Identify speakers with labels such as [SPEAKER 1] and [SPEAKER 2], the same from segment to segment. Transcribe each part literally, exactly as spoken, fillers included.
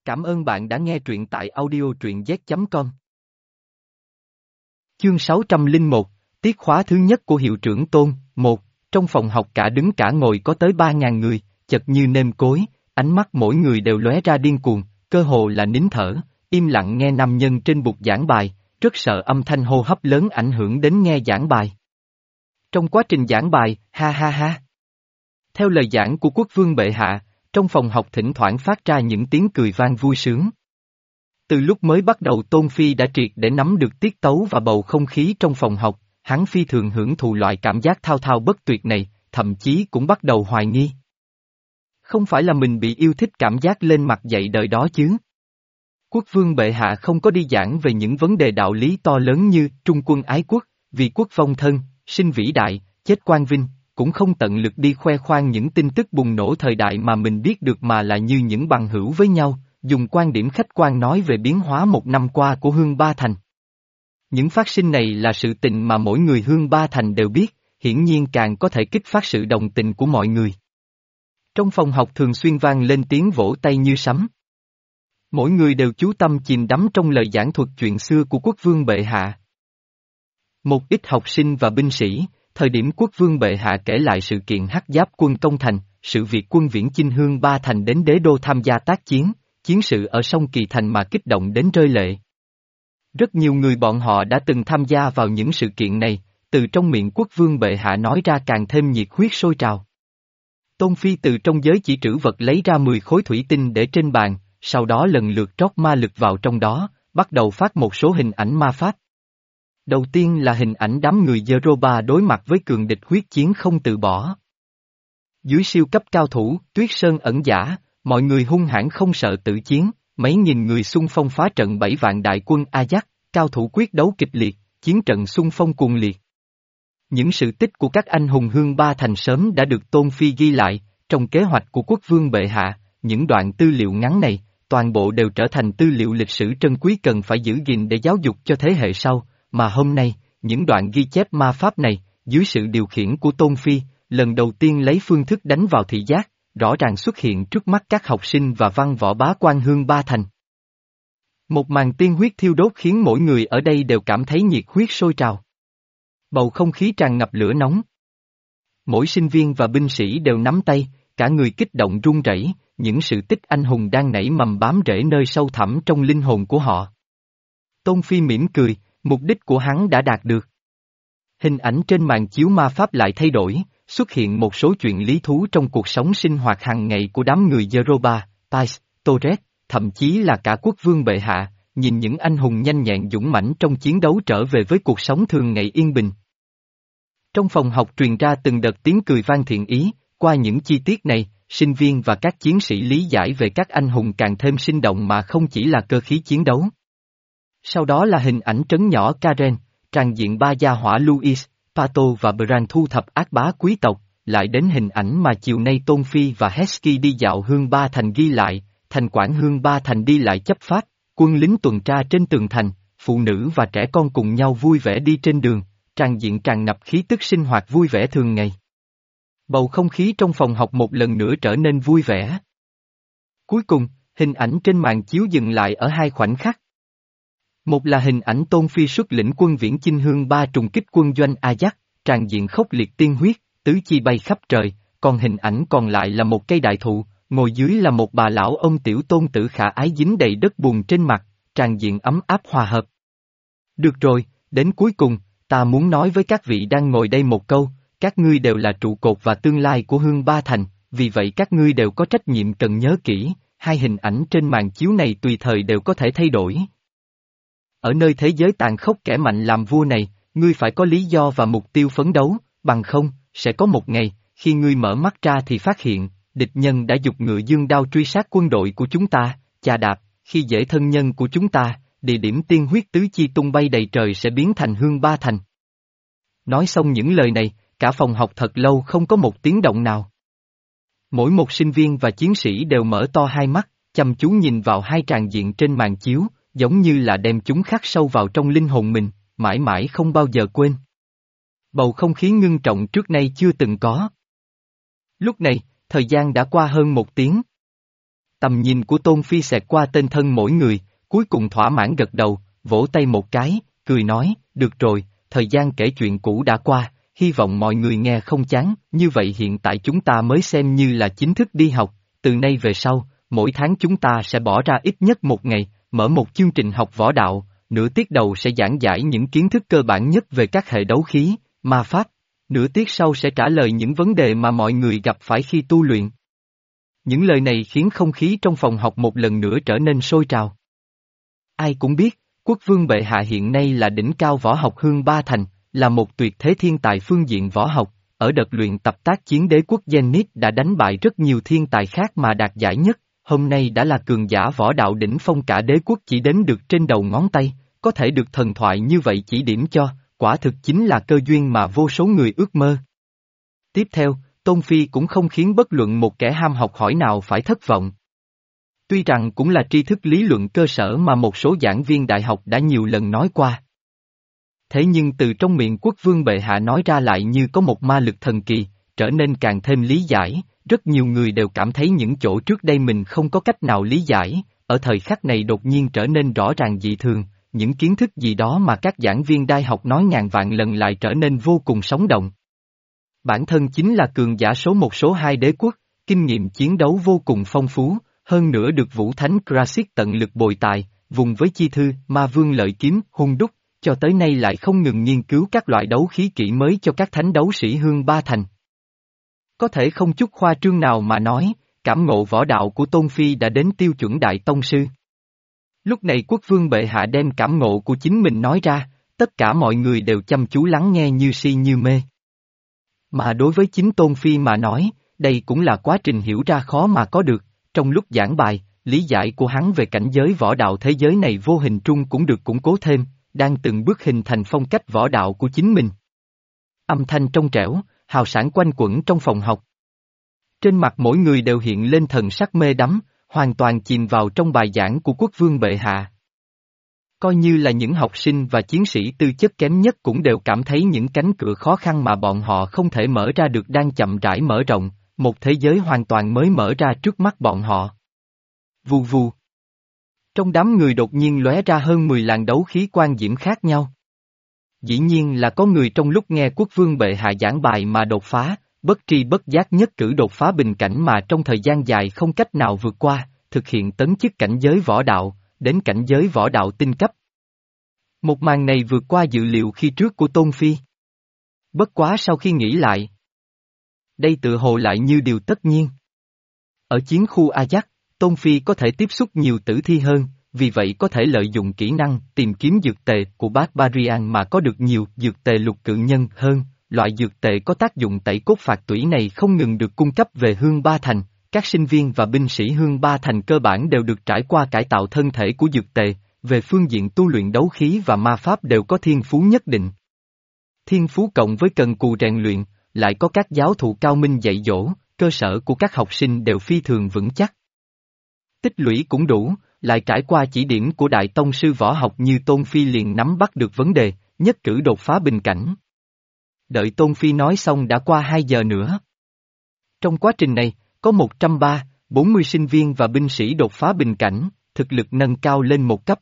[SPEAKER 1] Cảm ơn bạn đã nghe truyện tại audio truyện z chấm com. Chương sáu trăm lẻ một, tiết khóa thứ nhất của hiệu trưởng Tôn. Một. Trong phòng học cả đứng cả ngồi có tới ba ngàn người, chật như nêm cối, ánh mắt mỗi người đều lóe ra điên cuồng, cơ hồ là nín thở, im lặng nghe nam nhân trên bục giảng bài, rất sợ âm thanh hô hấp lớn ảnh hưởng đến nghe giảng bài. Trong quá trình giảng bài, ha ha ha. Theo lời giảng của quốc vương bệ hạ, trong phòng học thỉnh thoảng phát ra những tiếng cười vang vui sướng. Từ lúc mới bắt đầu Tôn Phi đã triệt để nắm được tiết tấu và bầu không khí trong phòng học, hắn phi thường hưởng thụ loại cảm giác thao thao bất tuyệt này, thậm chí cũng bắt đầu hoài nghi. Không phải là mình bị yêu thích cảm giác lên mặt dạy đời đó chứ? Quốc vương bệ hạ không có đi giảng về những vấn đề đạo lý to lớn như trung quân ái quốc, vì quốc vong thân, sinh vĩ đại, chết quang vinh, cũng không tận lực đi khoe khoang những tin tức bùng nổ thời đại mà mình biết được mà là như những bằng hữu với nhau, dùng quan điểm khách quan nói về biến hóa một năm qua của Hương Ba Thành. Những phát sinh này là sự tình mà mỗi người Hương Ba Thành đều biết, hiển nhiên càng có thể kích phát sự đồng tình của mọi người. Trong phòng học thường xuyên vang lên tiếng vỗ tay như sấm. Mỗi người đều chú tâm chìm đắm trong lời giảng thuật chuyện xưa của quốc vương bệ hạ. Một ít học sinh và binh sĩ, thời điểm quốc vương bệ hạ kể lại sự kiện hắc giáp quân công thành, sự việc quân viễn chinh Hương Ba Thành đến đế đô tham gia tác chiến, chiến sự ở sông Kỳ Thành mà kích động đến rơi lệ. Rất nhiều người bọn họ đã từng tham gia vào những sự kiện này, từ trong miệng quốc vương bệ hạ nói ra càng thêm nhiệt huyết sôi trào. Tôn Phi từ trong giới chỉ trữ vật lấy ra mười khối thủy tinh để trên bàn, sau đó lần lượt trót ma lực vào trong đó, bắt đầu phát một số hình ảnh ma pháp. Đầu tiên là hình ảnh đám người Yoruba đối mặt với cường địch huyết chiến không từ bỏ. Dưới siêu cấp cao thủ, Tuyết Sơn ẩn giả, mọi người hung hãn không sợ tử chiến, mấy nghìn người xung phong phá trận bảy vạn đại quân Ajax, cao thủ quyết đấu kịch liệt, chiến trận xung phong cuồng liệt. Những sự tích của các anh hùng Hương Ba Thành sớm đã được Tôn Phi ghi lại, trong kế hoạch của quốc vương bệ hạ, những đoạn tư liệu ngắn này, toàn bộ đều trở thành tư liệu lịch sử trân quý cần phải giữ gìn để giáo dục cho thế hệ sau, mà hôm nay, những đoạn ghi chép ma pháp này, dưới sự điều khiển của Tôn Phi, lần đầu tiên lấy phương thức đánh vào thị giác, rõ ràng xuất hiện trước mắt các học sinh và văn võ bá quan Hương Ba Thành. Một màn tiên huyết thiêu đốt khiến mỗi người ở đây đều cảm thấy nhiệt huyết sôi trào. Bầu không khí tràn ngập lửa nóng. Mỗi sinh viên và binh sĩ đều nắm tay, cả người kích động run rẩy, những sự tích anh hùng đang nảy mầm bám rễ nơi sâu thẳm trong linh hồn của họ. Tôn Phi mỉm cười, mục đích của hắn đã đạt được. Hình ảnh trên màn chiếu ma pháp lại thay đổi, xuất hiện một số chuyện lý thú trong cuộc sống sinh hoạt hàng ngày của đám người Yoruba, Tais, Torres, thậm chí là cả quốc vương bệ hạ, nhìn những anh hùng nhanh nhẹn dũng mãnh trong chiến đấu trở về với cuộc sống thường ngày yên bình. Trong phòng học truyền ra từng đợt tiếng cười vang thiện ý, qua những chi tiết này, sinh viên và các chiến sĩ lý giải về các anh hùng càng thêm sinh động mà không chỉ là cơ khí chiến đấu. Sau đó là hình ảnh trấn nhỏ Karen, tràn diện ba gia hỏa Luis, Pato và Bran thu thập ác bá quý tộc, lại đến hình ảnh mà chiều nay Tôn Phi và Hesky đi dạo Hương Ba Thành ghi lại, thành quản Hương Ba Thành đi lại chấp pháp, quân lính tuần tra trên tường thành, phụ nữ và trẻ con cùng nhau vui vẻ đi trên đường, tràn diện tràn ngập khí tức sinh hoạt vui vẻ thường ngày. Bầu không khí trong phòng học một lần nữa trở nên vui vẻ. Cuối cùng, hình ảnh trên màn chiếu dừng lại ở hai khoảnh khắc. Một là hình ảnh Tôn Phi xuất lĩnh quân viễn chinh Hương Ba trùng kích quân doanh Ajax, tràn diện khốc liệt tiên huyết, tứ chi bay khắp trời, còn hình ảnh còn lại là một cây đại thụ, ngồi dưới là một bà lão ông tiểu tôn tử khả ái dính đầy đất bùn trên mặt, tràn diện ấm áp hòa hợp. Được rồi, đến cuối cùng, ta muốn nói với các vị đang ngồi đây một câu, các ngươi đều là trụ cột và tương lai của Hương Ba Thành, vì vậy các ngươi đều có trách nhiệm cần nhớ kỹ, hai hình ảnh trên màn chiếu này tùy thời đều có thể thay đổi. Ở nơi thế giới tàn khốc kẻ mạnh làm vua này, ngươi phải có lý do và mục tiêu phấn đấu, bằng không, sẽ có một ngày, khi ngươi mở mắt ra thì phát hiện, địch nhân đã giục ngựa dương đao truy sát quân đội của chúng ta, chà đạp, khi dễ thân nhân của chúng ta, địa điểm tiên huyết tứ chi tung bay đầy trời sẽ biến thành Hương Ba Thành. Nói xong những lời này, cả phòng học thật lâu không có một tiếng động nào. Mỗi một sinh viên và chiến sĩ đều mở to hai mắt, chăm chú nhìn vào hai tràng diện trên màn chiếu, giống như là đem chúng khắc sâu vào trong linh hồn mình, mãi mãi không bao giờ quên. Bầu không khí ngưng trọng trước nay chưa từng có. Lúc này, thời gian đã qua hơn một tiếng. Tầm nhìn của Tôn Phi xẹt qua tên thân mỗi người, cuối cùng thỏa mãn gật đầu, vỗ tay một cái, cười nói, được rồi, thời gian kể chuyện cũ đã qua, hy vọng mọi người nghe không chán, như vậy hiện tại chúng ta mới xem như là chính thức đi học, từ nay về sau, mỗi tháng chúng ta sẽ bỏ ra ít nhất một ngày, mở một chương trình học võ đạo, nửa tiết đầu sẽ giảng giải những kiến thức cơ bản nhất về các hệ đấu khí, ma pháp, nửa tiết sau sẽ trả lời những vấn đề mà mọi người gặp phải khi tu luyện. Những lời này khiến không khí trong phòng học một lần nữa trở nên sôi trào. Ai cũng biết, quốc vương bệ hạ hiện nay là đỉnh cao võ học Hương Ba Thành, là một tuyệt thế thiên tài phương diện võ học, ở đợt luyện tập tác chiến đế quốc Zenith đã đánh bại rất nhiều thiên tài khác mà đạt giải nhất, hôm nay đã là cường giả võ đạo đỉnh phong cả đế quốc chỉ đếm được trên đầu ngón tay, có thể được thần thoại như vậy chỉ điểm cho, quả thực chính là cơ duyên mà vô số người ước mơ. Tiếp theo, Tôn Phi cũng không khiến bất luận một kẻ ham học hỏi nào phải thất vọng. Tuy rằng cũng là tri thức lý luận cơ sở mà một số giảng viên đại học đã nhiều lần nói qua. Thế nhưng từ trong miệng quốc vương bệ hạ nói ra lại như có một ma lực thần kỳ, trở nên càng thêm lý giải, rất nhiều người đều cảm thấy những chỗ trước đây mình không có cách nào lý giải, ở thời khắc này đột nhiên trở nên rõ ràng dị thường, những kiến thức gì đó mà các giảng viên đại học nói ngàn vạn lần lại trở nên vô cùng sống động. Bản thân chính là cường giả số một số hai đế quốc, kinh nghiệm chiến đấu vô cùng phong phú, hơn nữa được Vũ Thánh Krasit tận lực bồi tài, vùng với chi thư, ma vương lợi kiếm, hung đúc, cho tới nay lại không ngừng nghiên cứu các loại đấu khí kỹ mới cho các thánh đấu sĩ Hương Ba Thành. Có thể không chút khoa trương nào mà nói, cảm ngộ võ đạo của Tôn Phi đã đến tiêu chuẩn đại tông sư. Lúc này quốc vương bệ hạ đem cảm ngộ của chính mình nói ra, tất cả mọi người đều chăm chú lắng nghe như si như mê. Mà đối với chính Tôn Phi mà nói, đây cũng là quá trình hiểu ra khó mà có được, trong lúc giảng bài, lý giải của hắn về cảnh giới võ đạo thế giới này vô hình trung cũng được củng cố thêm, đang từng bước hình thành phong cách võ đạo của chính mình. Âm thanh trong trẻo, hào sảng quanh quẩn trong phòng học. Trên mặt mỗi người đều hiện lên thần sắc mê đắm, hoàn toàn chìm vào trong bài giảng của quốc vương bệ hạ. Coi như là những học sinh và chiến sĩ tư chất kém nhất cũng đều cảm thấy những cánh cửa khó khăn mà bọn họ không thể mở ra được đang chậm rãi mở rộng, một thế giới hoàn toàn mới mở ra trước mắt bọn họ. Vù vù. Trong đám người đột nhiên lóe ra hơn mười làn đấu khí quan diễm khác nhau. Dĩ nhiên là có người trong lúc nghe quốc vương bệ hạ giảng bài mà đột phá, bất tri bất giác nhất cử đột phá bình cảnh mà trong thời gian dài không cách nào vượt qua, thực hiện tấn chức cảnh giới võ đạo, đến cảnh giới võ đạo tinh cấp. Một màn này vượt qua dự liệu khi trước của Tôn Phi. Bất quá sau khi nghĩ lại, đây tự hồ lại như điều tất nhiên. Ở chiến khu Ajax, Tôn Phi có thể tiếp xúc nhiều tử thi hơn, vì vậy có thể lợi dụng kỹ năng tìm kiếm dược tề của Barbarian mà có được nhiều dược tề lục cự nhân hơn. Loại dược tề có tác dụng tẩy cốt phạt tủy này không ngừng được cung cấp về Hương Ba Thành, các sinh viên và binh sĩ Hương Ba Thành cơ bản đều được trải qua cải tạo thân thể của dược tề, về phương diện tu luyện đấu khí và ma pháp đều có thiên phú nhất định. Thiên phú cộng với cần cù rèn luyện, lại có các giáo thụ cao minh dạy dỗ, cơ sở của các học sinh đều phi thường vững chắc. Tích lũy cũng đủ, lại trải qua chỉ điểm của đại tông sư võ học như Tôn Phi liền nắm bắt được vấn đề, nhất cử đột phá bình cảnh. Đợi Tôn Phi nói xong đã qua hai giờ nữa. Trong quá trình này, có một trăm ba mươi, bốn mươi sinh viên và binh sĩ đột phá bình cảnh, thực lực nâng cao lên một cấp.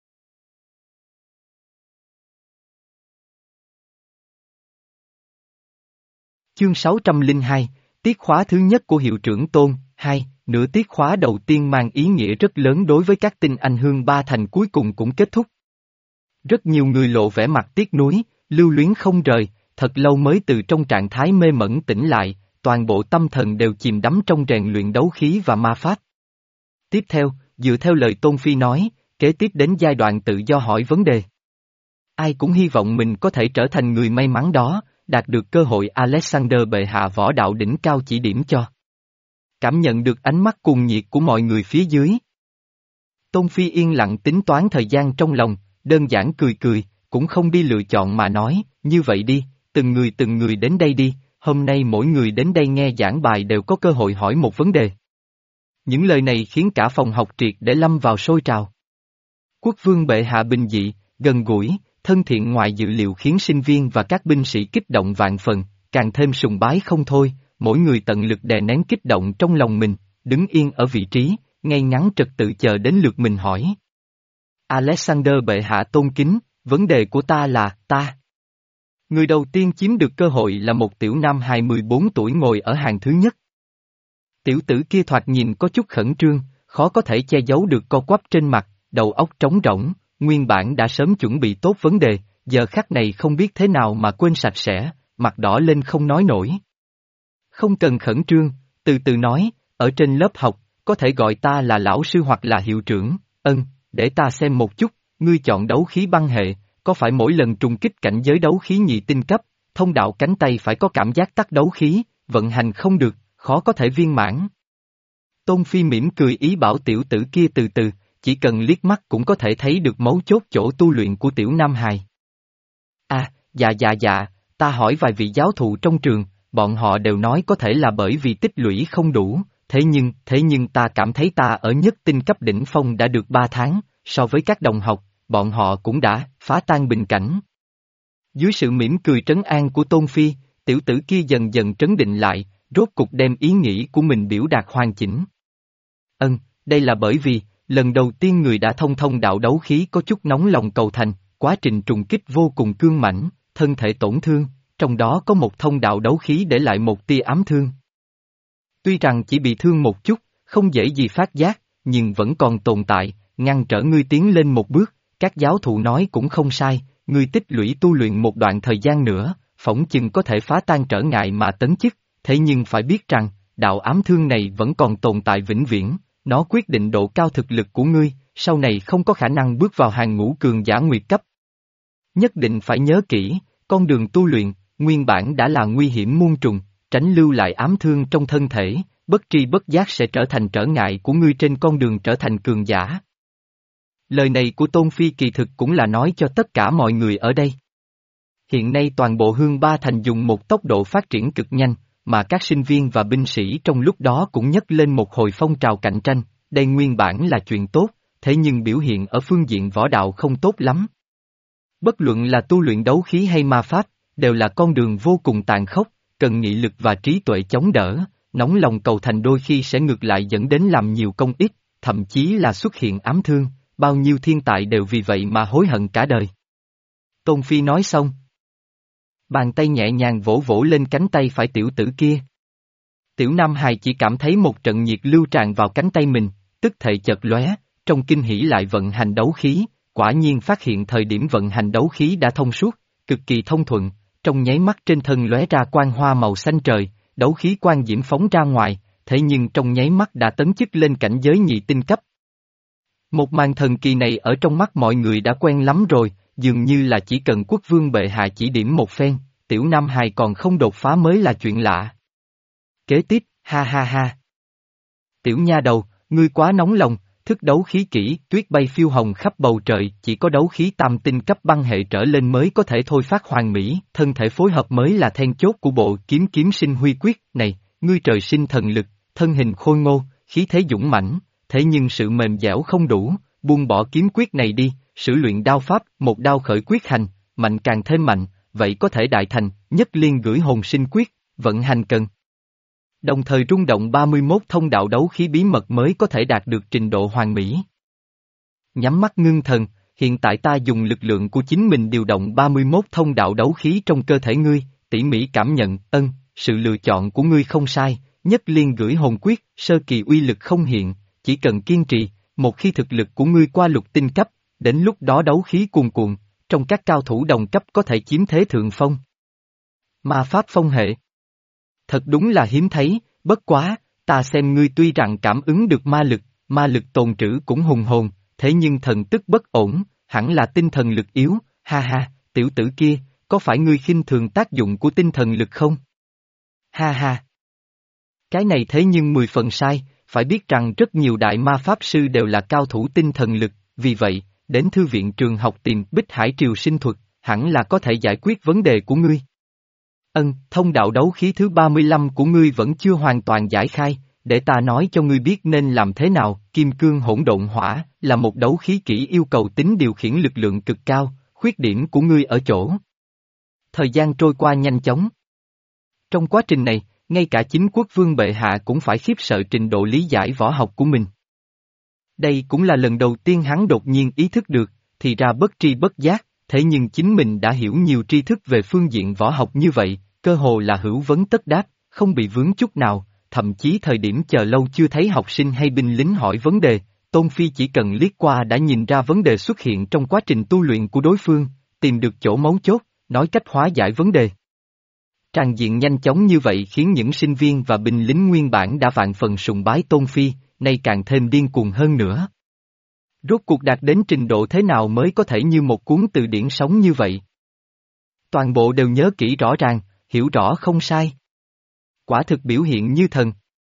[SPEAKER 1] Chương sáu trăm lẻ hai, tiết khóa thứ nhất của hiệu trưởng Tôn, hai, nửa tiết khóa đầu tiên mang ý nghĩa rất lớn đối với các tinh anh Hương Ba Thành cuối cùng cũng kết thúc. Rất nhiều người lộ vẻ mặt tiếc nuối, lưu luyến không rời, thật lâu mới từ trong trạng thái mê mẩn tỉnh lại, toàn bộ tâm thần đều chìm đắm trong rèn luyện đấu khí và ma pháp. Tiếp theo, dựa theo lời Tôn Phi nói, kế tiếp đến giai đoạn tự do hỏi vấn đề. Ai cũng hy vọng mình có thể trở thành người may mắn đó, đạt được cơ hội Alexander bệ hạ võ đạo đỉnh cao chỉ điểm cho. Cảm nhận được ánh mắt cuồng nhiệt của mọi người phía dưới. Tôn Phi yên lặng tính toán thời gian trong lòng, đơn giản cười cười, cũng không đi lựa chọn mà nói, như vậy đi, từng người từng người đến đây đi, hôm nay mỗi người đến đây nghe giảng bài đều có cơ hội hỏi một vấn đề. Những lời này khiến cả phòng học triệt để lâm vào sôi trào. Quốc vương bệ hạ bình dị, gần gũi, thân thiện ngoài dự liệu khiến sinh viên và các binh sĩ kích động vạn phần, càng thêm sùng bái không thôi, mỗi người tận lực đè nén kích động trong lòng mình, đứng yên ở vị trí, ngay ngắn trật tự chờ đến lượt mình hỏi. Alexander bệ hạ tôn kính, vấn đề của ta là, ta. Người đầu tiên chiếm được cơ hội là một tiểu nam hài mười bốn tuổi ngồi ở hàng thứ nhất. Tiểu tử kia thoạt nhìn có chút khẩn trương, khó có thể che giấu được co quắp trên mặt, đầu óc trống rỗng, nguyên bản đã sớm chuẩn bị tốt vấn đề, giờ khắc này không biết thế nào mà quên sạch sẽ, mặt đỏ lên không nói nổi. Không cần khẩn trương, từ từ nói, ở trên lớp học, có thể gọi ta là lão sư hoặc là hiệu trưởng, ân, để ta xem một chút, ngươi chọn đấu khí băng hệ, có phải mỗi lần trùng kích cảnh giới đấu khí nhị tinh cấp, thông đạo cánh tay phải có cảm giác tắt đấu khí, vận hành không được, khó có thể viên mãn. Tôn Phi mỉm cười ý bảo tiểu tử kia từ từ, chỉ cần liếc mắt cũng có thể thấy được mấu chốt chỗ tu luyện của tiểu nam hài. À, dạ dạ dạ, ta hỏi vài vị giáo thụ trong trường, bọn họ đều nói có thể là bởi vì tích lũy không đủ, thế nhưng, thế nhưng ta cảm thấy ta ở nhất tinh cấp đỉnh phong đã được ba tháng, so với các đồng học, bọn họ cũng đã phá tan bình cảnh. Dưới sự mỉm cười trấn an của Tôn Phi, tiểu tử kia dần dần trấn định lại, rốt cục đem ý nghĩ của mình biểu đạt hoàn chỉnh. Ân, đây là bởi vì, lần đầu tiên người đã thông thông đạo đấu khí có chút nóng lòng cầu thành, quá trình trùng kích vô cùng cương mãnh, thân thể tổn thương, trong đó có một thông đạo đấu khí để lại một tia ám thương. Tuy rằng chỉ bị thương một chút, không dễ gì phát giác, nhưng vẫn còn tồn tại, ngăn trở ngươi tiến lên một bước, các giáo thụ nói cũng không sai, ngươi tích lũy tu luyện một đoạn thời gian nữa, phỏng chừng có thể phá tan trở ngại mà tấn chức, thế nhưng phải biết rằng, đạo ám thương này vẫn còn tồn tại vĩnh viễn, nó quyết định độ cao thực lực của ngươi, sau này không có khả năng bước vào hàng ngũ cường giả nguyệt cấp. Nhất định phải nhớ kỹ, con đường tu luyện, nguyên bản đã là nguy hiểm muôn trùng, tránh lưu lại ám thương trong thân thể, bất tri bất giác sẽ trở thành trở ngại của ngươi trên con đường trở thành cường giả. Lời này của Tôn Phi kỳ thực cũng là nói cho tất cả mọi người ở đây. Hiện nay toàn bộ Hương Ba Thành dùng một tốc độ phát triển cực nhanh, mà các sinh viên và binh sĩ trong lúc đó cũng nhấc lên một hồi phong trào cạnh tranh, đây nguyên bản là chuyện tốt, thế nhưng biểu hiện ở phương diện võ đạo không tốt lắm. Bất luận là tu luyện đấu khí hay ma pháp, đều là con đường vô cùng tàn khốc, cần nghị lực và trí tuệ chống đỡ, nóng lòng cầu thành đôi khi sẽ ngược lại dẫn đến làm nhiều công ích, thậm chí là xuất hiện ám thương, bao nhiêu thiên tài đều vì vậy mà hối hận cả đời. Tôn Phi nói xong. Bàn tay nhẹ nhàng vỗ vỗ lên cánh tay phải tiểu tử kia. Tiểu Nam Hài chỉ cảm thấy một trận nhiệt lưu tràn vào cánh tay mình, tức thể chợt lóe, trong kinh hỉ lại vận hành đấu khí, quả nhiên phát hiện thời điểm vận hành đấu khí đã thông suốt, cực kỳ thông thuận, trong nháy mắt trên thân lóe ra quang hoa màu xanh trời, đấu khí quang diễm phóng ra ngoài, thế nhưng trong nháy mắt đã tấn chức lên cảnh giới nhị tinh cấp. Một màn thần kỳ này ở trong mắt mọi người đã quen lắm rồi, dường như là chỉ cần quốc vương bệ hạ chỉ điểm một phen, tiểu Nam Hài còn không đột phá mới là chuyện lạ. Kế tiếp, ha ha ha. Tiểu nha đầu, ngươi quá nóng lòng, thức đấu khí kỹ, tuyết bay phiêu hồng khắp bầu trời, chỉ có đấu khí tam tinh cấp băng hệ trở lên mới có thể thôi phát hoàn mỹ, thân thể phối hợp mới là then chốt của bộ kiếm kiếm sinh huy quyết, này, ngươi trời sinh thần lực, thân hình khôi ngô, khí thế dũng mãnh, thế nhưng sự mềm dẻo không đủ, buông bỏ kiếm quyết này đi, sử luyện đao pháp, một đao khởi quyết hành, mạnh càng thêm mạnh, vậy có thể đại thành, nhất liên gửi hồn sinh quyết, vận hành cần. Đồng thời rung động ba mươi mốt thông đạo đấu khí bí mật mới có thể đạt được trình độ hoàn mỹ. Nhắm mắt ngưng thần, hiện tại ta dùng lực lượng của chính mình điều động ba mươi mốt thông đạo đấu khí trong cơ thể ngươi, tỉ mỉ cảm nhận, ân, sự lựa chọn của ngươi không sai, nhất liên gửi hồn quyết, sơ kỳ uy lực không hiện, chỉ cần kiên trì, một khi thực lực của ngươi qua lục tinh cấp, đến lúc đó đấu khí cuồn cuộn, trong các cao thủ đồng cấp có thể chiếm thế thượng phong. Ma pháp phong hệ. Thật đúng là hiếm thấy, bất quá, ta xem ngươi tuy rằng cảm ứng được ma lực, ma lực tồn trữ cũng hùng hồn, thế nhưng thần tức bất ổn, hẳn là tinh thần lực yếu, ha ha, tiểu tử kia, có phải ngươi khinh thường tác dụng của tinh thần lực không? Ha ha. Cái này thế nhưng mười phần sai, phải biết rằng rất nhiều đại ma pháp sư đều là cao thủ tinh thần lực, vì vậy, đến thư viện trường học tìm Bích Hải Triều Sinh Thuật, hẳn là có thể giải quyết vấn đề của ngươi. Ân, thông đạo đấu khí thứ ba mươi lăm của ngươi vẫn chưa hoàn toàn giải khai, để ta nói cho ngươi biết nên làm thế nào, kim cương hỗn độn hỏa, là một đấu khí kỹ yêu cầu tính điều khiển lực lượng cực cao, khuyết điểm của ngươi ở chỗ. Thời gian trôi qua nhanh chóng. Trong quá trình này, ngay cả chính quốc vương bệ hạ cũng phải khiếp sợ trình độ lý giải võ học của mình. Đây cũng là lần đầu tiên hắn đột nhiên ý thức được, thì ra bất tri bất giác, thế nhưng chính mình đã hiểu nhiều tri thức về phương diện võ học như vậy, cơ hồ là hữu vấn tất đáp, không bị vướng chút nào, thậm chí thời điểm chờ lâu chưa thấy học sinh hay binh lính hỏi vấn đề, Tôn Phi chỉ cần liếc qua đã nhìn ra vấn đề xuất hiện trong quá trình tu luyện của đối phương, tìm được chỗ mấu chốt, nói cách hóa giải vấn đề. Tràng diện nhanh chóng như vậy khiến những sinh viên và binh lính nguyên bản đã vạn phần sùng bái Tôn Phi, nay càng thêm điên cuồng hơn nữa. Rốt cuộc đạt đến trình độ thế nào mới có thể như một cuốn từ điển sống như vậy? Toàn bộ đều nhớ kỹ rõ ràng, hiểu rõ không sai. Quả thực biểu hiện như thần.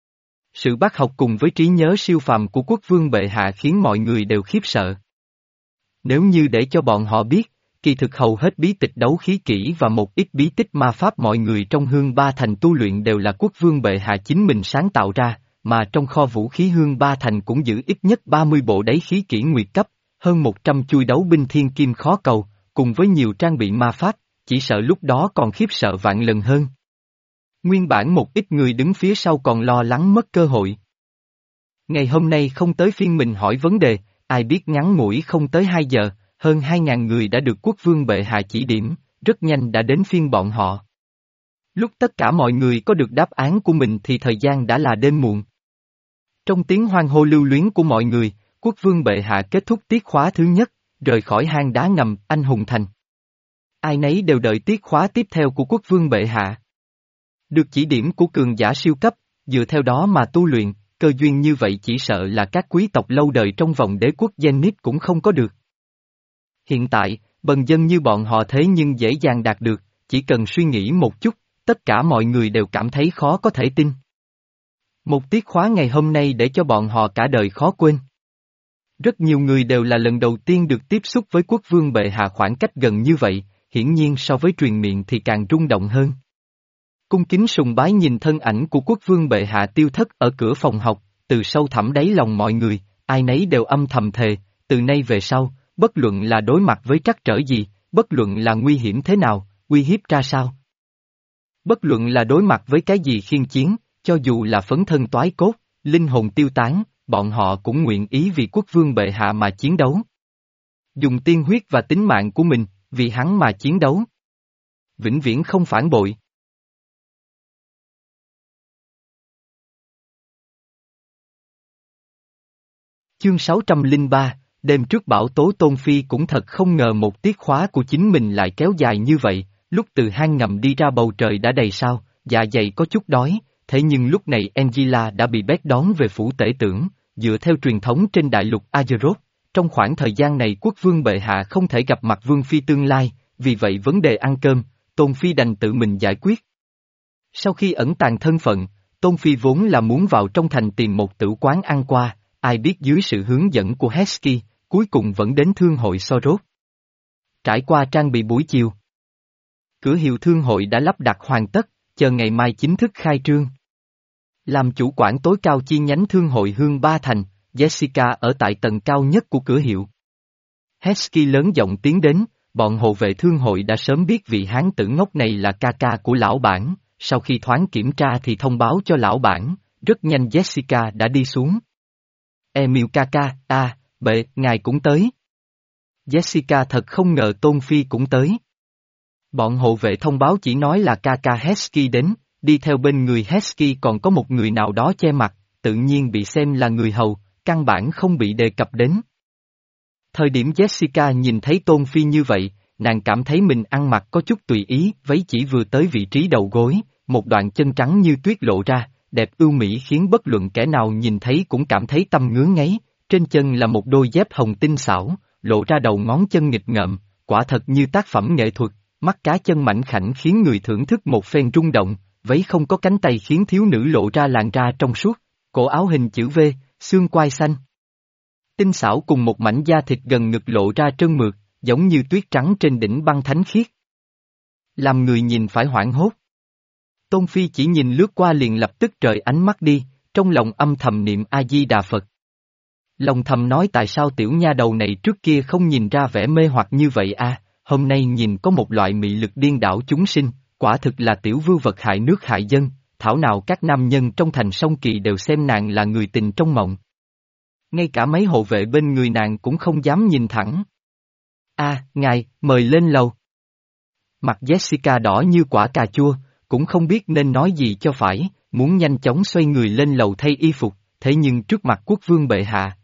[SPEAKER 1] Sự bác học cùng với trí nhớ siêu phàm của quốc vương bệ hạ khiến mọi người đều khiếp sợ. Nếu như để cho bọn họ biết, kỳ thực hầu hết bí tịch đấu khí kỹ và một ít bí tích ma pháp mọi người trong Hương Ba Thành tu luyện đều là quốc vương bệ hạ chính mình sáng tạo ra, mà trong kho vũ khí Hương Ba Thành cũng giữ ít nhất ba mươi bộ đáy khí kỹ nguyệt cấp, hơn một trăm chuôi đấu binh thiên kim khó cầu, cùng với nhiều trang bị ma pháp, chỉ sợ lúc đó còn khiếp sợ vạn lần hơn. Nguyên bản một ít người đứng phía sau còn lo lắng mất cơ hội. Ngày hôm nay không tới phiên mình hỏi vấn đề, ai biết ngắn ngủi không tới hai giờ, hơn hai ngàn người đã được quốc vương bệ hạ chỉ điểm, rất nhanh đã đến phiên bọn họ. Lúc tất cả mọi người có được đáp án của mình thì thời gian đã là đêm muộn. Trong tiếng hoan hô lưu luyến của mọi người, quốc vương bệ hạ kết thúc tiết khóa thứ nhất, rời khỏi hang đá ngầm, Anh Hùng Thành. Ai nấy đều đợi tiết khóa tiếp theo của quốc vương bệ hạ. Được chỉ điểm của cường giả siêu cấp, dựa theo đó mà tu luyện, cơ duyên như vậy chỉ sợ là các quý tộc lâu đời trong vòng đế quốc Zenith cũng không có được. Hiện tại, bần dân như bọn họ thế nhưng dễ dàng đạt được, chỉ cần suy nghĩ một chút, tất cả mọi người đều cảm thấy khó có thể tin. Một tiết khóa ngày hôm nay để cho bọn họ cả đời khó quên. Rất nhiều người đều là lần đầu tiên được tiếp xúc với quốc vương bệ hạ khoảng cách gần như vậy, hiển nhiên so với truyền miệng thì càng rung động hơn. Cung kính sùng bái nhìn thân ảnh của quốc vương bệ hạ tiêu thất ở cửa phòng học, từ sâu thẳm đáy lòng mọi người, ai nấy đều âm thầm thề, từ nay về sau, bất luận là đối mặt với trắc trở gì, bất luận là nguy hiểm thế nào, uy hiếp ra sao. Bất luận là đối mặt với cái gì khiên chiến, cho dù là phấn thân toái cốt, linh hồn tiêu tán, bọn họ cũng nguyện ý vì quốc vương bệ hạ mà chiến đấu. Dùng tiên huyết và tính mạng của mình, vì hắn mà chiến đấu. Vĩnh viễn không phản bội. Chương sáu trăm lẻ ba, đêm trước bão tố Tôn Phi cũng thật không ngờ một tiết khóa của chính mình lại kéo dài như vậy, lúc từ hang ngầm đi ra bầu trời đã đầy sao, dạ dày có chút đói, thế nhưng lúc này Angela đã bị bét đón về phủ tể tưởng, dựa theo truyền thống trên đại lục Azeroth, trong khoảng thời gian này quốc vương bệ hạ không thể gặp mặt vương phi tương lai, vì vậy vấn đề ăn cơm, Tôn Phi đành tự mình giải quyết. Sau khi ẩn tàng thân phận, Tôn Phi vốn là muốn vào trong thành tìm một tử quán ăn qua, ai biết dưới sự hướng dẫn của Hesky, cuối cùng vẫn đến thương hội Sorot. Trải qua trang bị buổi chiều, cửa hiệu thương hội đã lắp đặt hoàn tất, chờ ngày mai chính thức khai trương. Làm chủ quản tối cao chi nhánh thương hội Hương Ba Thành, Jessica ở tại tầng cao nhất của cửa hiệu. Hesky lớn giọng tiến đến, bọn hộ vệ thương hội đã sớm biết vị hán tử ngốc này là ca ca của lão bản, sau khi thoáng kiểm tra thì thông báo cho lão bản, rất nhanh Jessica đã đi xuống. Emil ca ca, à, bệ, ngài cũng tới. Jessica thật không ngờ Tôn Phi cũng tới. Bọn hộ vệ thông báo chỉ nói là ca ca Hesky đến, đi theo bên người Hesky còn có một người nào đó che mặt, tự nhiên bị xem là người hầu, căn bản không bị đề cập đến. Thời điểm Jessica nhìn thấy Tôn Phi như vậy, nàng cảm thấy mình ăn mặc có chút tùy ý, váy chỉ vừa tới vị trí đầu gối, một đoạn chân trắng như tuyết lộ ra, đẹp ưu mỹ khiến bất luận kẻ nào nhìn thấy cũng cảm thấy tâm ngứa ngáy, trên chân là một đôi dép hồng tinh xảo, lộ ra đầu ngón chân nghịch ngợm, quả thật như tác phẩm nghệ thuật, mắt cá chân mảnh khảnh khiến người thưởng thức một phen rung động, váy không có cánh tay khiến thiếu nữ lộ ra làn da trong suốt, cổ áo hình chữ V, xương quai xanh. Tinh xảo cùng một mảnh da thịt gần ngực lộ ra trơn mượt, giống như tuyết trắng trên đỉnh băng thánh khiết. Làm người nhìn phải hoảng hốt. Tôn Phi chỉ nhìn lướt qua liền lập tức rời ánh mắt đi, trong lòng âm thầm niệm A-di-đà Phật. Lòng thầm nói tại sao tiểu nha đầu này trước kia không nhìn ra vẻ mê hoặc như vậy a, hôm nay nhìn có một loại mị lực điên đảo chúng sinh, quả thực là tiểu vưu vật hại nước hại dân, thảo nào các nam nhân trong thành sông Kỳ đều xem nàng là người tình trong mộng. Ngay cả mấy hộ vệ bên người nàng cũng không dám nhìn thẳng. A, ngài, mời lên lầu. Mặt Jessica đỏ như quả cà chua, cũng không biết nên nói gì cho phải, muốn nhanh chóng xoay người lên lầu thay y phục, thế nhưng trước mặt quốc vương bệ hạ.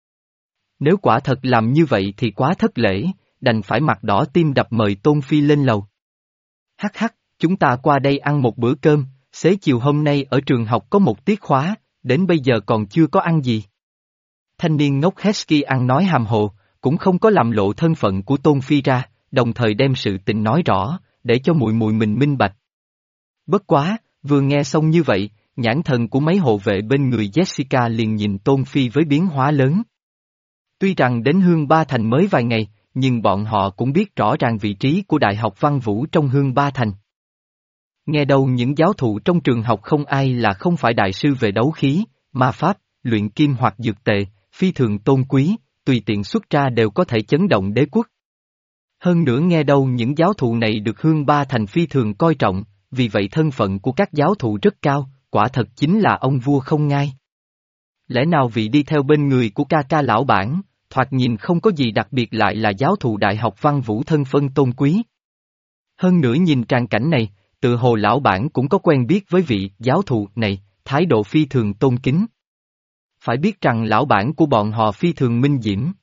[SPEAKER 1] Nếu quả thật làm như vậy thì quá thất lễ, đành phải mặt đỏ tim đập mời Tôn Phi lên lầu. Hắc hắc, chúng ta qua đây ăn một bữa cơm, xế chiều hôm nay ở trường học có một tiết khóa, đến bây giờ còn chưa có ăn gì. Thanh niên ngốc Hesky ăn nói hàm hồ, cũng không có làm lộ thân phận của Tôn Phi ra, đồng thời đem sự tình nói rõ, để cho muội muội mình minh bạch. Bất quá, vừa nghe xong như vậy, nhãn thần của mấy hộ vệ bên người Jessica liền nhìn Tôn Phi với biến hóa lớn. Tuy rằng đến Hương Ba Thành mới vài ngày, nhưng bọn họ cũng biết rõ ràng vị trí của Đại học Văn Vũ trong Hương Ba Thành. Nghe đâu những giáo thụ trong trường học không ai là không phải đại sư về đấu khí, ma pháp, luyện kim hoặc dược tề, phi thường tôn quý, tùy tiện xuất ra đều có thể chấn động đế quốc. Hơn nữa nghe đâu những giáo thụ này được Hương Ba Thành phi thường coi trọng, vì vậy thân phận của các giáo thụ rất cao, quả thật chính là ông vua không ngai. Lẽ nào vị đi theo bên người của ca ca lão bản, thoạt nhìn không có gì đặc biệt lại là giáo thụ Đại học Văn Vũ thân phân tôn quý. Hơn nữa nhìn tràng cảnh này, tự hồ lão bản cũng có quen biết với vị giáo thụ này, thái độ phi thường tôn kính. Phải biết rằng lão bản của bọn họ phi thường minh diễm.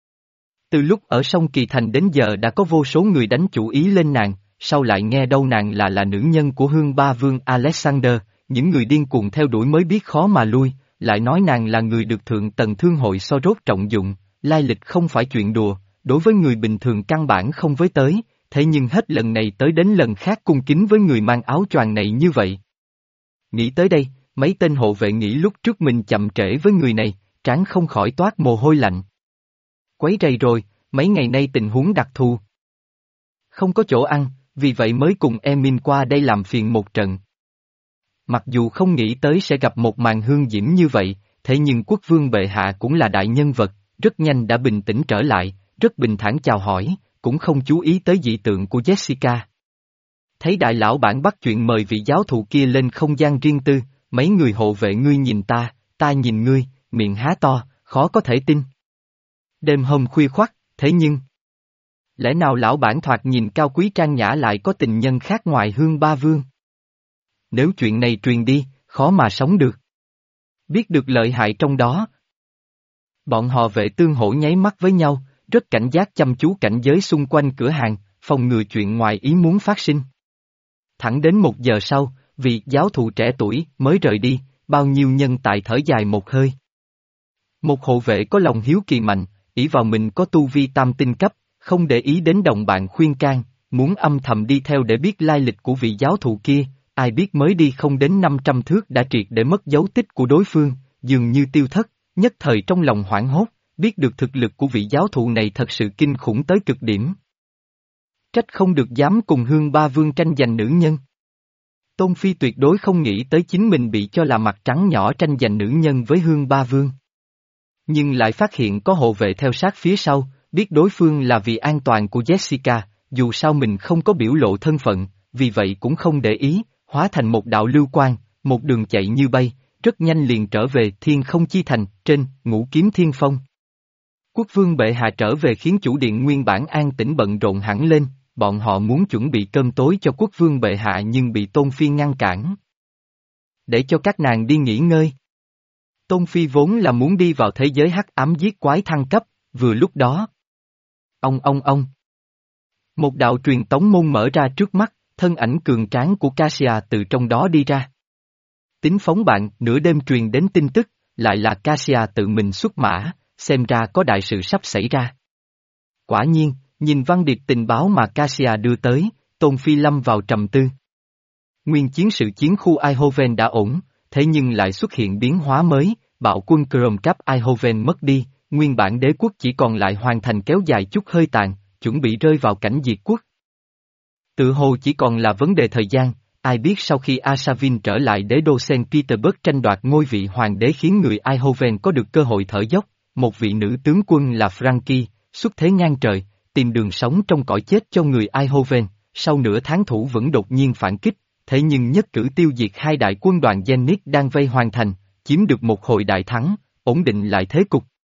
[SPEAKER 1] Từ lúc ở sông Kỳ Thành đến giờ đã có vô số người đánh chủ ý lên nàng, sau lại nghe đâu nàng là là nữ nhân của Hương Ba Vương Alexander, những người điên cuồng theo đuổi mới biết khó mà lui, lại nói nàng là người được thượng tầng thương hội so rốt trọng dụng, lai lịch không phải chuyện đùa, đối với người bình thường căn bản không với tới, thế nhưng hết lần này tới đến lần khác cung kính với người mang áo choàng này như vậy. Nghĩ tới đây, mấy tên hộ vệ nghĩ lúc trước mình chậm trễ với người này, trán không khỏi toát mồ hôi lạnh. Quấy rầy rồi, mấy ngày nay tình huống đặc thù. Không có chỗ ăn, vì vậy mới cùng Emin qua đây làm phiền một trận. Mặc dù không nghĩ tới sẽ gặp một màn hương diễm như vậy, thế nhưng quốc vương bệ hạ cũng là đại nhân vật, rất nhanh đã bình tĩnh trở lại, rất bình thản chào hỏi, cũng không chú ý tới dị tượng của Jessica. Thấy đại lão bản bắt chuyện mời vị giáo thụ kia lên không gian riêng tư, mấy người hộ vệ ngươi nhìn ta, ta nhìn ngươi, miệng há to, khó có thể tin. Đêm hôm khuya khoắt, thế nhưng... Lẽ nào lão bản thoạt nhìn cao quý trang nhã lại có tình nhân khác ngoài Hương Ba Vương? Nếu chuyện này truyền đi, khó mà sống được. Biết được lợi hại trong đó. Bọn họ vệ tương hỗ nháy mắt với nhau, rất cảnh giác chăm chú cảnh giới xung quanh cửa hàng, phòng ngừa chuyện ngoài ý muốn phát sinh. Thẳng đến một giờ sau, vị giáo thụ trẻ tuổi mới rời đi, bao nhiêu nhân tài thở dài một hơi. Một hộ vệ có lòng hiếu kỳ mạnh, ỷ vào mình có tu vi tam tinh cấp, không để ý đến đồng bạn khuyên can, muốn âm thầm đi theo để biết lai lịch của vị giáo thụ kia, ai biết mới đi không đến năm trăm thước đã triệt để mất dấu tích của đối phương, dường như tiêu thất, nhất thời trong lòng hoảng hốt, biết được thực lực của vị giáo thụ này thật sự kinh khủng tới cực điểm. Trách không được dám cùng Hương Ba Vương tranh giành nữ nhân. Tôn Phi tuyệt đối không nghĩ tới chính mình bị cho là mặt trắng nhỏ tranh giành nữ nhân với Hương Ba Vương. Nhưng lại phát hiện có hộ vệ theo sát phía sau, biết đối phương là vì an toàn của Jessica, dù sao mình không có biểu lộ thân phận, vì vậy cũng không để ý, hóa thành một đạo lưu quang, một đường chạy như bay, rất nhanh liền trở về Thiên Không Chi Thành, trên Ngũ Kiếm Thiên Phong. Quốc vương bệ hạ trở về khiến chủ điện nguyên bản an tĩnh bận rộn hẳn lên, bọn họ muốn chuẩn bị cơm tối cho quốc vương bệ hạ nhưng bị Tôn Phi ngăn cản. Để cho các nàng đi nghỉ ngơi. Tôn Phi vốn là muốn đi vào thế giới hắc ám giết quái thăng cấp, vừa lúc đó. Ông ông ông. Một đạo truyền tống môn mở ra trước mắt, thân ảnh cường tráng của Cassia từ trong đó đi ra. Tính phóng bạn, nửa đêm truyền đến tin tức, lại là Cassia tự mình xuất mã, xem ra có đại sự sắp xảy ra. Quả nhiên, nhìn văn điệp tình báo mà Cassia đưa tới, Tôn Phi lâm vào trầm tư. Nguyên chiến sự chiến khu Eindhoven đã ổn, thế nhưng lại xuất hiện biến hóa mới, bạo quân Crom Cap Eindhoven mất đi, nguyên bản đế quốc chỉ còn lại hoàn thành kéo dài chút hơi tàn, chuẩn bị rơi vào cảnh diệt quốc. Tự hồ chỉ còn là vấn đề thời gian, ai biết sau khi Asavin trở lại đế đô Saint Petersburg tranh đoạt ngôi vị hoàng đế khiến người Eindhoven có được cơ hội thở dốc, một vị nữ tướng quân là Frankie, xuất thế ngang trời, tìm đường sống trong cõi chết cho người Eindhoven, sau nửa tháng thủ vẫn đột nhiên phản kích, thế nhưng nhất cử tiêu diệt hai đại quân đoàn Zenit đang vây hoàn thành, chiếm được một hồi đại thắng, ổn định lại thế cục.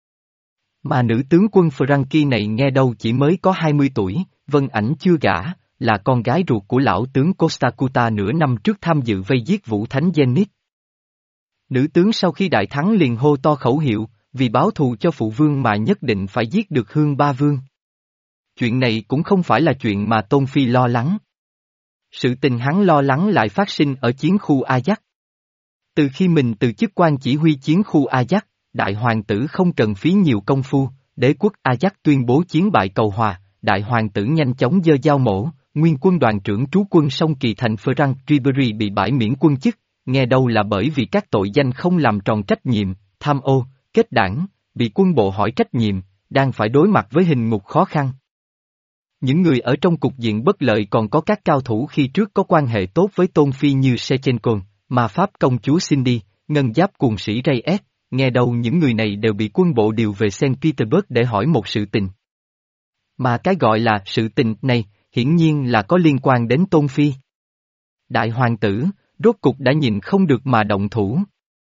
[SPEAKER 1] Mà nữ tướng quân Frankie này nghe đâu chỉ mới có hai mươi tuổi, Vân Ảnh chưa gả, là con gái ruột của lão tướng Costa Cuta nửa năm trước tham dự vây giết Vũ Thánh Zenith. Nữ tướng sau khi đại thắng liền hô to khẩu hiệu, vì báo thù cho phụ vương mà nhất định phải giết được Hương Ba Vương. Chuyện này cũng không phải là chuyện mà Tôn Phi lo lắng. Sự tình hắn lo lắng lại phát sinh ở chiến khu Ajax. Từ khi mình từ chức quan chỉ huy chiến khu Ajax, đại hoàng tử không cần phí nhiều công phu, đế quốc Ajax tuyên bố chiến bại cầu hòa, đại hoàng tử nhanh chóng giơ dao mổ, nguyên quân đoàn trưởng trú quân sông Kỳ thành Frank Ribery bị bãi miễn quân chức, nghe đâu là bởi vì các tội danh không làm tròn trách nhiệm, tham ô, kết đảng, bị quân bộ hỏi trách nhiệm, đang phải đối mặt với hình ngục khó khăn. Những người ở trong cục diện bất lợi còn có các cao thủ khi trước có quan hệ tốt với Tôn Phi như Sechenko, Ma Pháp công chúa Cindy, ngân giáp cuồng sĩ Reyes, nghe đâu những người này đều bị quân bộ điều về Saint Petersburg để hỏi một sự tình. Mà cái gọi là sự tình này, hiển nhiên là có liên quan đến Tôn Phi. Đại hoàng tử, rốt cục đã nhìn không được mà động thủ.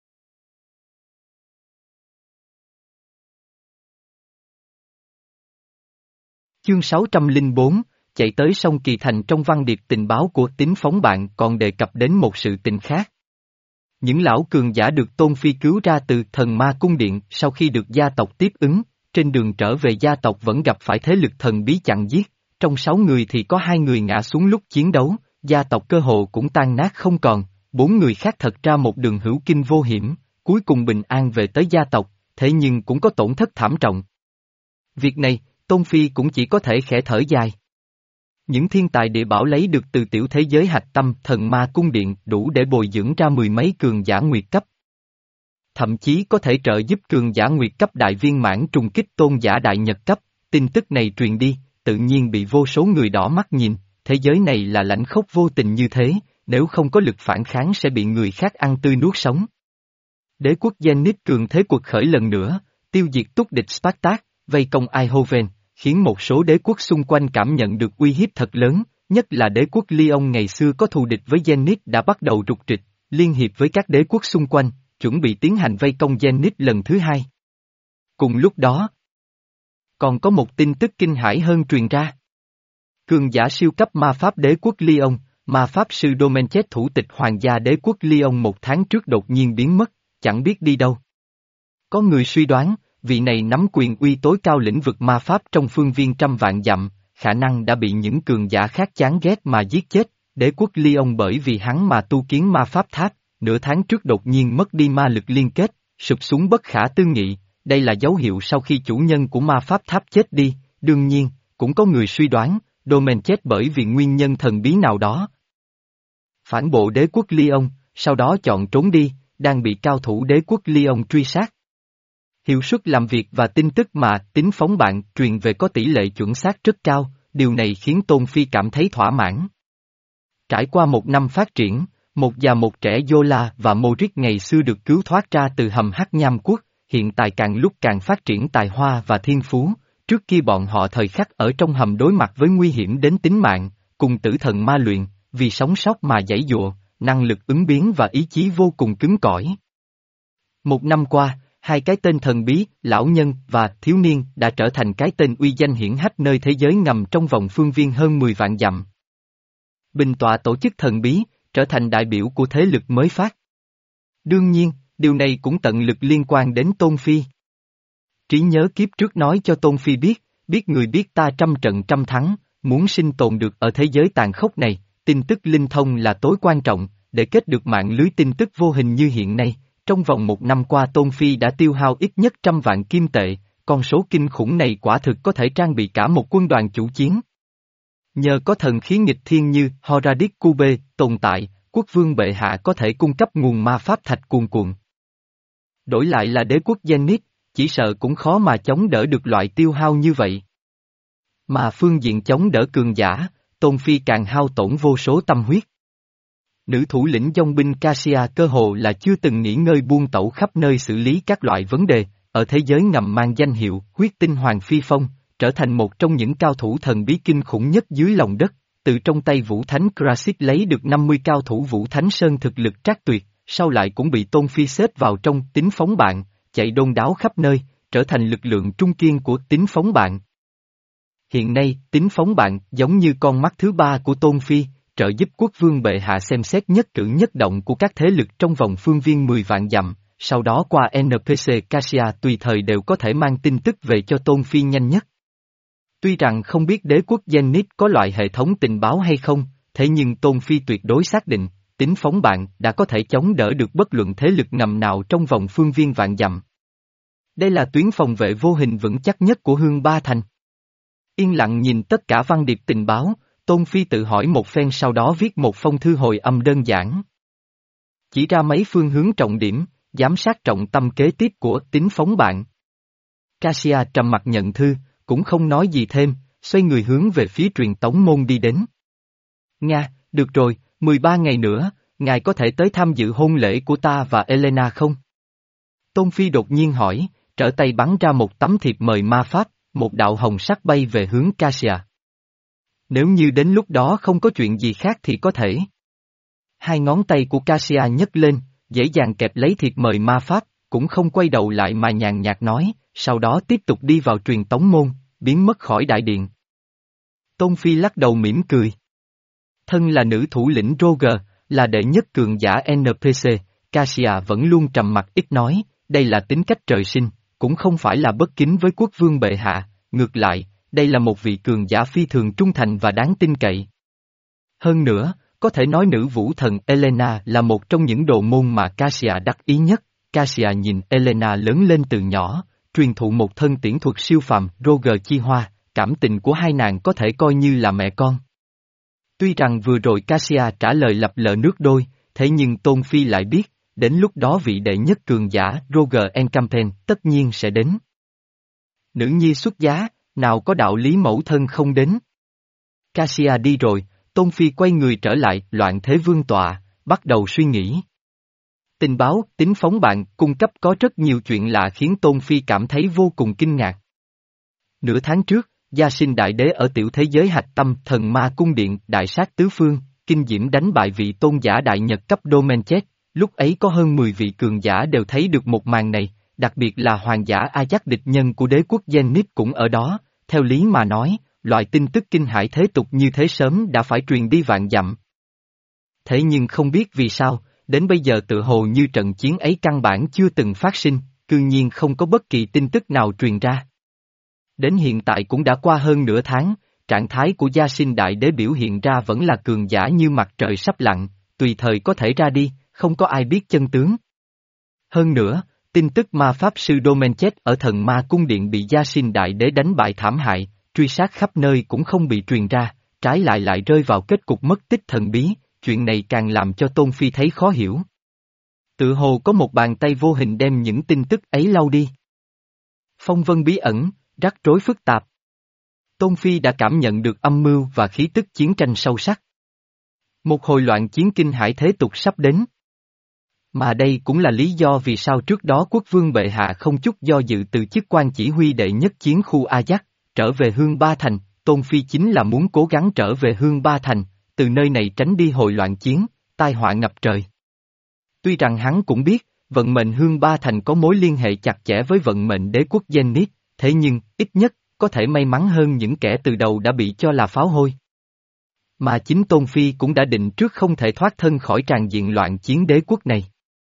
[SPEAKER 1] Chương sáu trăm lẻ bốn, chạy tới sông Kỳ Thành. Trong văn điệp tình báo của Tín Phóng bạn còn đề cập đến một sự tình khác. Những lão cường giả được Tôn Phi cứu ra từ Thần Ma Cung Điện sau khi được gia tộc tiếp ứng, trên đường trở về gia tộc vẫn gặp phải thế lực thần bí chặn giết, trong sáu người thì có hai người ngã xuống lúc chiến đấu, gia tộc cơ hồ cũng tan nát không còn, bốn người khác thật ra một đường hữu kinh vô hiểm, cuối cùng bình an về tới gia tộc, thế nhưng cũng có tổn thất thảm trọng. Việc này, Tôn Phi cũng chỉ có thể khẽ thở dài. Những thiên tài địa bảo lấy được từ tiểu thế giới hạch tâm Thần Ma Cung Điện đủ để bồi dưỡng ra mười mấy cường giả nguyệt cấp. Thậm chí có thể trợ giúp cường giả nguyệt cấp đại viên mãn trùng kích tôn giả đại nhật cấp, tin tức này truyền đi, tự nhiên bị vô số người đỏ mắt nhìn, thế giới này là lãnh khốc vô tình như thế, nếu không có lực phản kháng sẽ bị người khác ăn tươi nuốt sống. Đế quốc Zenith cường thế cuộc khởi lần nữa, tiêu diệt túc địch Spartak, vây công Eindhoven, khiến một số đế quốc xung quanh cảm nhận được uy hiếp thật lớn, nhất là đế quốc Lyon ngày xưa có thù địch với Zenith đã bắt đầu rục rịch, liên hiệp với các đế quốc xung quanh, chuẩn bị tiến hành vây công Zenith lần thứ hai. Cùng lúc đó, còn có một tin tức kinh hãi hơn truyền ra. Cường giả siêu cấp ma pháp đế quốc Lyon, ma pháp sư Domenchet thủ tịch hoàng gia đế quốc Lyon một tháng trước đột nhiên biến mất, chẳng biết đi đâu. Có người suy đoán, vị này nắm quyền uy tối cao lĩnh vực ma pháp trong phương viên trăm vạn dặm, khả năng đã bị những cường giả khác chán ghét mà giết chết, đế quốc Lyon bởi vì hắn mà tu kiến ma pháp tháp, nửa tháng trước đột nhiên mất đi ma lực liên kết, sụp xuống bất khả tư nghị, đây là dấu hiệu sau khi chủ nhân của ma pháp tháp chết đi, đương nhiên, cũng có người suy đoán, Domenchet bởi vì nguyên nhân thần bí nào đó. Phản bộ đế quốc Lyon, sau đó chọn trốn đi, đang bị cao thủ đế quốc Lyon truy sát. Hiệu suất làm việc và tin tức mà Tín Phóng bạn truyền về có tỷ lệ chuẩn xác rất cao, điều này khiến Tôn Phi cảm thấy thỏa mãn. Trải qua một năm phát triển, một già một trẻ Yola và Moritz ngày xưa được cứu thoát ra từ hầm Hắc Nham Quốc, hiện tại càng lúc càng phát triển tài hoa và thiên phú, trước kia bọn họ thời khắc ở trong hầm đối mặt với nguy hiểm đến tính mạng, cùng tử thần ma luyện, vì sống sót mà giãy giụa, năng lực ứng biến và ý chí vô cùng cứng cỏi. Một năm qua, hai cái tên thần bí, lão nhân và thiếu niên đã trở thành cái tên uy danh hiển hách nơi thế giới ngầm trong vòng phương viên hơn mười vạn dặm. Bình tọa tổ chức thần bí, trở thành đại biểu của thế lực mới phát. Đương nhiên, điều này cũng tận lực liên quan đến Tôn Phi. Trí nhớ kiếp trước nói cho Tôn Phi biết, biết người biết ta trăm trận trăm thắng, muốn sinh tồn được ở thế giới tàn khốc này, tin tức linh thông là tối quan trọng, để kết được mạng lưới tin tức vô hình như hiện nay. Trong vòng một năm qua Tôn Phi đã tiêu hao ít nhất trăm vạn kim tệ, con số kinh khủng này quả thực có thể trang bị cả một quân đoàn chủ chiến. Nhờ có thần khí nghịch thiên như Horadic Cube tồn tại, quốc vương bệ hạ có thể cung cấp nguồn ma pháp thạch cuồn cuộn. Đổi lại là đế quốc Zenith, chỉ sợ cũng khó mà chống đỡ được loại tiêu hao như vậy. Mà phương diện chống đỡ cường giả, Tôn Phi càng hao tổn vô số tâm huyết. Nữ thủ lĩnh dòng binh Cassia cơ hồ là chưa từng nghỉ ngơi buôn tẩu khắp nơi xử lý các loại vấn đề, ở thế giới ngầm mang danh hiệu huyết tinh Hoàng Phi Phong, trở thành một trong những cao thủ thần bí kinh khủng nhất dưới lòng đất, từ trong tay Vũ Thánh Krasit lấy được năm mươi cao thủ Vũ Thánh Sơn thực lực trác tuyệt, sau lại cũng bị Tôn Phi xếp vào trong Tín Phóng bạn, chạy đôn đáo khắp nơi, trở thành lực lượng trung kiên của Tính Phóng Bạn. Hiện nay, Tính Phóng Bạn giống như con mắt thứ ba của Tôn Phi, trợ giúp quốc vương bệ hạ xem xét nhất cử nhất động của các thế lực trong vòng phương viên mười vạn dặm, sau đó qua en pê xê Cassia tùy thời đều có thể mang tin tức về cho Tôn Phi nhanh nhất. Tuy rằng không biết đế quốc Zenith có loại hệ thống tình báo hay không, thế nhưng Tôn Phi tuyệt đối xác định, Tính Phóng Bạn đã có thể chống đỡ được bất luận thế lực ngầm nào trong vòng phương viên vạn dặm. Đây là tuyến phòng vệ vô hình vững chắc nhất của Hương Ba Thành. Yên lặng nhìn tất cả văn điệp tình báo, Tôn Phi tự hỏi một phen sau đó viết một phong thư hồi âm đơn giản. Chỉ ra mấy phương hướng trọng điểm, giám sát trọng tâm kế tiếp của Tính Phóng Bạn. Cassia trầm mặt nhận thư, cũng không nói gì thêm, xoay người hướng về phía truyền tống môn đi đến. Nga, được rồi, mười ba ngày nữa, ngài có thể tới tham dự hôn lễ của ta và Elena không? Tôn Phi đột nhiên hỏi, trở tay bắn ra một tấm thiệp mời ma pháp, một đạo hồng sắc bay về hướng Cassia. Nếu như đến lúc đó không có chuyện gì khác thì có thể. Hai ngón tay của Cassia nhấc lên, dễ dàng kẹp lấy thiệp mời ma pháp, cũng không quay đầu lại mà nhàn nhạt nói, sau đó tiếp tục đi vào truyền tống môn, biến mất khỏi đại điện. Tôn Phi lắc đầu mỉm cười. Thân là nữ thủ lĩnh Roger, là đệ nhất cường giả en pê xê, Cassia vẫn luôn trầm mặc ít nói, đây là tính cách trời sinh, cũng không phải là bất kính với quốc vương bệ hạ, ngược lại, đây là một vị cường giả phi thường trung thành và đáng tin cậy. Hơn nữa, có thể nói nữ vũ thần Elena là một trong những đồ môn mà Cassia đắc ý nhất. Cassia nhìn Elena lớn lên từ nhỏ, truyền thụ một thân tiễn thuật siêu phàm Roger chi hoa, cảm tình của hai nàng có thể coi như là mẹ con. Tuy rằng vừa rồi Cassia trả lời lập lờ nước đôi, thế nhưng Tôn Phi lại biết, đến lúc đó vị đệ nhất cường giả Roger Encampen tất nhiên sẽ đến. Nữ nhi xuất giá, nào có đạo lý mẫu thân không đến. Cassia đi rồi, Tôn Phi quay người trở lại Loạn Thế Vương tọa, bắt đầu suy nghĩ. Tình báo, Tính Phóng Bạn cung cấp có rất nhiều chuyện lạ khiến Tôn Phi cảm thấy vô cùng kinh ngạc. Nửa tháng trước, Gia Sinh Đại Đế ở tiểu thế giới hạch tâm thần ma cung điện đại sát tứ phương, kinh diễm đánh bại vị tôn giả đại nhật cấp Domenchet, lúc ấy có hơn mười vị cường giả đều thấy được một màn này, đặc biệt là hoàng giả Ajax địch nhân của đế quốc Zenith cũng ở đó, theo lý mà nói, loại tin tức kinh hãi thế tục như thế sớm đã phải truyền đi vạn dặm. Thế nhưng không biết vì sao, đến bây giờ tự hồ như trận chiến ấy căn bản chưa từng phát sinh, cư nhiên không có bất kỳ tin tức nào truyền ra. Đến hiện tại cũng đã qua hơn nửa tháng, trạng thái của Gia Sinh Đại Đế biểu hiện ra vẫn là cường giả như mặt trời sắp lặn, tùy thời có thể ra đi, không có ai biết chân tướng. Hơn nữa, tin tức ma pháp sư Domenchet ở thần ma cung điện bị Gia Sinh Đại Đế đánh bại thảm hại, truy sát khắp nơi cũng không bị truyền ra, trái lại lại rơi vào kết cục mất tích thần bí, chuyện này càng làm cho Tôn Phi thấy khó hiểu. Tự hồ có một bàn tay vô hình đem những tin tức ấy lau đi. Phong vân bí ẩn, rắc rối phức tạp. Tôn Phi đã cảm nhận được âm mưu và khí tức chiến tranh sâu sắc. Một hồi loạn chiến kinh hải thế tục sắp đến. Mà đây cũng là lý do vì sao trước đó quốc vương bệ hạ không chút do dự từ chức quan chỉ huy đệ nhất chiến khu Ajax, trở về Hương Ba Thành. Tôn Phi chính là muốn cố gắng trở về Hương Ba Thành, từ nơi này tránh đi hồi loạn chiến, tai họa ngập trời. Tuy rằng hắn cũng biết, vận mệnh Hương Ba Thành có mối liên hệ chặt chẽ với vận mệnh đế quốc Zenith, thế nhưng, ít nhất, có thể may mắn hơn những kẻ từ đầu đã bị cho là pháo hôi. Mà chính Tôn Phi cũng đã định trước không thể thoát thân khỏi tràn diện loạn chiến đế quốc này.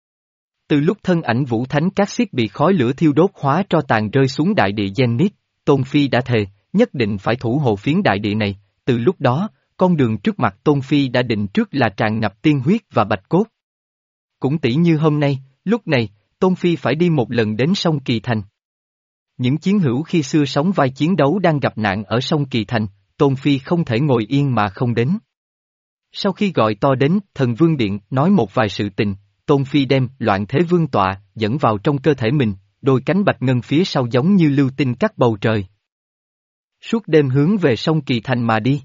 [SPEAKER 1] Từ lúc thân ảnh Vũ Thánh Cát Xiết bị khói lửa thiêu đốt hóa tro tàn rơi xuống đại địa Zenith, Tôn Phi đã thề, nhất định phải thủ hộ phiến đại địa này, từ lúc đó, con đường trước mặt Tôn Phi đã định trước là tràn ngập tiên huyết và bạch cốt. Cũng tỷ như hôm nay, lúc này, Tôn Phi phải đi một lần đến sông Kỳ Thành. Những chiến hữu khi xưa sóng vai chiến đấu đang gặp nạn ở sông Kỳ Thành, Tôn Phi không thể ngồi yên mà không đến. Sau khi gọi to đến Thần Vương Điện nói một vài sự tình, Tôn Phi đem Loạn Thế Vương tọa dẫn vào trong cơ thể mình, đôi cánh bạch ngân phía sau giống như lưu tinh cắt bầu trời. Suốt đêm hướng về sông Kỳ Thành mà đi.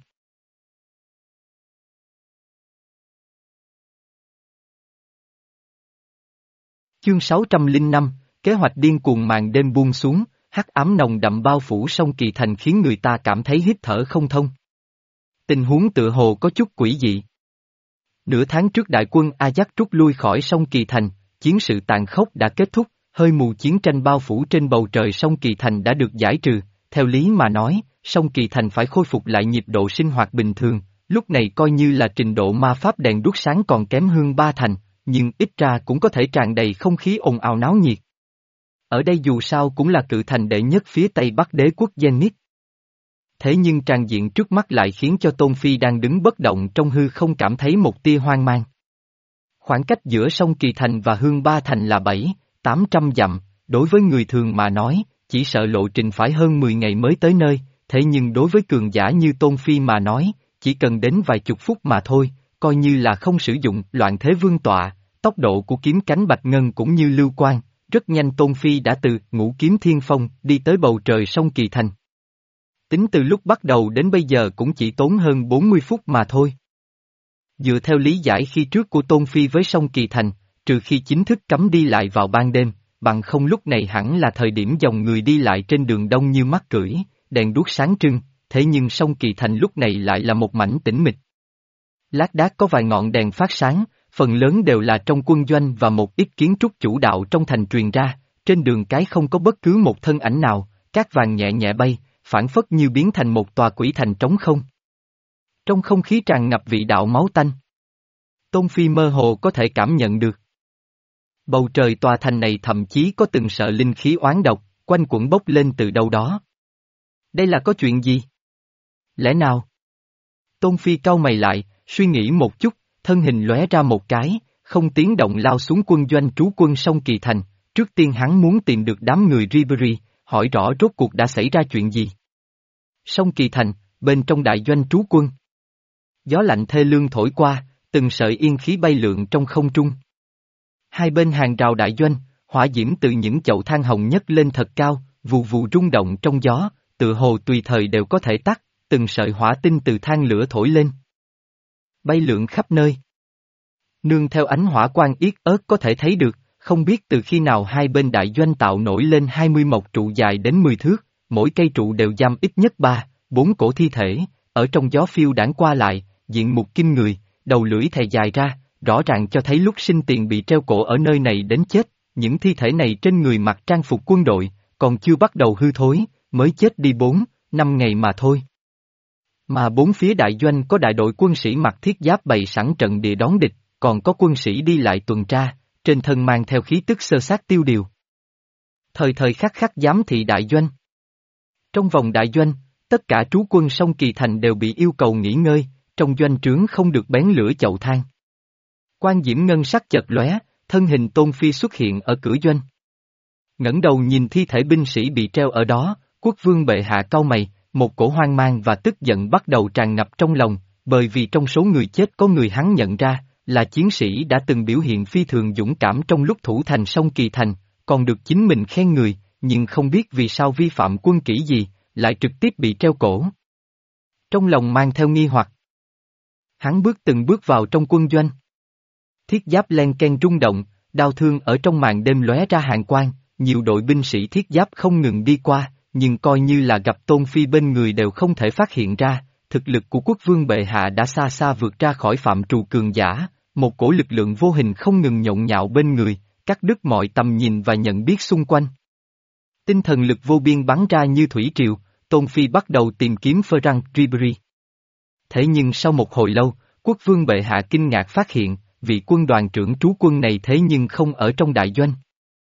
[SPEAKER 1] Chương sáu trăm lẻ năm, kế hoạch điên cuồng màn đêm buông xuống, hắc ám nồng đậm bao phủ sông Kỳ Thành khiến người ta cảm thấy hít thở không thông. Tình huống tựa hồ có chút quỷ dị. Nửa tháng trước đại quân Ajax rút lui khỏi sông Kỳ Thành, chiến sự tàn khốc đã kết thúc, hơi mù chiến tranh bao phủ trên bầu trời sông Kỳ Thành đã được giải trừ, theo lý mà nói, sông Kỳ Thành phải khôi phục lại nhịp độ sinh hoạt bình thường, lúc này coi như là trình độ ma pháp đèn đuốc sáng còn kém Hương Ba Thành, nhưng ít ra cũng có thể tràn đầy không khí ồn ào náo nhiệt. Ở đây dù sao cũng là cự thành đệ nhất phía Tây Bắc đế quốc Zenith. Thế nhưng tràn diện trước mắt lại khiến cho Tôn Phi đang đứng bất động trong hư không cảm thấy một tia hoang mang. Khoảng cách giữa sông Kỳ Thành và Hương Ba Thành là bảy, tám trăm dặm, đối với người thường mà nói, chỉ sợ lộ trình phải hơn mười ngày mới tới nơi, thế nhưng đối với cường giả như Tôn Phi mà nói, chỉ cần đến vài chục phút mà thôi, coi như là không sử dụng loạn thế vương tọa, tốc độ của kiếm cánh bạch ngân cũng như lưu quang, rất nhanh Tôn Phi đã từ Ngũ Kiếm Thiên Phong đi tới bầu trời sông Kỳ Thành. Tính từ lúc bắt đầu đến bây giờ cũng chỉ tốn hơn bốn mươi phút mà thôi. Dựa theo lý giải khi trước của Tôn Phi với sông Kỳ Thành, trừ khi chính thức cấm đi lại vào ban đêm, bằng không lúc này hẳn là thời điểm dòng người đi lại trên đường đông như mắc cưỡi, đèn đuốc sáng trưng, thế nhưng sông Kỳ Thành lúc này lại là một mảnh tĩnh mịch. Lác đác có vài ngọn đèn phát sáng, phần lớn đều là trong quân doanh và một ít kiến trúc chủ đạo trong thành truyền ra, trên đường cái không có bất cứ một thân ảnh nào, cát vàng nhẹ nhẹ bay, phản phất như biến thành một tòa quỷ thành trống không. Trong không khí tràn ngập vị đạo máu tanh. Tôn Phi mơ hồ có thể cảm nhận được. Bầu trời tòa thành này thậm chí có từng sợ linh khí oán độc, quanh quẩn bốc lên từ đâu đó. Đây là có chuyện gì? Lẽ nào? Tôn Phi cau mày lại, suy nghĩ một chút, thân hình lóe ra một cái, không tiếng động lao xuống quân doanh trú quân sông Kỳ Thành, trước tiên hắn muốn tìm được đám người Ribery, hỏi rõ rốt cuộc đã xảy ra chuyện gì. Sông Kỳ Thành, bên trong đại doanh trú quân. Gió lạnh thê lương thổi qua, từng sợi yên khí bay lượn trong không trung. Hai bên hàng rào đại doanh, hỏa diễm từ những chậu than hồng nhất lên thật cao, vù vù rung động trong gió, tự hồ tùy thời đều có thể tắt, từng sợi hỏa tinh từ than lửa thổi lên. Bay lượn khắp nơi. Nương theo ánh hỏa quang yết ớt có thể thấy được, không biết từ khi nào hai bên đại doanh tạo nổi lên hai mươi mộc trụ dài đến mười thước, mỗi cây trụ đều giam ít nhất ba, bốn cổ thi thể, ở trong gió phiêu đãng qua lại, diện mục kinh người, đầu lưỡi thè dài ra, rõ ràng cho thấy lúc sinh tiền bị treo cổ ở nơi này đến chết, những thi thể này trên người mặc trang phục quân đội, còn chưa bắt đầu hư thối, mới chết đi bốn, năm ngày mà thôi. Mà bốn phía đại doanh có đại đội quân sĩ mặc thiết giáp bày sẵn trận địa đón địch, còn có quân sĩ đi lại tuần tra, trên thân mang theo khí tức sơ sát tiêu điều. Thời thời khắc khắc giám thị đại doanh. Trong vòng đại doanh, tất cả trú quân sông Kỳ Thành đều bị yêu cầu nghỉ ngơi, trong doanh trướng không được bén lửa chậu than. Quan diễm ngân sắc chợt lóe, thân hình Tôn Phi xuất hiện ở cửa doanh. Ngẩng đầu nhìn thi thể binh sĩ bị treo ở đó, quốc vương bệ hạ cau mày, một cổ hoang mang và tức giận bắt đầu tràn ngập trong lòng, bởi vì trong số người chết có người hắn nhận ra, là chiến sĩ đã từng biểu hiện phi thường dũng cảm trong lúc thủ thành sông Kỳ Thành, còn được chính mình khen người, nhưng không biết vì sao vi phạm quân kỷ gì, lại trực tiếp bị treo cổ. Trong lòng mang theo nghi hoặc. Hắn bước từng bước vào trong quân doanh. Thiết giáp len ken rung động, đao thương ở trong màn đêm lóe ra hàn quang, nhiều đội binh sĩ thiết giáp không ngừng đi qua, nhưng coi như là gặp Tôn Phi bên người đều không thể phát hiện ra, thực lực của quốc vương bệ hạ đã xa xa vượt ra khỏi phạm trù cường giả, một cổ lực lượng vô hình không ngừng nhộn nhạo bên người, cắt đứt mọi tầm nhìn và nhận biết xung quanh. Tinh thần lực vô biên bắn ra như thủy triều, Tôn Phi bắt đầu tìm kiếm Ferrand Ribery. Thế nhưng sau một hồi lâu, quốc vương bệ hạ kinh ngạc phát hiện, vị quân đoàn trưởng trú quân này thế nhưng không ở trong đại doanh.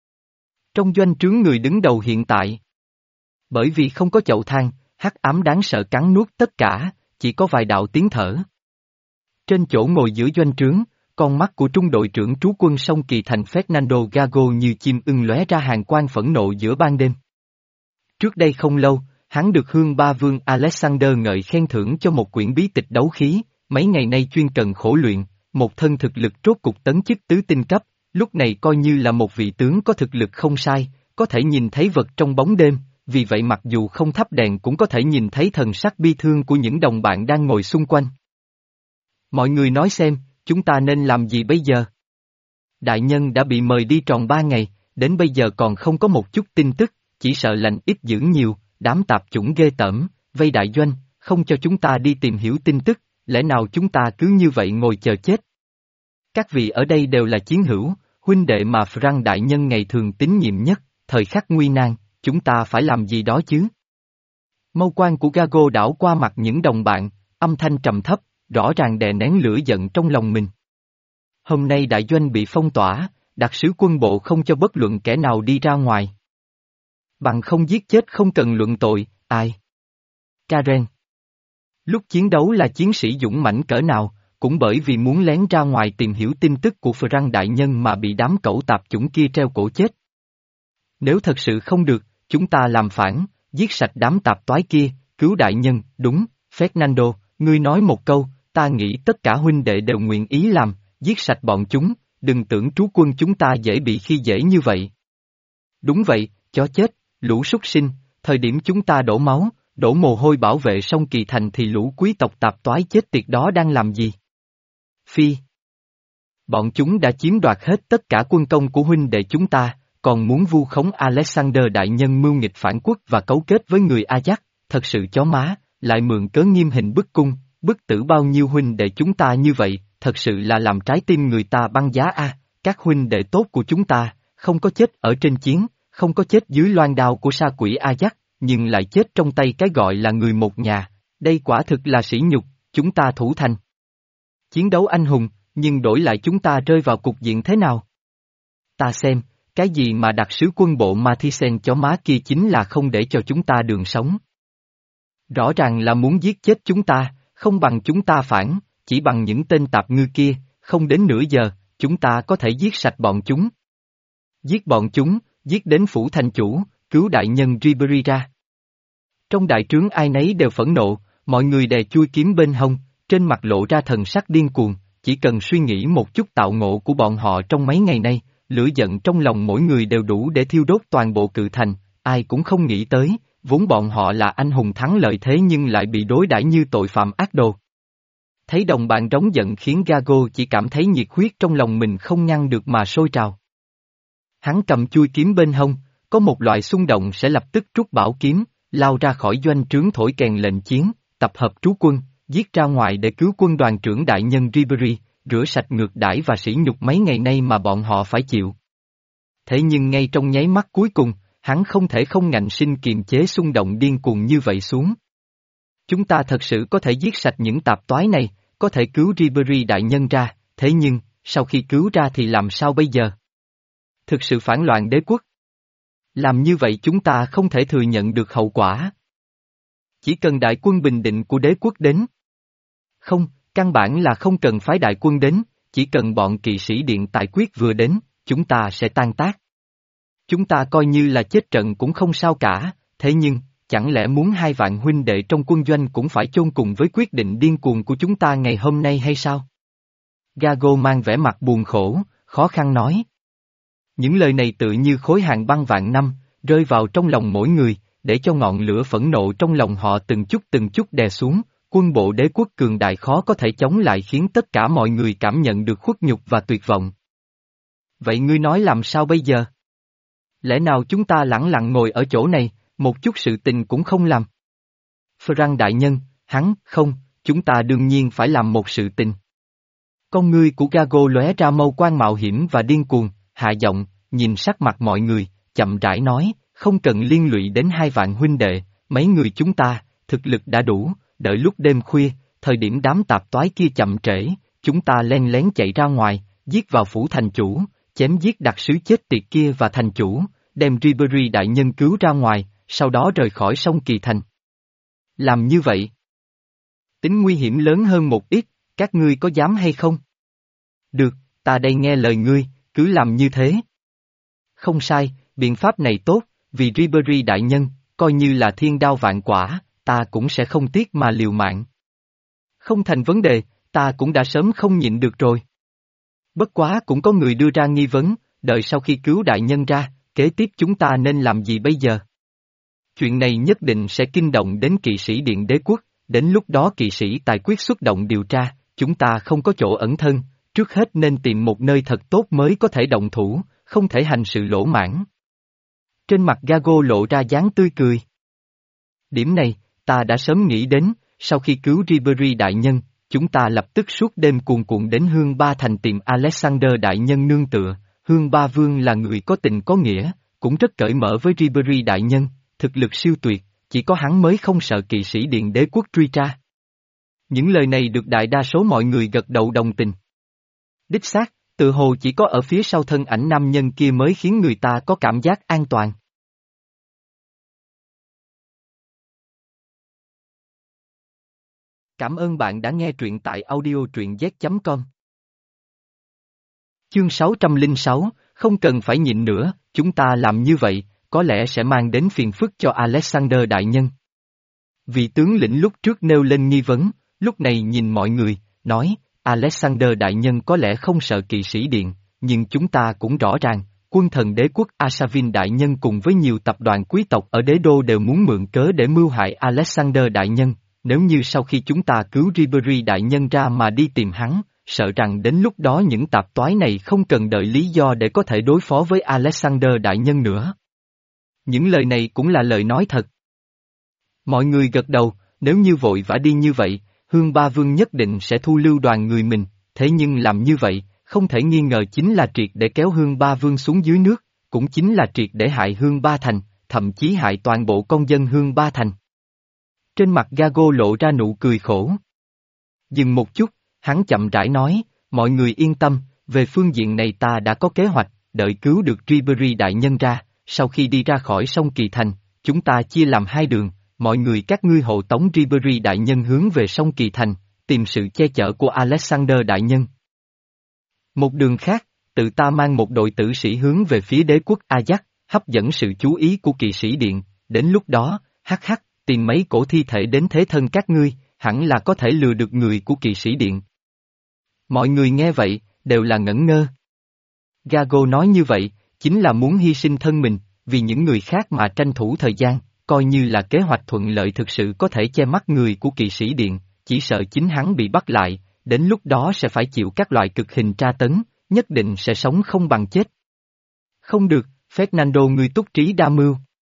[SPEAKER 1] Trong doanh trướng người đứng đầu hiện tại. Bởi vì không có chậu than, hắc ám đáng sợ cắn nuốt tất cả, chỉ có vài đạo tiếng thở. Trên chỗ ngồi giữa doanh trướng, con mắt của trung đội trưởng trú quân sông Kỳ Thành Fernando Gago như chim ưng lóe ra hàn quang phẫn nộ giữa ban đêm. Trước đây không lâu, hắn được Hương Ba Vương Alexander ngợi khen thưởng cho một quyển bí tịch đấu khí, mấy ngày nay chuyên cần khổ luyện, một thân thực lực rốt cục tấn chức tứ tinh cấp, lúc này coi như là một vị tướng có thực lực không sai, có thể nhìn thấy vật trong bóng đêm, vì vậy mặc dù không thắp đèn cũng có thể nhìn thấy thần sắc bi thương của những đồng bạn đang ngồi xung quanh. Mọi người nói xem, chúng ta nên làm gì bây giờ? Đại nhân đã bị mời đi tròn ba ngày, đến bây giờ còn không có một chút tin tức, chỉ sợ lành ít dữ nhiều, đám tạp chủng ghê tởm, vây đại doanh, không cho chúng ta đi tìm hiểu tin tức, lẽ nào chúng ta cứ như vậy ngồi chờ chết? Các vị ở đây đều là chiến hữu, huynh đệ mà Frank đại nhân ngày thường tín nhiệm nhất, thời khắc nguy nan, chúng ta phải làm gì đó chứ? Mâu quang của Gago đảo qua mặt những đồng bạn, âm thanh trầm thấp, rõ ràng đè nén lửa giận trong lòng mình. Hôm nay đại doanh bị phong tỏa, đặc sứ quân bộ không cho bất luận kẻ nào đi ra ngoài. Bằng không giết chết không cần luận tội, ai? Karen. Lúc chiến đấu là chiến sĩ dũng mãnh cỡ nào, cũng bởi vì muốn lén ra ngoài tìm hiểu tin tức của Frank đại nhân mà bị đám cẩu tạp chủng kia treo cổ chết. Nếu thật sự không được, chúng ta làm phản, giết sạch đám tạp toái kia, cứu đại nhân, đúng, Fernando, ngươi nói một câu, ta nghĩ tất cả huynh đệ đều nguyện ý làm, giết sạch bọn chúng, đừng tưởng trú quân chúng ta dễ bị khi dễ như vậy. Đúng vậy, chó chết, lũ súc sinh, thời điểm chúng ta đổ máu, đổ mồ hôi bảo vệ sông Kỳ Thành thì lũ quý tộc tạp toái chết tiệt đó đang làm gì? Phi. Bọn chúng đã chiếm đoạt hết tất cả quân công của huynh đệ chúng ta, còn muốn vu khống Alexander đại nhân mưu nghịch phản quốc và cấu kết với người Ajax, thật sự chó má, lại mượn cớ nghiêm hình bức cung, bức tử bao nhiêu huynh đệ chúng ta như vậy, thật sự là làm trái tim người ta băng giá a. Các huynh đệ tốt của chúng ta, không có chết ở trên chiến, không có chết dưới loan đao của sa quỷ Ajax, nhưng lại chết trong tay cái gọi là người một nhà, đây quả thực là sỉ nhục, chúng ta thủ thành. Chiến đấu anh hùng, nhưng đổi lại chúng ta rơi vào cục diện thế nào? Ta xem, cái gì mà đặc sứ quân bộ Mathisen chó má kia chính là không để cho chúng ta đường sống. Rõ ràng là muốn giết chết chúng ta, không bằng chúng ta phản, chỉ bằng những tên tạp ngư kia, không đến nửa giờ, chúng ta có thể giết sạch bọn chúng. Giết bọn chúng, giết đến phủ thành chủ, cứu đại nhân Ribery ra. Trong đại trướng ai nấy đều phẫn nộ, mọi người đè chui kiếm bên hông, trên mặt lộ ra thần sắc điên cuồng, chỉ cần suy nghĩ một chút tạo ngộ của bọn họ trong mấy ngày nay, lửa giận trong lòng mỗi người đều đủ để thiêu đốt toàn bộ cự thành, ai cũng không nghĩ tới, vốn bọn họ là anh hùng thắng lợi thế nhưng lại bị đối đãi như tội phạm ác đồ. Thấy đồng bạn rống giận khiến Gago chỉ cảm thấy nhiệt huyết trong lòng mình không ngăn được mà sôi trào. Hắn cầm chui kiếm bên hông, có một loại xung động sẽ lập tức rút bảo kiếm, lao ra khỏi doanh trướng thổi kèn lệnh chiến, tập hợp trú quân, giết ra ngoài để cứu quân đoàn trưởng đại nhân Ribery, rửa sạch ngược đãi và sỉ nhục mấy ngày nay mà bọn họ phải chịu. Thế nhưng ngay trong nháy mắt cuối cùng, hắn không thể không ngạnh sinh kiềm chế xung động điên cuồng như vậy xuống. Chúng ta thật sự có thể giết sạch những tạp toái này, có thể cứu Ribery đại nhân ra, thế nhưng, sau khi cứu ra thì làm sao bây giờ? Thực sự phản loạn đế quốc. Làm như vậy chúng ta không thể thừa nhận được hậu quả. Chỉ cần đại quân bình định của đế quốc đến. Không, căn bản là không cần phái đại quân đến, chỉ cần bọn kỵ sĩ điện tại quyết vừa đến, chúng ta sẽ tan tác. Chúng ta coi như là chết trận cũng không sao cả, thế nhưng, chẳng lẽ muốn hai vạn huynh đệ trong quân doanh cũng phải chôn cùng với quyết định điên cuồng của chúng ta ngày hôm nay hay sao? Gago mang vẻ mặt buồn khổ, khó khăn nói. Những lời này tự như khối hàng băng vạn năm, rơi vào trong lòng mỗi người, để cho ngọn lửa phẫn nộ trong lòng họ từng chút từng chút đè xuống, quân bộ đế quốc cường đại khó có thể chống lại khiến tất cả mọi người cảm nhận được khuất nhục và tuyệt vọng. Vậy ngươi nói làm sao bây giờ? Lẽ nào chúng ta lẳng lặng ngồi ở chỗ này, một chút sự tình cũng không làm? Frank đại nhân, hắn, không, chúng ta đương nhiên phải làm một sự tình. Con ngươi của Gago lóe ra mâu quang mạo hiểm và điên cuồng, hạ giọng, nhìn sắc mặt mọi người, chậm rãi nói, không cần liên lụy đến hai vạn huynh đệ, mấy người chúng ta, thực lực đã đủ, đợi lúc đêm khuya, thời điểm đám tạp toái kia chậm trễ, chúng ta len lén chạy ra ngoài, giết vào phủ thành chủ, chém giết đặc sứ chết tiệt kia và thành chủ, đem Ribery đại nhân cứu ra ngoài, sau đó rời khỏi sông Kỳ Thành. Làm như vậy, tính nguy hiểm lớn hơn một ít, các ngươi có dám hay không? Được, ta đây nghe lời ngươi, cứ làm như thế. Không sai, biện pháp này tốt, vì Ribery đại nhân, coi như là thiên đao vạn quả, ta cũng sẽ không tiếc mà liều mạng. Không thành vấn đề, ta cũng đã sớm không nhịn được rồi. Bất quá cũng có người đưa ra nghi vấn, đợi sau khi cứu đại nhân ra, kế tiếp chúng ta nên làm gì bây giờ? Chuyện này nhất định sẽ kinh động đến kỵ sĩ điện đế quốc, đến lúc đó kỵ sĩ tài quyết xuất động điều tra, chúng ta không có chỗ ẩn thân, trước hết nên tìm một nơi thật tốt mới có thể động thủ, không thể hành sự lỗ mãn. Trên mặt Gago lộ ra dáng tươi cười. Điểm này, ta đã sớm nghĩ đến, sau khi cứu Ribery đại nhân, chúng ta lập tức suốt đêm cuồn cuộn đến Hương Ba Thành tìm Alexander đại nhân nương tựa, Hương Ba Vương là người có tình có nghĩa, cũng rất cởi mở với Ribery đại nhân, thực lực siêu tuyệt, chỉ có hắn mới không sợ kỵ sĩ điện đế quốc truy tra. Những lời này được đại đa số mọi người gật đầu đồng tình. Đích xác, tự hồ chỉ có ở phía sau thân ảnh nam nhân kia mới khiến người ta có cảm giác an toàn. Cảm ơn bạn đã nghe truyện tại audio truyện z chấm com. Chương sáu trăm lẻ sáu, không cần phải nhịn nữa, chúng ta làm như vậy, có lẽ sẽ mang đến phiền phức cho Alexander đại nhân. Vị tướng lĩnh lúc trước nêu lên nghi vấn, lúc này nhìn mọi người, nói, Alexander đại nhân có lẽ không sợ kỵ sĩ điện, nhưng chúng ta cũng rõ ràng, quân thần đế quốc Asavin đại nhân cùng với nhiều tập đoàn quý tộc ở đế đô đều muốn mượn cớ để mưu hại Alexander đại nhân, nếu như sau khi chúng ta cứu Ribery đại nhân ra mà đi tìm hắn, sợ rằng đến lúc đó những tạp toái này không cần đợi lý do để có thể đối phó với Alexander đại nhân nữa. Những lời này cũng là lời nói thật. Mọi người gật đầu, nếu như vội vã đi như vậy, Hương Ba Vương nhất định sẽ thu lưu đoàn người mình, thế nhưng làm như vậy, không thể nghi ngờ chính là triệt để kéo Hương Ba Vương xuống dưới nước, cũng chính là triệt để hại Hương Ba Thành, thậm chí hại toàn bộ con dân Hương Ba Thành. Trên mặt Gago lộ ra nụ cười khổ. Dừng một chút, hắn chậm rãi nói, mọi người yên tâm, về phương diện này ta đã có kế hoạch, đợi cứu được Ribery đại nhân ra, sau khi đi ra khỏi sông Kỳ Thành, chúng ta chia làm hai đường, mọi người các ngươi hộ tống Ribery đại nhân hướng về sông Kỳ Thành, tìm sự che chở của Alexander đại nhân. Một đường khác, tự ta mang một đội tử sĩ hướng về phía đế quốc Ajax, hấp dẫn sự chú ý của kỵ sĩ điện, đến lúc đó, hắc hắc, tìm mấy cổ thi thể đến thế thân các ngươi, hẳn là có thể lừa được người của kỵ sĩ điện. Mọi người nghe vậy, đều là ngẩn ngơ. Gago nói như vậy, chính là muốn hy sinh thân mình, vì những người khác mà tranh thủ thời gian, coi như là kế hoạch thuận lợi thực sự có thể che mắt người của kỵ sĩ điện, chỉ sợ chính hắn bị bắt lại, đến lúc đó sẽ phải chịu các loại cực hình tra tấn, nhất định sẽ sống không bằng chết. Không được, Fernando ngươi túc trí đa mưu.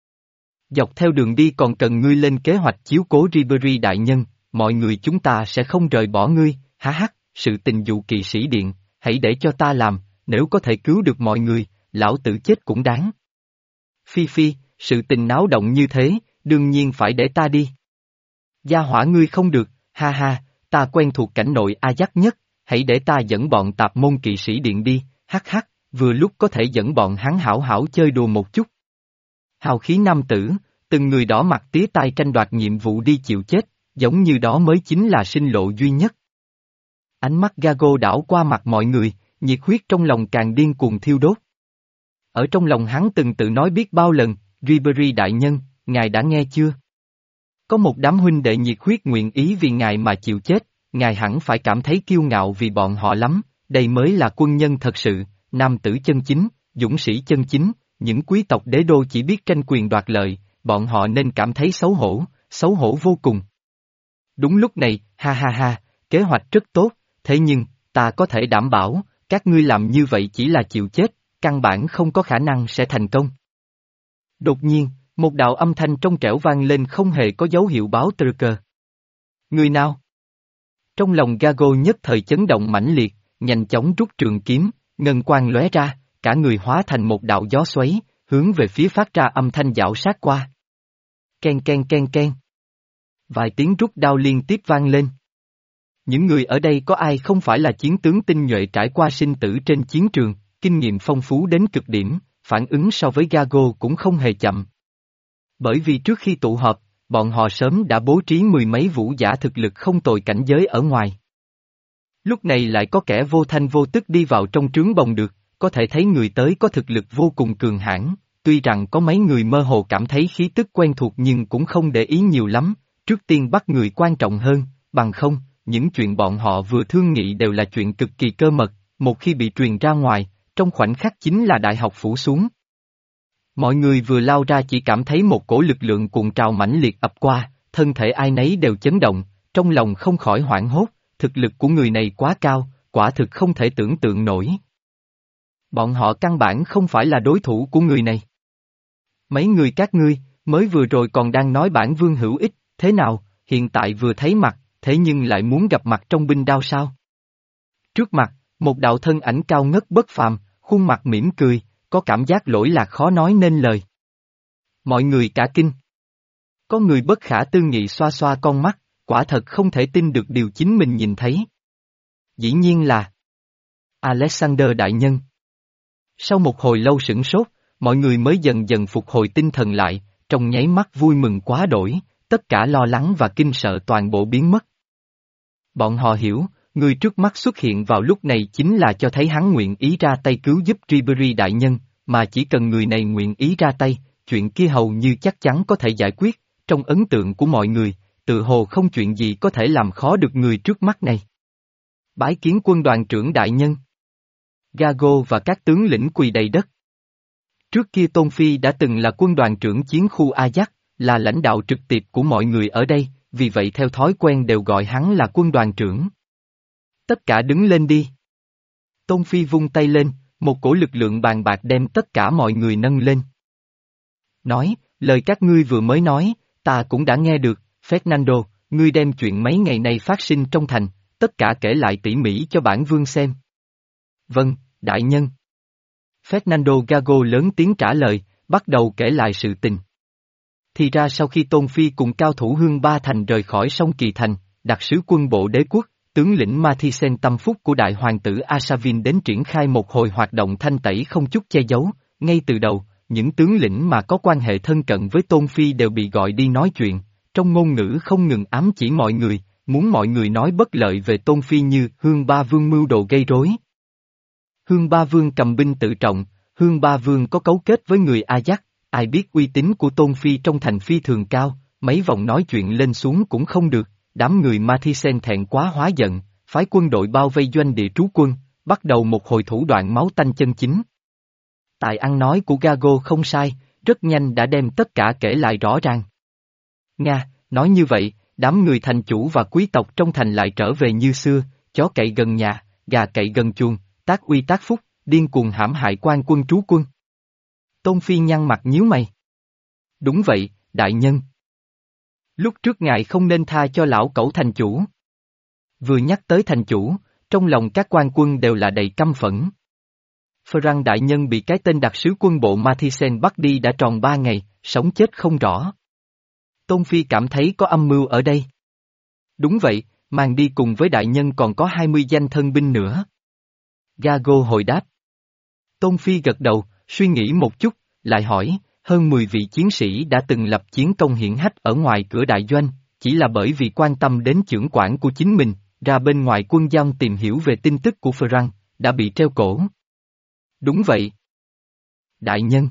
[SPEAKER 1] Dọc theo đường đi còn cần ngươi lên kế hoạch chiếu cố Ribery đại nhân, mọi người chúng ta sẽ không rời bỏ ngươi, há hắc, sự tình dụ kỵ sĩ điện, hãy để cho ta làm, nếu có thể cứu được mọi người, lão tử chết cũng đáng. Phi Phi, sự tình náo động như thế, đương nhiên phải để ta đi. Gia hỏa ngươi không được, ha ha, ta quen thuộc cảnh nội Ajax nhất, hãy để ta dẫn bọn tạp môn kỵ sĩ điện đi, hắc hắc, vừa lúc có thể dẫn bọn hắn hảo hảo chơi đùa một chút. Hào khí nam tử, từng người đỏ mặt tía tai tranh đoạt nhiệm vụ đi chịu chết, giống như đó mới chính là sinh lộ duy nhất. Ánh mắt Gago đảo qua mặt mọi người, nhiệt huyết trong lòng càng điên cuồng thiêu đốt. Ở trong lòng hắn từng tự nói biết bao lần, Ribery đại nhân, ngài đã nghe chưa? Có một đám huynh đệ nhiệt huyết nguyện ý vì ngài mà chịu chết, ngài hẳn phải cảm thấy kiêu ngạo vì bọn họ lắm, đây mới là quân nhân thật sự, nam tử chân chính, dũng sĩ chân chính, những quý tộc đế đô chỉ biết tranh quyền đoạt lợi, bọn họ nên cảm thấy xấu hổ, xấu hổ vô cùng. Đúng lúc này, ha ha ha, kế hoạch rất tốt, thế nhưng, ta có thể đảm bảo, các ngươi làm như vậy chỉ là chịu chết, căn bản không có khả năng sẽ thành công. Đột nhiên, một đạo âm thanh trong trẻo vang lên không hề có dấu hiệu báo trừ cờ. Người nào? Trong lòng Gago nhất thời chấn động mãnh liệt, nhanh chóng rút trường kiếm, ngân quang lóe ra, cả người hóa thành một đạo gió xoáy, hướng về phía phát ra âm thanh dạo sát qua. Ken ken ken ken. Vài tiếng rút đao liên tiếp vang lên. Những người ở đây có ai không phải là chiến tướng tinh nhuệ trải qua sinh tử trên chiến trường, kinh nghiệm phong phú đến cực điểm, phản ứng so với Gago cũng không hề chậm. Bởi vì trước khi tụ họp, bọn họ sớm đã bố trí mười mấy vũ giả thực lực không tồi cảnh giới ở ngoài. Lúc này lại có kẻ vô thanh vô tức đi vào trong trướng bồng được, có thể thấy người tới có thực lực vô cùng cường hãn, tuy rằng có mấy người mơ hồ cảm thấy khí tức quen thuộc nhưng cũng không để ý nhiều lắm, trước tiên bắt người quan trọng hơn, bằng không, những chuyện bọn họ vừa thương nghị đều là chuyện cực kỳ cơ mật, một khi bị truyền ra ngoài, trong khoảnh khắc chính là đại học phủ xuống. Mọi người vừa lao ra chỉ cảm thấy một cổ lực lượng cuộn trào mãnh liệt ập qua, thân thể ai nấy đều chấn động, trong lòng không khỏi hoảng hốt, thực lực của người này quá cao, quả thực không thể tưởng tượng nổi. Bọn họ căn bản không phải là đối thủ của người này. Mấy người các ngươi, mới vừa rồi còn đang nói bản vương hữu ích, thế nào, hiện tại vừa thấy mặt, thế nhưng lại muốn gặp mặt trong binh đao sao? Trước mặt, một đạo thân ảnh cao ngất bất phàm, khuôn mặt mỉm cười, có cảm giác lỗi lạc khó nói nên lời. Mọi người cả kinh. Có người bất khả tư nghị xoa xoa con mắt, quả thật không thể tin được điều chính mình nhìn thấy. Dĩ nhiên là Alexander đại nhân. Sau một hồi lâu sửng sốt, mọi người mới dần dần phục hồi tinh thần lại, trong nháy mắt vui mừng quá đổi, tất cả lo lắng và kinh sợ toàn bộ biến mất. Bọn họ hiểu, người trước mắt xuất hiện vào lúc này chính là cho thấy hắn nguyện ý ra tay cứu giúp Ribery đại nhân, mà chỉ cần người này nguyện ý ra tay, chuyện kia hầu như chắc chắn có thể giải quyết, trong ấn tượng của mọi người, tự hồ không chuyện gì có thể làm khó được người trước mắt này. Bái kiến quân đoàn trưởng đại nhân. Gago và các tướng lĩnh quỳ đầy đất. Trước kia Tôn Phi đã từng là quân đoàn trưởng chiến khu Ajax, là lãnh đạo trực tiếp của mọi người ở đây, vì vậy theo thói quen đều gọi hắn là quân đoàn trưởng. Tất cả đứng lên đi. Tôn Phi vung tay lên, một cổ lực lượng bàn bạc đem tất cả mọi người nâng lên. Nói, lời các ngươi vừa mới nói, ta cũng đã nghe được, Fernando, ngươi đem chuyện mấy ngày nay phát sinh trong thành, tất cả kể lại tỉ mỉ cho bản vương xem. Vâng, đại nhân. Fernando Gago lớn tiếng trả lời, bắt đầu kể lại sự tình. Thì ra sau khi Tôn Phi cùng cao thủ Hương Ba Thành rời khỏi sông Kỳ Thành, đặc sứ quân bộ đế quốc, tướng lĩnh Mathisen tâm phúc của đại hoàng tử Asavin đến triển khai một hồi hoạt động thanh tẩy không chút che giấu, ngay từ đầu, những tướng lĩnh mà có quan hệ thân cận với Tôn Phi đều bị gọi đi nói chuyện, trong ngôn ngữ không ngừng ám chỉ mọi người, muốn mọi người nói bất lợi về Tôn Phi như Hương Ba Vương mưu đồ gây rối. Hương Ba Vương cầm binh tự trọng, Hương Ba Vương có cấu kết với người Ajax, ai biết uy tín của Tôn Phi trong thành phi thường cao, mấy vòng nói chuyện lên xuống cũng không được, đám người Mathisen thẹn quá hóa giận, phái quân đội bao vây doanh địa trú quân, bắt đầu một hồi thủ đoạn máu tanh chân chính. Tài ăn nói của Gago không sai, rất nhanh đã đem tất cả kể lại rõ ràng. Nga, nói như vậy, đám người thành chủ và quý tộc trong thành lại trở về như xưa, chó cậy gần nhà, gà cậy gần chuồng, tác uy tác phúc, điên cuồng hãm hại quan quân trú quân. Tôn Phi nhăn mặt nhíu mày. Đúng vậy, đại nhân. Lúc trước ngài không nên tha cho lão cẩu thành chủ. Vừa nhắc tới thành chủ, trong lòng các quan quân đều là đầy căm phẫn. Ferrand đại nhân bị cái tên đặc sứ quân bộ Mathisen bắt đi đã tròn ba ngày, sống chết không rõ. Tôn Phi cảm thấy có âm mưu ở đây. Đúng vậy, mang đi cùng với đại nhân còn có hai mươi danh thân binh nữa. Gago hồi đáp. Tôn Phi gật đầu, suy nghĩ một chút, lại hỏi, hơn mười vị chiến sĩ đã từng lập chiến công hiển hách ở ngoài cửa đại doanh, chỉ là bởi vì quan tâm đến chưởng quản của chính mình, ra bên ngoài quân doanh tìm hiểu về tin tức của Ferrand, đã bị treo cổ. Đúng vậy. Đại nhân.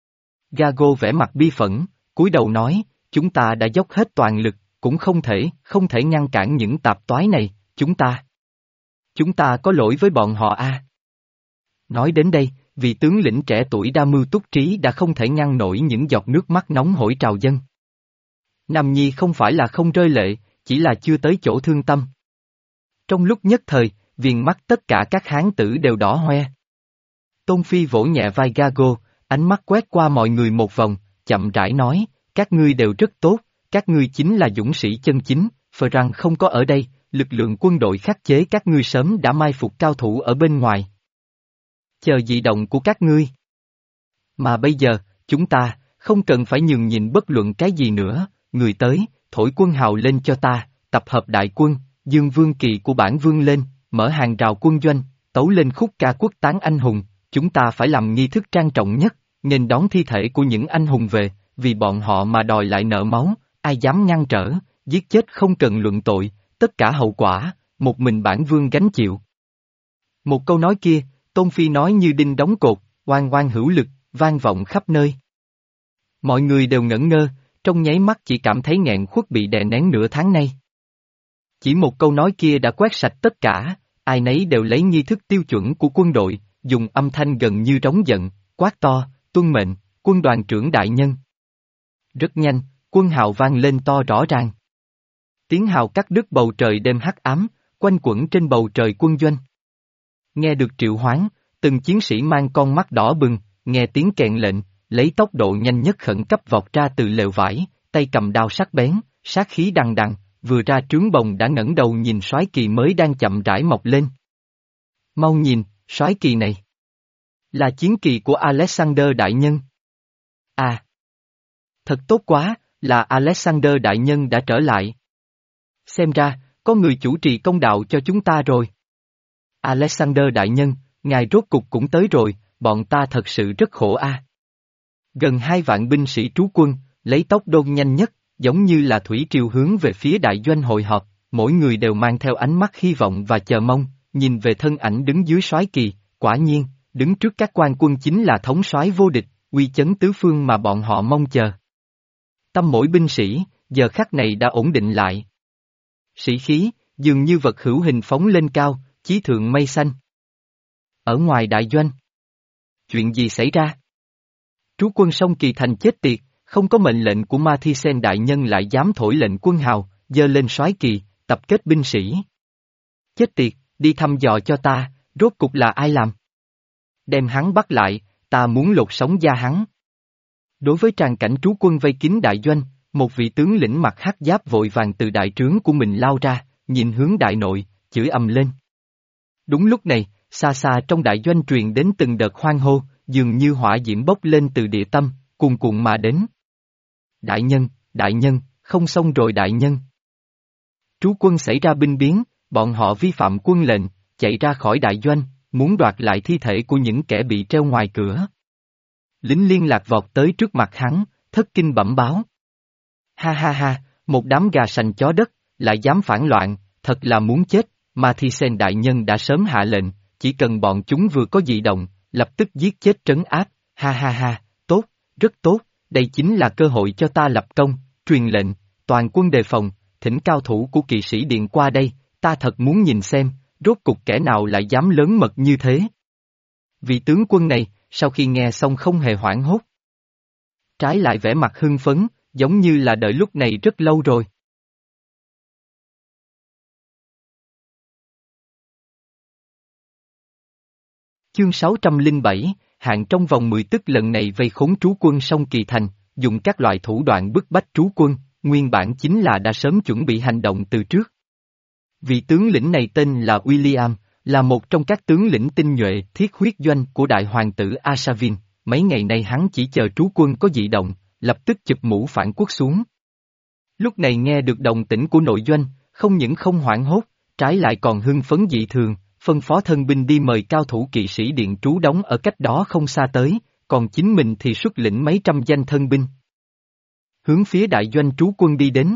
[SPEAKER 1] Gago vẻ mặt bi phẫn, cúi đầu nói, chúng ta đã dốc hết toàn lực, cũng không thể, không thể ngăn cản những tạp toái này, chúng ta. Chúng ta có lỗi với bọn họ a. À. Nói đến đây, vị tướng lĩnh trẻ tuổi đa mưu túc trí đã không thể ngăn nổi những giọt nước mắt nóng hổi trào dâng. Nam Nhi không phải là không rơi lệ, chỉ là chưa tới chỗ thương tâm. Trong lúc nhất thời, viền mắt tất cả các hán tử đều đỏ hoe. Tôn Phi vỗ nhẹ vai Gago, ánh mắt quét qua mọi người một vòng, chậm rãi nói, các ngươi đều rất tốt, các ngươi chính là dũng sĩ chân chính, Ferrand không có ở đây, lực lượng quân đội khắc chế các ngươi sớm đã mai phục cao thủ ở bên ngoài. Chờ dị động của các ngươi. Mà bây giờ, chúng ta, không cần phải nhường nhịn bất luận cái gì nữa, người tới, thổi quân hào lên cho ta, tập hợp đại quân, dương vương kỳ của bản vương lên, mở hàng rào quân doanh, tấu lên khúc ca quốc tán anh hùng, chúng ta phải làm nghi thức trang trọng nhất, nên đón thi thể của những anh hùng về, vì bọn họ mà đòi lại nợ máu, ai dám ngăn trở, giết chết không cần luận tội, tất cả hậu quả, một mình bản vương gánh chịu. Một câu nói kia, Tôn Phi nói như đinh đóng cột, oan oan hữu lực, vang vọng khắp nơi. Mọi người đều ngẩn ngơ, trong nháy mắt chỉ cảm thấy nghẹn khuất bị đè nén nửa tháng nay. Chỉ một câu nói kia đã quét sạch tất cả, ai nấy đều lấy nghi thức tiêu chuẩn của quân đội, dùng âm thanh gần như trống giận, quát to, tuân mệnh, quân đoàn trưởng đại nhân. Rất nhanh, quân hào vang lên to rõ ràng. Tiếng hào cắt đứt bầu trời đêm hắc ám, quanh quẩn trên bầu trời quân doanh. Nghe được triệu hoán, từng chiến sĩ mang con mắt đỏ bừng, nghe tiếng kèn lệnh, lấy tốc độ nhanh nhất khẩn cấp vọt ra từ lều vải, tay cầm đao sắc bén, sát khí đằng đằng, vừa ra trướng bồng đã ngẩng đầu nhìn soái kỳ mới đang chậm rãi mọc lên. Mau nhìn, soái kỳ này. Là chiến kỳ của Alexander Đại Nhân. À! Thật tốt quá, là Alexander Đại Nhân đã trở lại. Xem ra, có người chủ trì công đạo cho chúng ta rồi. Alexander Đại Nhân, ngài rốt cục cũng tới rồi, bọn ta thật sự rất khổ a. Gần hai vạn binh sĩ trú quân, lấy tốc độ nhanh nhất, giống như là thủy triều hướng về phía đại doanh hội họp, mỗi người đều mang theo ánh mắt hy vọng và chờ mong, nhìn về thân ảnh đứng dưới soái kỳ, quả nhiên, đứng trước các quan quân chính là thống soái vô địch, uy chấn tứ phương mà bọn họ mong chờ. Tâm mỗi binh sĩ, giờ khắc này đã ổn định lại. Sĩ khí, dường như vật hữu hình phóng lên cao, chí thượng mây xanh. Ở ngoài đại doanh. Chuyện gì xảy ra? Trú quân sông Kỳ Thành chết tiệt, không có mệnh lệnh của Mathisen Đại Nhân lại dám thổi lệnh quân hào, giơ lên soái kỳ, tập kết binh sĩ. Chết tiệt, đi thăm dò cho ta, rốt cục là ai làm? Đem hắn bắt lại, ta muốn lột sống da hắn. Đối với tràng cảnh trú quân vây kín đại doanh, một vị tướng lĩnh mặc hắc giáp vội vàng từ đại trướng của mình lao ra, nhìn hướng đại nội, chửi ầm lên. Đúng lúc này, xa xa trong đại doanh truyền đến từng đợt hoan hô, dường như hỏa diễm bốc lên từ địa tâm, cuồn cuộn mà đến. Đại nhân, đại nhân, không xong rồi đại nhân. Trú quân xảy ra binh biến, bọn họ vi phạm quân lệnh, chạy ra khỏi đại doanh, muốn đoạt lại thi thể của những kẻ bị treo ngoài cửa. Lính liên lạc vọt tới trước mặt hắn, thất kinh bẩm báo. Ha ha ha, một đám gà sành chó đất, lại dám phản loạn, thật là muốn chết, Mathisen Đại Nhân đã sớm hạ lệnh, chỉ cần bọn chúng vừa có dị động, lập tức giết chết trấn áp, ha ha ha, tốt, rất tốt, đây chính là cơ hội cho ta lập công, truyền lệnh, toàn quân đề phòng, thỉnh cao thủ của kỵ sĩ điện qua đây, ta thật muốn nhìn xem, rốt cục kẻ nào lại dám lớn mật như thế. Vị tướng quân này, sau khi nghe xong không hề hoảng hốt. Trái lại vẻ mặt hưng phấn, giống như là đợi lúc này rất lâu rồi. Chương sáu trăm lẻ bảy, hạn trong vòng mười tức lần này vây khốn trú quân sông Kỳ Thành, dùng các loại thủ đoạn bức bách trú quân, nguyên bản chính là đã sớm chuẩn bị hành động từ trước. Vị tướng lĩnh này tên là William, là một trong các tướng lĩnh tinh nhuệ thiết huyết doanh của đại hoàng tử Asavin, mấy ngày nay hắn chỉ chờ trú quân có dị động, lập tức chụp mũ phản quốc xuống. Lúc này nghe được động tĩnh của nội doanh, không những không hoảng hốt, trái lại còn hưng phấn dị thường, phân phó thân binh đi mời cao thủ kỵ sĩ điện trú đóng ở cách đó không xa tới, còn chính mình thì xuất lĩnh mấy trăm danh thân binh. Hướng phía đại doanh trú quân đi đến.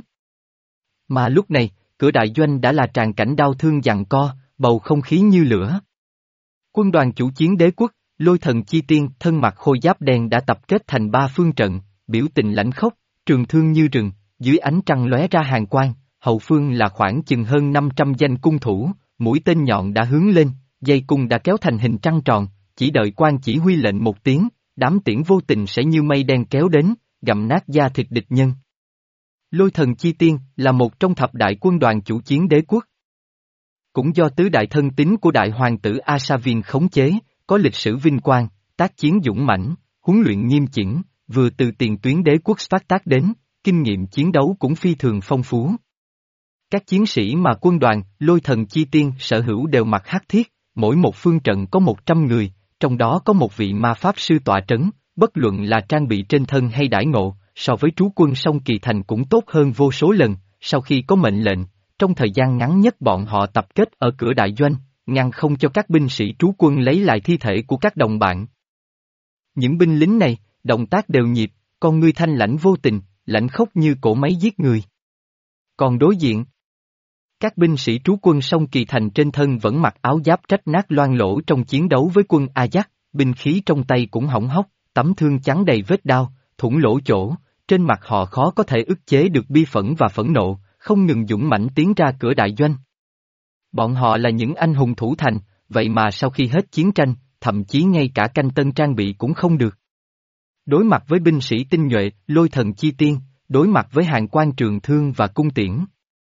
[SPEAKER 1] Mà lúc này, cửa đại doanh đã là tràn cảnh đau thương giằng co, bầu không khí như lửa. Quân đoàn chủ chiến đế quốc, Lôi Thần Chi Tiên thân mặc khôi giáp đen đã tập kết thành ba phương trận, biểu tình lãnh khốc, trường thương như rừng, dưới ánh trăng lóe ra hàn quang, hậu phương là khoảng chừng hơn năm trăm danh cung thủ, mũi tên nhọn đã hướng lên, dây cung đã kéo thành hình trăng tròn, chỉ đợi quan chỉ huy lệnh một tiếng, đám tiễn vô tình sẽ như mây đen kéo đến, gặm nát da thịt địch nhân. Lôi Thần Chi Tiên là một trong thập đại quân đoàn chủ chiến đế quốc. Cũng do tứ đại thân tín của đại hoàng tử Asavin khống chế, có lịch sử vinh quang, tác chiến dũng mãnh, huấn luyện nghiêm chỉnh, vừa từ tiền tuyến đế quốc Spartak đến, kinh nghiệm chiến đấu cũng phi thường phong phú. Các chiến sĩ mà quân đoàn Lôi Thần Chi Tiên sở hữu đều mặc hắc thiết, mỗi một phương trận có một trăm người, trong đó có một vị ma pháp sư tọa trấn, bất luận là trang bị trên thân hay đãi ngộ, so với trú quân sông Kỳ Thành cũng tốt hơn vô số lần. Sau khi có mệnh lệnh, trong thời gian ngắn nhất bọn họ tập kết ở cửa đại doanh, ngăn không cho các binh sĩ trú quân lấy lại thi thể của các đồng bạn. Những binh lính này, động tác đều nhịp, con ngươi thanh lãnh vô tình, lãnh khốc như cỗ máy giết người. Còn đối diện, các binh sĩ trú quân sông Kỳ Thành trên thân vẫn mặc áo giáp rách nát loang lỗ trong chiến đấu với quân Ajax, binh khí trong tay cũng hỏng hóc, tấm thương trắng đầy vết đao, thủng lỗ chỗ, trên mặt họ khó có thể ức chế được bi phẫn và phẫn nộ, không ngừng dũng mãnh tiến ra cửa đại doanh. Bọn họ là những anh hùng thủ thành, vậy mà sau khi hết chiến tranh, thậm chí ngay cả canh tân trang bị cũng không được. Đối mặt với binh sĩ tinh nhuệ, Lôi Thần Chi Tiên, đối mặt với hàng quan trường thương và cung tiễn.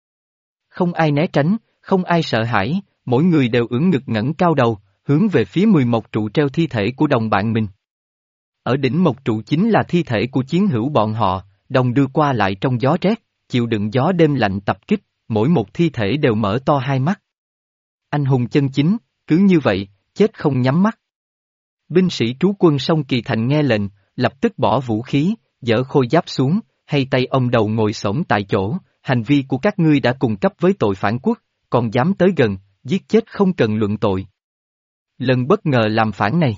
[SPEAKER 1] Không ai né tránh, không ai sợ hãi, mỗi người đều ưỡn ngực ngẩng cao đầu, hướng về phía mười một trụ treo thi thể của đồng bạn mình. Ở đỉnh một trụ chính là thi thể của chiến hữu bọn họ, đồng đưa qua lại trong gió rét, chịu đựng gió đêm lạnh tập kích, mỗi một thi thể đều mở to hai mắt. Anh hùng chân chính, cứ như vậy, chết không nhắm mắt. Binh sĩ trú quân sông Kỳ Thành nghe lệnh, lập tức bỏ vũ khí, giở khôi giáp xuống, hay tay ông đầu ngồi xổm tại chỗ, hành vi của các ngươi đã cùng cấp với tội phản quốc, còn dám tới gần, giết chết không cần luận tội. Lần bất ngờ làm phản này,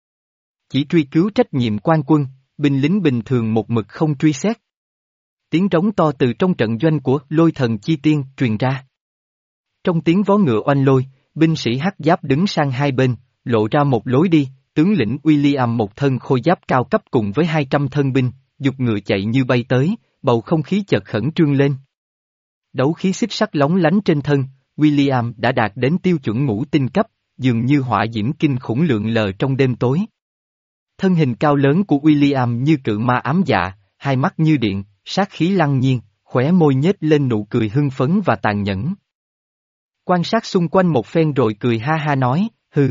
[SPEAKER 1] chỉ truy cứu trách nhiệm quan quân, binh lính bình thường một mực không truy xét. Tiếng trống to từ trong trận doanh của Lôi Thần Chi Tiên truyền ra. Trong tiếng vó ngựa oanh lôi, binh sĩ hắc giáp đứng sang hai bên, lộ ra một lối đi, tướng lĩnh William một thân khôi giáp cao cấp cùng với hai trăm thân binh, giục ngựa chạy như bay tới, bầu không khí chợt khẩn trương lên. Đấu khí xích sắt lóng lánh trên thân, William đã đạt đến tiêu chuẩn ngũ tinh cấp, dường như hỏa diễm kinh khủng lượn lờ trong đêm tối. Thân hình cao lớn của William như cự ma ám dạ, hai mắt như điện, sát khí lăng nhiên, khóe môi nhếch lên nụ cười hưng phấn và tàn nhẫn. Quan sát xung quanh một phen rồi cười ha ha nói, hừ.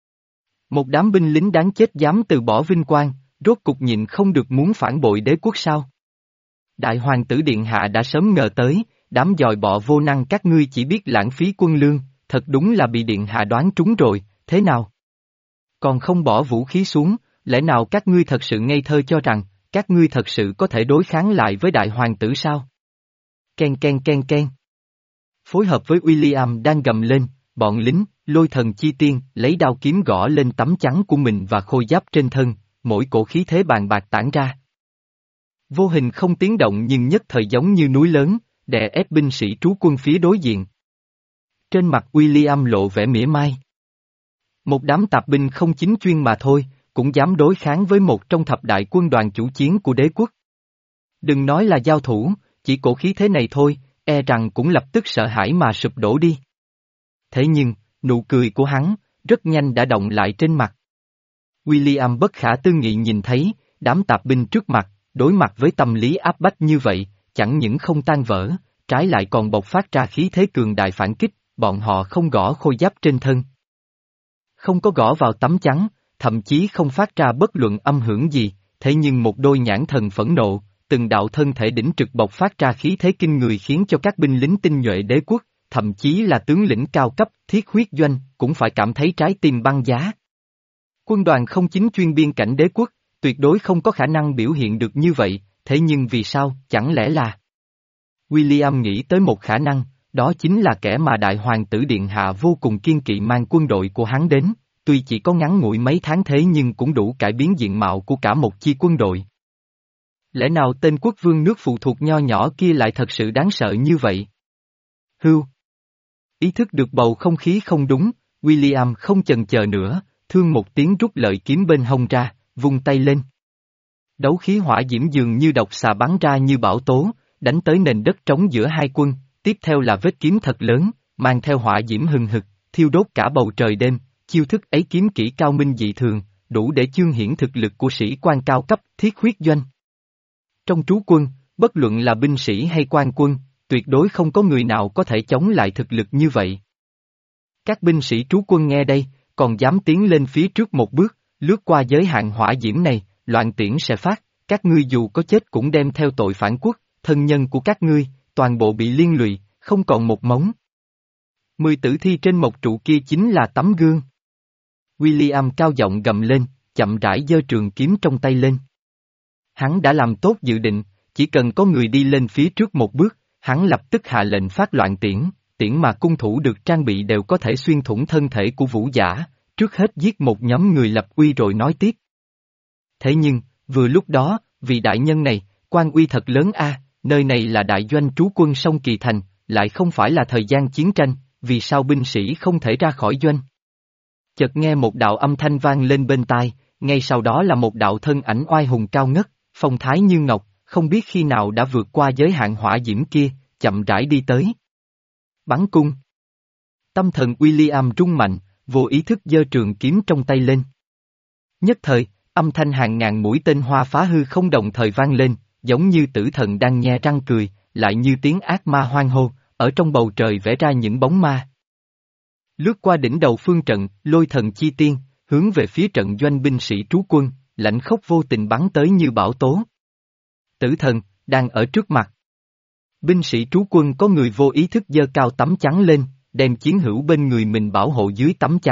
[SPEAKER 1] Một đám binh lính đáng chết dám từ bỏ vinh quang, rốt cục nhịn không được muốn phản bội đế quốc sao? Đại hoàng tử điện hạ đã sớm ngờ tới, đám dòi bọ vô năng các ngươi chỉ biết lãng phí quân lương, thật đúng là bị điện hạ đoán trúng rồi, thế nào? Còn không bỏ vũ khí xuống, lẽ nào các ngươi thật sự ngây thơ cho rằng, các ngươi thật sự có thể đối kháng lại với đại hoàng tử sao? Ken ken ken ken. Phối hợp với William đang gầm lên, bọn lính, Lôi Thần Chi Tiên lấy đao kiếm gõ lên tấm chắn của mình và khôi giáp trên thân, mỗi cổ khí thế bàn bạc tản ra. Vô hình không tiếng động nhưng nhất thời giống như núi lớn, đè ép binh sĩ trú quân phía đối diện. Trên mặt William lộ vẻ mỉa mai. Một đám tạp binh không chính chuyên mà thôi, cũng dám đối kháng với một trong thập đại quân đoàn chủ chiến của đế quốc. Đừng nói là giao thủ, chỉ cổ khí thế này thôi, e rằng cũng lập tức sợ hãi mà sụp đổ đi. Thế nhưng, nụ cười của hắn, rất nhanh đã động lại trên mặt. William bất khả tư nghị nhìn thấy, đám tạp binh trước mặt, đối mặt với tâm lý áp bách như vậy, chẳng những không tan vỡ, trái lại còn bộc phát ra khí thế cường đại phản kích, bọn họ không gõ khôi giáp trên thân. Không có gõ vào tấm chắn, thậm chí không phát ra bất luận âm hưởng gì, thế nhưng một đôi nhãn thần phẫn nộ, từng đạo thân thể đỉnh trực bộc phát ra khí thế kinh người khiến cho các binh lính tinh nhuệ đế quốc, thậm chí là tướng lĩnh cao cấp, thiết huyết doanh, cũng phải cảm thấy trái tim băng giá. Quân đoàn không chính chuyên biên cảnh đế quốc, tuyệt đối không có khả năng biểu hiện được như vậy, thế nhưng vì sao, chẳng lẽ là... William nghĩ tới một khả năng, đó chính là kẻ mà đại hoàng tử điện hạ vô cùng kiên kỵ mang quân đội của hắn đến, tuy chỉ có ngắn ngủi mấy tháng thế nhưng cũng đủ cải biến diện mạo của cả một chi quân đội. Lẽ nào tên quốc vương nước phụ thuộc nho nhỏ kia lại thật sự đáng sợ như vậy? Hưu. Ý thức được bầu không khí không đúng, William không chần chờ nữa, thương một tiếng rút lợi kiếm bên hông ra, vung tay lên. Đấu khí hỏa diễm dường như độc xà bắn ra như bão tố, đánh tới nền đất trống giữa hai quân, tiếp theo là vết kiếm thật lớn, mang theo hỏa diễm hừng hực, thiêu đốt cả bầu trời đêm, chiêu thức ấy kiếm kỹ cao minh dị thường, đủ để chương hiển thực lực của sĩ quan cao cấp thiết huyết doanh. Trong trú quân, bất luận là binh sĩ hay quan quân, tuyệt đối không có người nào có thể chống lại thực lực như vậy. Các binh sĩ trú quân nghe đây, còn dám tiến lên phía trước một bước, lướt qua giới hạn hỏa diễm này, loạn tiễn sẽ phát, các ngươi dù có chết cũng đem theo tội phản quốc, thân nhân của các ngươi, toàn bộ bị liên lụy, không còn một mống. Mười tử thi trên một trụ kia chính là tấm gương. William cao giọng gầm lên, chậm rãi giơ trường kiếm trong tay lên. Hắn đã làm tốt dự định, chỉ cần có người đi lên phía trước một bước, hắn lập tức hạ lệnh phát loạn tiễn, tiễn mà cung thủ được trang bị đều có thể xuyên thủng thân thể của vũ giả, trước hết giết một nhóm người lập uy rồi nói tiếp. Thế nhưng, vừa lúc đó, vì đại nhân này, quan uy thật lớn a, nơi này là đại doanh trú quân sông Kỳ Thành, lại không phải là thời gian chiến tranh, vì sao binh sĩ không thể ra khỏi doanh? Chợt nghe một đạo âm thanh vang lên bên tai, ngay sau đó là một đạo thân ảnh oai hùng cao ngất, phong thái như ngọc, không biết khi nào đã vượt qua giới hạn hỏa diễm kia, chậm rãi đi tới. Bắn cung. Tâm thần William rung mạnh, vô ý thức giơ trường kiếm trong tay lên. Nhất thời, âm thanh hàng ngàn mũi tên hoa phá hư không đồng thời vang lên, giống như tử thần đang nhe răng cười, lại như tiếng ác ma hoang hô, ở trong bầu trời vẽ ra những bóng ma. Lướt qua đỉnh đầu phương trận, Lôi Thần Chi Tiên, hướng về phía trận doanh binh sĩ trú quân, lãnh khốc vô tình bắn tới như bão tố. Tử thần, đang ở trước mặt. Binh sĩ trú quân có người vô ý thức giơ cao tấm chắn lên, đem chiến hữu bên người mình bảo hộ dưới tấm chắn,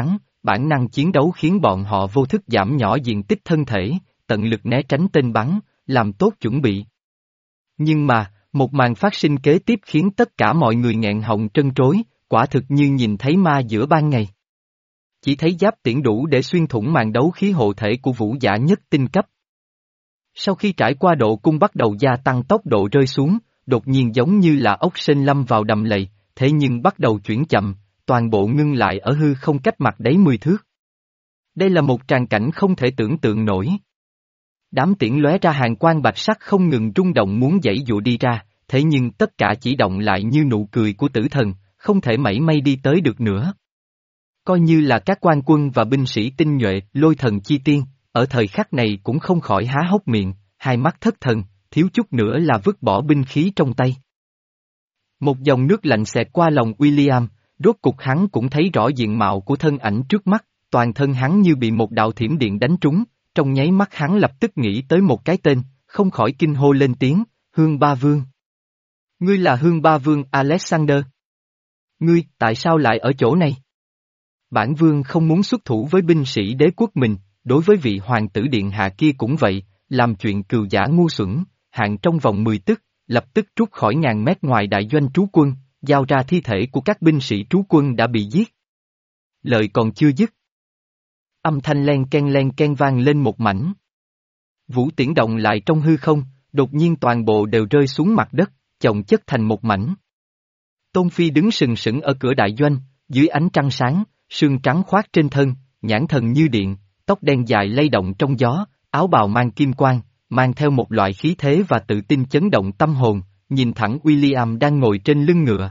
[SPEAKER 1] bản năng chiến đấu khiến bọn họ vô thức giảm nhỏ diện tích thân thể, tận lực né tránh tên bắn, làm tốt chuẩn bị. Nhưng mà, một màn phát sinh kế tiếp khiến tất cả mọi người nghẹn họng trân trối, quả thực như nhìn thấy ma giữa ban ngày. Chỉ thấy giáp tiễn đủ để xuyên thủng màn đấu khí hộ thể của vũ giả nhất tinh cấp. Sau khi trải qua độ cung bắt đầu gia tăng tốc độ rơi xuống, đột nhiên giống như là ốc sên lâm vào đầm lầy, thế nhưng bắt đầu chuyển chậm, toàn bộ ngưng lại ở hư không cách mặt đáy mười thước. Đây là một tràng cảnh không thể tưởng tượng nổi. Đám tiễn lóe ra hàng quang bạch sắc không ngừng rung động muốn giãy dụa đi ra, thế nhưng tất cả chỉ động lại như nụ cười của tử thần, không thể mảy may đi tới được nữa. Coi như là các quan quân và binh sĩ tinh nhuệ, lôi thần chi tiên, ở thời khắc này cũng không khỏi há hốc miệng, hai mắt thất thần, thiếu chút nữa là vứt bỏ binh khí trong tay. Một dòng nước lạnh xẹt qua lòng William, rốt cục hắn cũng thấy rõ diện mạo của thân ảnh trước mắt, toàn thân hắn như bị một đạo thiểm điện đánh trúng, trong nháy mắt hắn lập tức nghĩ tới một cái tên, không khỏi kinh hô lên tiếng, Hương Ba Vương. Ngươi là Hương Ba Vương Alexander. Ngươi, tại sao lại ở chỗ này? Bản vương không muốn xuất thủ với binh sĩ đế quốc mình, đối với vị hoàng tử điện hạ kia cũng vậy, làm chuyện cừu giả ngu xuẩn, hạn trong vòng mười tức, lập tức rút khỏi ngàn mét ngoài đại doanh trú quân, giao ra thi thể của các binh sĩ trú quân đã bị giết. Lời còn chưa dứt. Âm thanh len ken len ken vang lên một mảnh. Vũ tiễn động lại trong hư không, đột nhiên toàn bộ đều rơi xuống mặt đất, chồng chất thành một mảnh. Tôn Phi đứng sừng sững ở cửa đại doanh, dưới ánh trăng sáng, sương trắng khoác trên thân, nhãn thần như điện, tóc đen dài lay động trong gió, áo bào mang kim quang, mang theo một loại khí thế và tự tin chấn động tâm hồn, nhìn thẳng William đang ngồi trên lưng ngựa.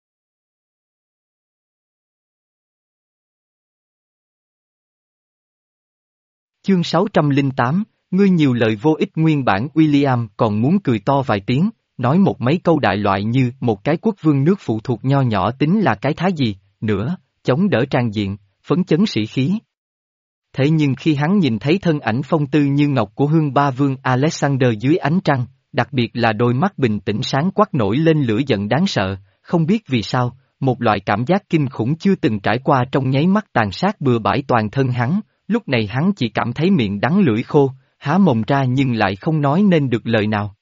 [SPEAKER 1] Chương sáu trăm lẻ tám, ngươi nhiều lời vô ích. Nguyên bản William còn muốn cười to vài tiếng, nói một mấy câu đại loại như một cái quốc vương nước phụ thuộc nho nhỏ tính là cái thái gì, nữa, chống đỡ trang diện, phấn chấn sĩ khí. Thế nhưng khi hắn nhìn thấy thân ảnh phong tư như ngọc của Hương Ba Vương Alexander dưới ánh trăng, đặc biệt là đôi mắt bình tĩnh sáng quắc nổi lên lửa giận đáng sợ, không biết vì sao, một loại cảm giác kinh khủng chưa từng trải qua trong nháy mắt tàn sát bừa bãi toàn thân hắn, lúc này hắn chỉ cảm thấy miệng đắng lưỡi khô, há mồm ra nhưng lại không nói nên được lời nào.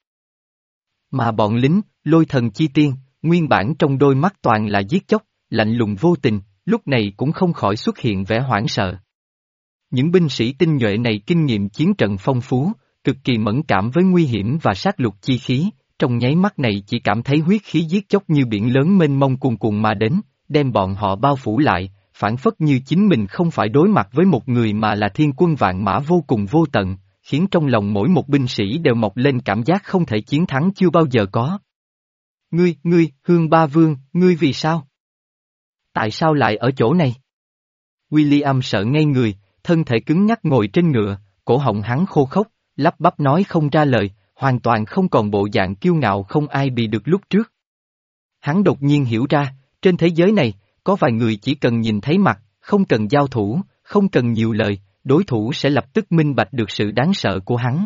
[SPEAKER 1] Mà bọn lính, lôi thần chi tiên, nguyên bản trong đôi mắt toàn là giết chóc, lạnh lùng vô tình, lúc này cũng không khỏi xuất hiện vẻ hoảng sợ. Những binh sĩ tinh nhuệ này kinh nghiệm chiến trận phong phú, cực kỳ mẫn cảm với nguy hiểm và sát lục chi khí, trong nháy mắt này chỉ cảm thấy huyết khí giết chóc như biển lớn mênh mông cuồn cuộn mà đến, đem bọn họ bao phủ lại, phản phất như chính mình không phải đối mặt với một người mà là thiên quân vạn mã vô cùng vô tận, khiến trong lòng mỗi một binh sĩ đều mọc lên cảm giác không thể chiến thắng chưa bao giờ có. Ngươi, ngươi, Hương Ba Vương, ngươi vì sao? Tại sao lại ở chỗ này? William sợ ngây người, thân thể cứng nhắc ngồi trên ngựa, cổ họng hắn khô khốc, lắp bắp nói không ra lời, hoàn toàn không còn bộ dạng kiêu ngạo không ai bị được lúc trước. Hắn đột nhiên hiểu ra, trên thế giới này, có vài người chỉ cần nhìn thấy mặt, không cần giao thủ, không cần nhiều lời, đối thủ sẽ lập tức minh bạch được sự đáng sợ của hắn.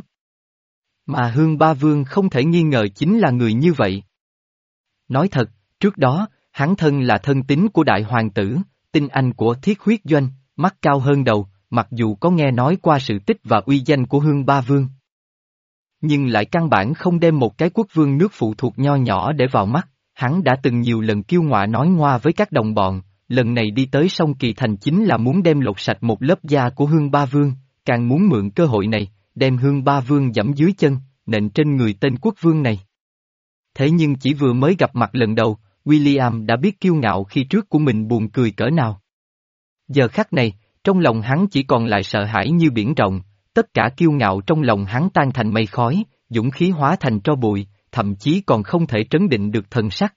[SPEAKER 1] Mà Hương Ba Vương không thể nghi ngờ chính là người như vậy. Nói thật, trước đó, hắn thân là thân tín của đại hoàng tử, tinh anh của Thiết Huyết Doanh, mắt cao hơn đầu, mặc dù có nghe nói qua sự tích và uy danh của Hương Ba Vương. Nhưng lại căn bản không đem một cái quốc vương nước phụ thuộc nho nhỏ để vào mắt, hắn đã từng nhiều lần kiêu ngọa nói ngoa với các đồng bọn, lần này đi tới sông Kỳ Thành chính là muốn đem lột sạch một lớp da của Hương Ba Vương, càng muốn mượn cơ hội này, đem Hương Ba Vương giẫm dưới chân, nện trên người tên quốc vương này. Thế nhưng chỉ vừa mới gặp mặt lần đầu, William đã biết kiêu ngạo khi trước của mình buồn cười cỡ nào. Giờ khắc này, trong lòng hắn chỉ còn lại sợ hãi như biển rộng, tất cả kiêu ngạo trong lòng hắn tan thành mây khói, dũng khí hóa thành tro bụi, thậm chí còn không thể trấn định được thần sắc.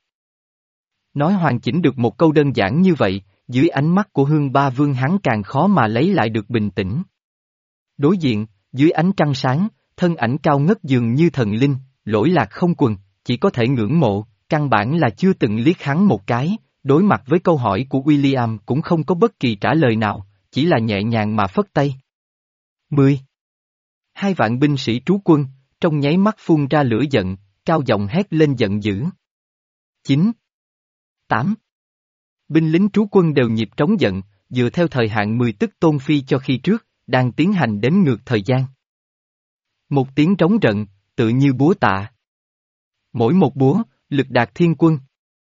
[SPEAKER 1] Nói hoàn chỉnh được một câu đơn giản như vậy, dưới ánh mắt của Hương Ba Vương hắn càng khó mà lấy lại được bình tĩnh. Đối diện, dưới ánh trăng sáng, thân ảnh cao ngất dường như thần linh, lỗi lạc không quần, chỉ có thể ngưỡng mộ, căn bản là chưa từng liếc hắn một cái, đối mặt với câu hỏi của William cũng không có bất kỳ trả lời nào, chỉ là nhẹ nhàng mà phất tay. Mười. Hai vạn binh sĩ trú quân, trong nháy mắt phun ra lửa giận, cao giọng hét lên giận dữ. Chín. Tám. Binh lính trú quân đều nhịp trống giận, dựa theo thời hạn mười tức tôn phi cho khi trước, đang tiến hành đếm ngược thời gian. Một tiếng trống rận, tự như búa tạ. Mỗi một búa, lực đạt thiên quân.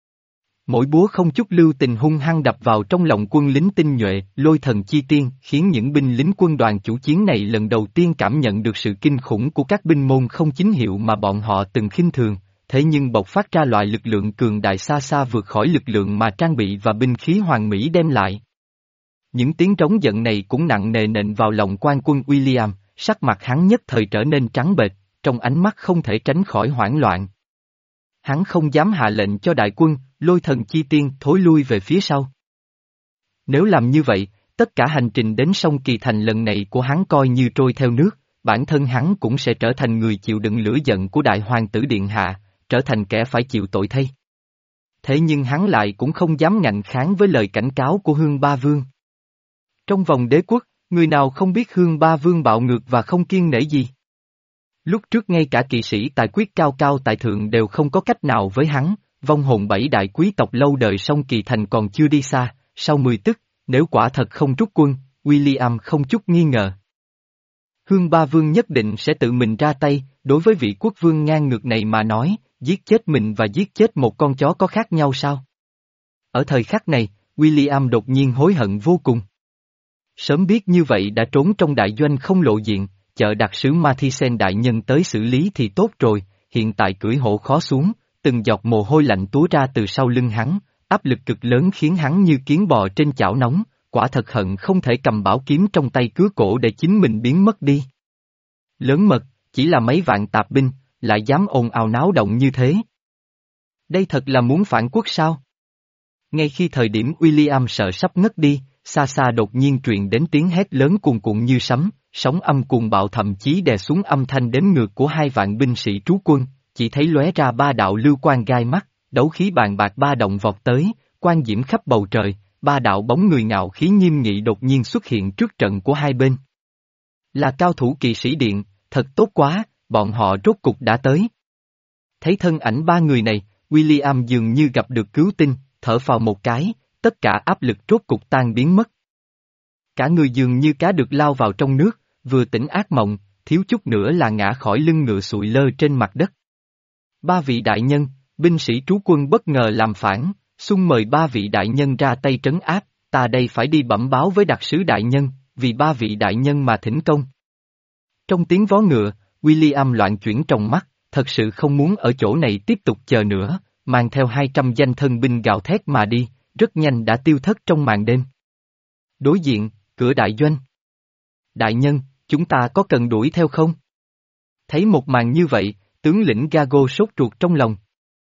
[SPEAKER 1] Mỗi búa không chút lưu tình hung hăng đập vào trong lòng quân lính tinh nhuệ, lôi thần chi tiên, khiến những binh lính quân đoàn chủ chiến này lần đầu tiên cảm nhận được sự kinh khủng của các binh môn không chính hiệu mà bọn họ từng khinh thường, thế nhưng bộc phát ra loại lực lượng cường đại xa xa vượt khỏi lực lượng mà trang bị và binh khí hoàng mỹ đem lại. Những tiếng trống giận này cũng nặng nề nện vào lòng quan quân William, sắc mặt hắn nhất thời trở nên trắng bệch, trong ánh mắt không thể tránh khỏi hoảng loạn. Hắn không dám hạ lệnh cho đại quân, lôi thần chi tiên thối lui về phía sau. Nếu làm như vậy, tất cả hành trình đến sông Kỳ Thành lần này của hắn coi như trôi theo nước, bản thân hắn cũng sẽ trở thành người chịu đựng lửa giận của đại hoàng tử điện hạ, trở thành kẻ phải chịu tội thay. Thế nhưng hắn lại cũng không dám ngạnh kháng với lời cảnh cáo của Hương Ba Vương. Trong vòng đế quốc, người nào không biết Hương Ba Vương bạo ngược và không kiêng nể gì. Lúc trước ngay cả kỵ sĩ tài quyết cao cao tại thượng đều không có cách nào với hắn, vong hồn bảy đại quý tộc lâu đời sông Kỳ Thành còn chưa đi xa, sau mười tức, nếu quả thật không rút quân, William không chút nghi ngờ. Hương Ba Vương nhất định sẽ tự mình ra tay, đối với vị quốc vương ngang ngược này mà nói, giết chết mình và giết chết một con chó có khác nhau sao? Ở thời khắc này, William đột nhiên hối hận vô cùng. Sớm biết như vậy đã trốn trong đại doanh không lộ diện, chờ đặc sứ Mathisen đại nhân tới xử lý thì tốt rồi, hiện tại cưỡi hổ khó xuống, từng giọt mồ hôi lạnh túa ra từ sau lưng hắn, áp lực cực lớn khiến hắn như kiến bò trên chảo nóng, quả thật hận không thể cầm bảo kiếm trong tay cứa cổ để chính mình biến mất đi. Lớn mật, chỉ là mấy vạn tạp binh, lại dám ồn ào náo động như thế. Đây thật là muốn phản quốc sao? Ngay khi thời điểm William sợ sắp ngất đi, xa xa đột nhiên truyền đến tiếng hét lớn cuồn cuộn như sấm, sóng âm cuồng bạo thậm chí đè xuống âm thanh đếm ngược của hai vạn binh sĩ trú quân, chỉ thấy lóe ra ba đạo lưu quang gai mắt, đấu khí bàn bạc ba động vọt tới, quang diễm khắp bầu trời, ba đạo bóng người ngạo khí nghiêm nghị đột nhiên xuất hiện trước trận của hai bên. Là cao thủ kỵ sĩ điện, thật tốt quá, bọn họ rốt cục đã tới. Thấy thân ảnh ba người này, William dường như gặp được cứu tinh, thở phào một cái, tất cả áp lực rốt cục tan biến mất. Cả người dường như cá được lao vào trong nước, vừa tỉnh ác mộng, thiếu chút nữa là ngã khỏi lưng ngựa sụi lơ trên mặt đất. Ba vị đại nhân, binh sĩ trú quân bất ngờ làm phản, xung mời ba vị đại nhân ra tay trấn áp, ta đây phải đi bẩm báo với đặc sứ đại nhân, vì ba vị đại nhân mà thỉnh công. Trong tiếng vó ngựa, William loạn chuyển trong mắt, thật sự không muốn ở chỗ này tiếp tục chờ nữa, mang theo hai trăm danh thân binh gào thét mà đi, rất nhanh đã tiêu thất trong màn đêm. Đối diện, cửa đại doanh. Đại nhân, chúng ta có cần đuổi theo không? Thấy một màn như vậy, tướng lĩnh Gago sốt ruột trong lòng.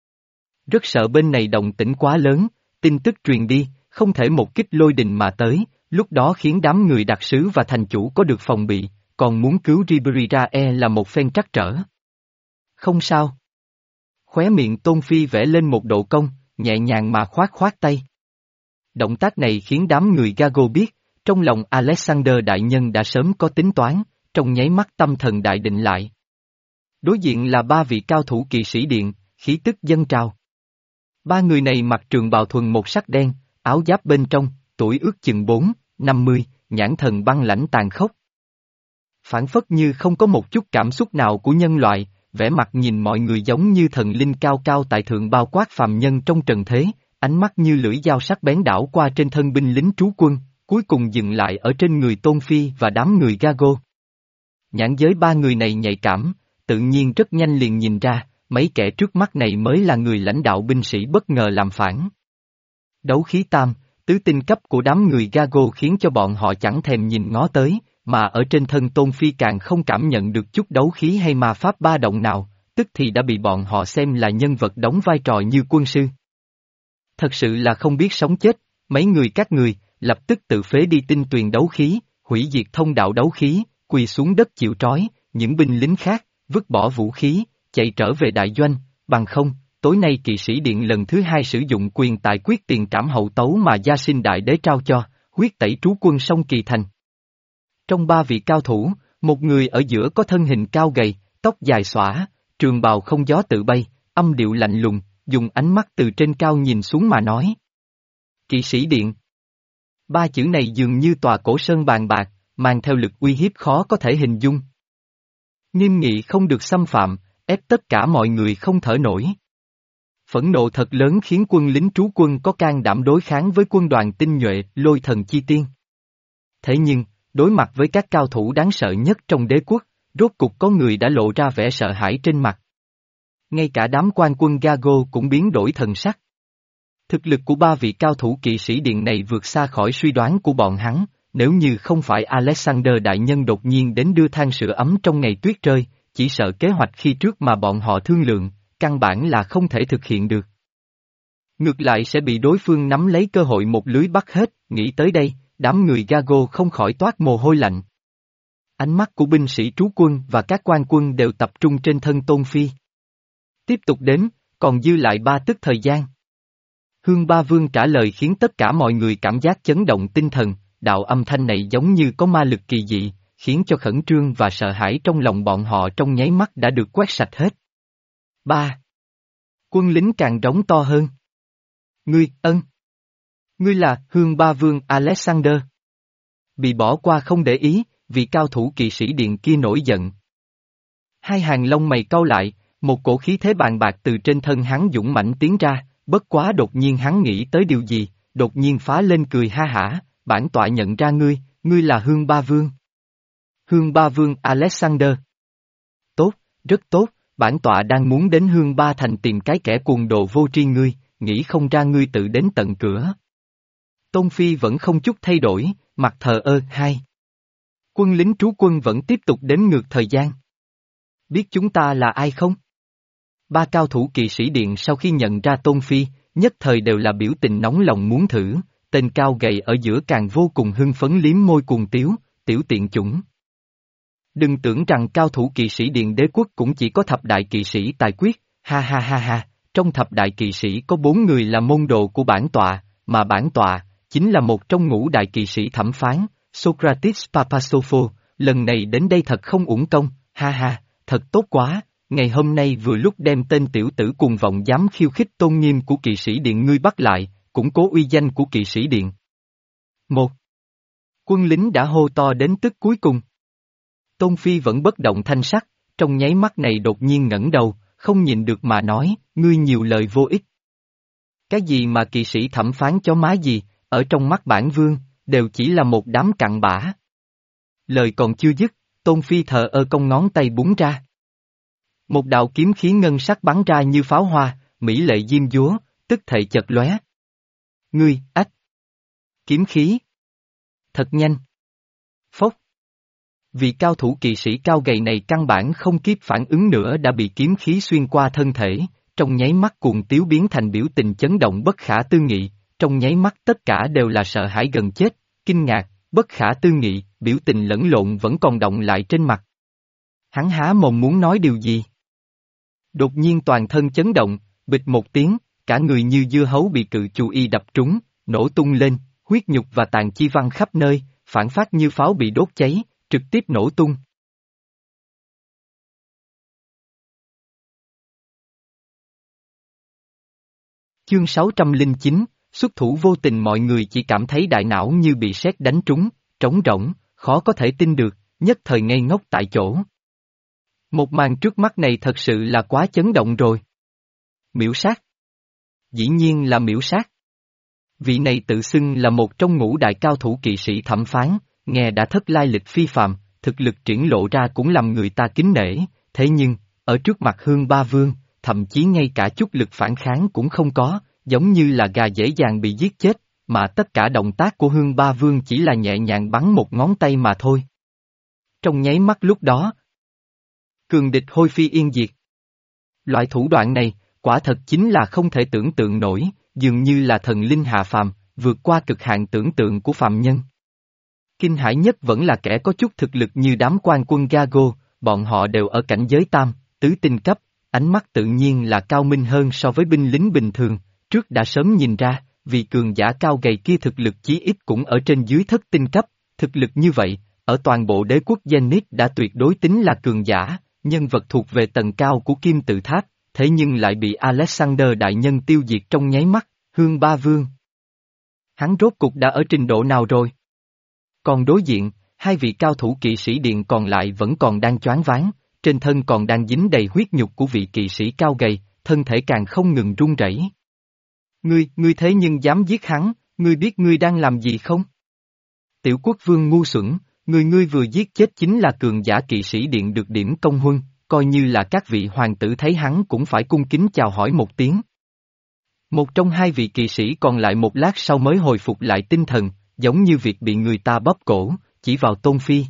[SPEAKER 1] Rất sợ bên này động tĩnh quá lớn, tin tức truyền đi, không thể một kích lôi đình mà tới, lúc đó khiến đám người đặc sứ và thành chủ có được phòng bị, còn muốn cứu Ribery ra e là một phen trắc trở. Không sao. Khóe miệng Tôn Phi vẽ lên một độ cong, nhẹ nhàng mà khoát khoát tay. Động tác này khiến đám người Gago biết, trong lòng Alexander đại nhân đã sớm có tính toán, trong nháy mắt tâm thần đại định lại. Đối diện là ba vị cao thủ kỵ sĩ điện, khí tức dâng trào. Ba người này mặc trường bào thuần một sắc đen, áo giáp bên trong, tuổi ước chừng bốn, năm mươi, nhãn thần băng lãnh tàn khốc. Phản phất như không có một chút cảm xúc nào của nhân loại, vẻ mặt nhìn mọi người giống như thần linh cao cao tại thượng bao quát phàm nhân trong trần thế, ánh mắt như lưỡi dao sắc bén đảo qua trên thân binh lính trú quân, cuối cùng dừng lại ở trên người Tôn Phi và đám người Gago. Nhãn giới ba người này nhạy cảm, tự nhiên rất nhanh liền nhìn ra, mấy kẻ trước mắt này mới là người lãnh đạo binh sĩ bất ngờ làm phản. Đấu khí tam, tứ tinh cấp của đám người Gago khiến cho bọn họ chẳng thèm nhìn ngó tới, mà ở trên thân Tôn Phi càng không cảm nhận được chút đấu khí hay ma pháp ba động nào, tức thì đã bị bọn họ xem là nhân vật đóng vai trò như quân sư. Thật sự là không biết sống chết, mấy người các người, lập tức tự phế đi tinh tuyền đấu khí, hủy diệt thông đạo đấu khí, quỳ xuống đất chịu trói, những binh lính khác, vứt bỏ vũ khí, chạy trở về đại doanh, bằng không, tối nay kỵ sĩ điện lần thứ hai sử dụng quyền tài quyết tiền trảm hậu tấu mà Gia Sinh Đại Đế trao cho, huyết tẩy trú quân sông Kỳ Thành. Trong ba vị cao thủ, một người ở giữa có thân hình cao gầy, tóc dài xõa, trường bào không gió tự bay, âm điệu lạnh lùng, dùng ánh mắt từ trên cao nhìn xuống mà nói. Kỵ sĩ điện. Ba chữ này dường như tòa cổ sơn bàn bạc, mang theo lực uy hiếp khó có thể hình dung. Nghiêm nghị không được xâm phạm, ép tất cả mọi người không thở nổi. Phẫn nộ thật lớn khiến quân lính trú quân có can đảm đối kháng với quân đoàn tinh nhuệ, Lôi Thần Chi Tiên. Thế nhưng, đối mặt với các cao thủ đáng sợ nhất trong đế quốc, rốt cục có người đã lộ ra vẻ sợ hãi trên mặt. Ngay cả đám quan quân Gago cũng biến đổi thần sắc. Thực lực của ba vị cao thủ kỵ sĩ điện này vượt xa khỏi suy đoán của bọn hắn, nếu như không phải Alexander Đại Nhân đột nhiên đến đưa than sửa ấm trong ngày tuyết rơi, chỉ sợ kế hoạch khi trước mà bọn họ thương lượng, căn bản là không thể thực hiện được. Ngược lại sẽ bị đối phương nắm lấy cơ hội một lưới bắt hết, nghĩ tới đây, đám người Gago không khỏi toát mồ hôi lạnh. Ánh mắt của binh sĩ trú quân và các quan quân đều tập trung trên thân Tôn Phi. Tiếp tục đến, còn dư lại ba tức thời gian. Hương Ba Vương trả lời khiến tất cả mọi người cảm giác chấn động tinh thần, đạo âm thanh này giống như có ma lực kỳ dị, khiến cho khẩn trương và sợ hãi trong lòng bọn họ trong nháy mắt đã được quét sạch hết. Ba. Quân lính càng rống to hơn. Ngươi, ân. Ngươi là Hương Ba Vương Alexander. Bị bỏ qua không để ý, vì cao thủ kỵ sĩ điện kia nổi giận. Hai hàng lông mày cau lại, một cổ khí thế bàn bạc từ trên thân hắn dũng mãnh tiến ra, bất quá đột nhiên hắn nghĩ tới điều gì, đột nhiên phá lên cười ha hả, bản tọa nhận ra ngươi, ngươi là Hương Ba Vương. Hương Ba Vương Alexander. Tốt, rất tốt, bản tọa đang muốn đến Hương Ba Thành tìm cái kẻ cuồng đồ vô tri ngươi, nghĩ không ra ngươi tự đến tận cửa. Tôn Phi vẫn không chút thay đổi, mặt thờ ơ, hai. Quân lính trú quân vẫn tiếp tục đếm ngược thời gian. Biết chúng ta là ai không? Ba cao thủ kỵ sĩ điện sau khi nhận ra Tôn Phi, nhất thời đều là biểu tình nóng lòng muốn thử, tên cao gầy ở giữa càng vô cùng hưng phấn liếm môi cuồng tiếu, tiểu tiện chủng. Đừng tưởng rằng cao thủ kỵ sĩ điện đế quốc cũng chỉ có thập đại kỵ sĩ tài quyết, ha ha ha ha, trong thập đại kỵ sĩ có bốn người là môn đồ của bản tọa, mà bản tọa, chính là một trong ngũ đại kỵ sĩ thẩm phán, Socrates Papasopho, lần này đến đây thật không uổng công, ha ha, thật tốt quá, ngày hôm nay vừa lúc đem tên tiểu tử cùng vọng dám khiêu khích tôn nghiêm của kỵ sĩ điện ngươi bắt lại, củng cố uy danh của kỵ sĩ điện. Một. Quân lính đã hô to đến tức cuối cùng. Tôn Phi vẫn bất động thanh sắc, trong nháy mắt này đột nhiên ngẩng đầu, không nhìn được mà nói, ngươi nhiều lời vô ích. Cái gì mà kỵ sĩ thẩm phán chó má gì, ở trong mắt bản vương, đều chỉ là một đám cặn bã. Lời còn chưa dứt, Tôn Phi thờ ơ cong ngón tay búng ra. Một đạo kiếm khí ngân sắc bắn ra như pháo hoa, mỹ lệ diêm dúa, tức thệ chật lóe. Ngươi, ách! Kiếm khí! Thật nhanh! Phốc! Vì cao thủ kỵ sĩ cao gầy này căn bản không kịp phản ứng nữa đã bị kiếm khí xuyên qua thân thể, trong nháy mắt cuồng tiếu biến thành biểu tình chấn động bất khả tư nghị, trong nháy mắt tất cả đều là sợ hãi gần chết, kinh ngạc, bất khả tư nghị, biểu tình lẫn lộn vẫn còn động lại trên mặt. Hắn há mồm muốn nói điều gì? Đột nhiên toàn thân chấn động, bịch một tiếng, cả người như dưa hấu bị cự chù y đập trúng, nổ tung lên, huyết nhục và tàn chi văng khắp nơi, phản phát như pháo bị đốt cháy, trực tiếp nổ tung. Chương sáu trăm lẻ chín, xuất thủ vô tình mọi người chỉ cảm thấy đại não như bị sét đánh trúng, trống rỗng, khó có thể tin được, nhất thời ngây ngốc tại chỗ. Một màn trước mắt này thật sự là quá chấn động rồi. Miễu sát. Dĩ nhiên là miễu sát. Vị này tự xưng là một trong ngũ đại cao thủ kỵ sĩ thẩm phán, nghe đã thất lai lịch phi phàm, thực lực triển lộ ra cũng làm người ta kính nể, thế nhưng, ở trước mặt Hương Ba Vương, thậm chí ngay cả chút lực phản kháng cũng không có, giống như là gà dễ dàng bị giết chết, mà tất cả động tác của Hương Ba Vương chỉ là nhẹ nhàng bắn một ngón tay mà thôi. Trong nháy mắt lúc đó, cường địch hôi phi yên diệt. Loại thủ đoạn này, quả thật chính là không thể tưởng tượng nổi, dường như là thần linh hạ phàm, vượt qua cực hạn tưởng tượng của phàm nhân. Kinh hãi nhất vẫn là kẻ có chút thực lực như đám quan quân Gago, bọn họ đều ở cảnh giới tam, tứ tinh cấp, ánh mắt tự nhiên là cao minh hơn so với binh lính bình thường, trước đã sớm nhìn ra, vì cường giả cao gầy kia thực lực chí ít cũng ở trên dưới thất tinh cấp, thực lực như vậy, ở toàn bộ đế quốc Zenith đã tuyệt đối tính là cường giả, nhân vật thuộc về tầng cao của kim tự tháp, thế nhưng lại bị Alexander đại nhân tiêu diệt trong nháy mắt, Hương Ba Vương. Hắn rốt cục đã ở trình độ nào rồi? Còn đối diện, hai vị cao thủ kỵ sĩ điện còn lại vẫn còn đang choáng váng, trên thân còn đang dính đầy huyết nhục của vị kỵ sĩ cao gầy, thân thể càng không ngừng run rẩy. Ngươi, ngươi thế nhưng dám giết hắn, ngươi biết ngươi đang làm gì không? Tiểu quốc vương ngu xuẩn, người ngươi vừa giết chết chính là cường giả kỵ sĩ điện được điểm công huân, coi như là các vị hoàng tử thấy hắn cũng phải cung kính chào hỏi một tiếng. Một trong hai vị kỵ sĩ còn lại một lát sau mới hồi phục lại tinh thần, giống như việc bị người ta bóp cổ, chỉ vào Tôn Phi.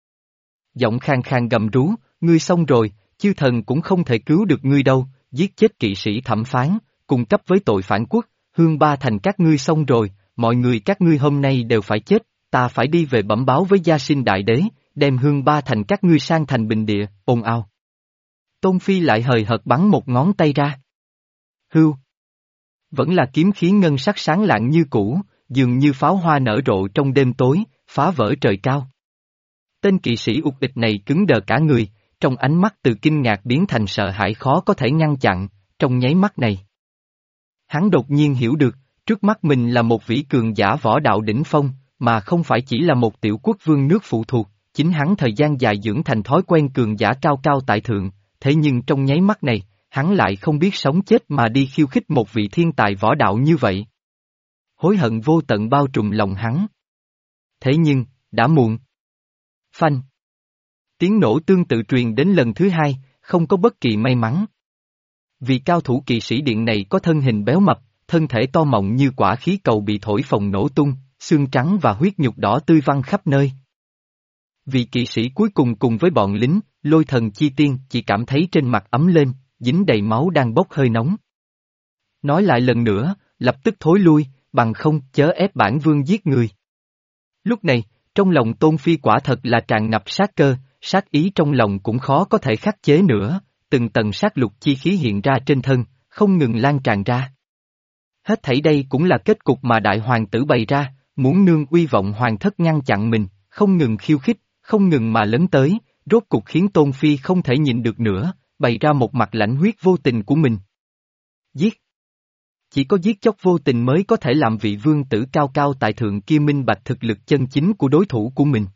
[SPEAKER 1] Giọng khang khang gầm rú, ngươi xong rồi, chư thần cũng không thể cứu được ngươi đâu, giết chết kỵ sĩ thẩm phán, cùng cấp với tội phản quốc, hương ba thành các ngươi xong rồi, mọi người các ngươi hôm nay đều phải chết, ta phải đi về bẩm báo với gia sinh đại đế, đem hương ba thành các ngươi sang thành bình địa, ồn ào. Tôn Phi lại hời hợt bắn một ngón tay ra. Hưu. Vẫn là kiếm khí ngân sắc sáng lạng như cũ, dường như pháo hoa nở rộ trong đêm tối, phá vỡ trời cao. Tên kỵ sĩ ục ịch này cứng đờ cả người, trong ánh mắt từ kinh ngạc biến thành sợ hãi khó có thể ngăn chặn, trong nháy mắt này. Hắn đột nhiên hiểu được, trước mắt mình là một vĩ cường giả võ đạo đỉnh phong, mà không phải chỉ là một tiểu quốc vương nước phụ thuộc, chính hắn thời gian dài dưỡng thành thói quen cường giả cao cao tại thượng, thế nhưng trong nháy mắt này, hắn lại không biết sống chết mà đi khiêu khích một vị thiên tài võ đạo như vậy. Hối hận vô tận bao trùm lòng hắn. Thế nhưng, đã muộn. Phanh. Tiếng nổ tương tự truyền đến lần thứ hai, không có bất kỳ may mắn. Vì cao thủ kỵ sĩ điện này có thân hình béo mập, thân thể to mọng như quả khí cầu bị thổi phồng nổ tung, xương trắng và huyết nhục đỏ tươi văng khắp nơi. Vị kỵ sĩ cuối cùng cùng với bọn lính, Lôi Thần Chi Tiên chỉ cảm thấy trên mặt ấm lên, dính đầy máu đang bốc hơi nóng. Nói lại lần nữa, lập tức thối lui, bằng không chớ ép bản vương giết người. Lúc này, trong lòng Tôn Phi quả thật là tràn ngập sát cơ, sát ý trong lòng cũng khó có thể khắc chế nữa, từng tầng sát lục chi khí hiện ra trên thân, không ngừng lan tràn ra. Hết thảy đây cũng là kết cục mà đại hoàng tử bày ra, muốn nương uy vọng hoàng thất ngăn chặn mình, không ngừng khiêu khích, không ngừng mà lấn tới, rốt cục khiến Tôn Phi không thể nhịn được nữa, bày ra một mặt lãnh huyết vô tình của mình. Giết! Chỉ có giết chóc vô tình mới có thể làm vị vương tử cao cao tại thượng kia minh bạch thực lực chân chính của đối thủ của mình.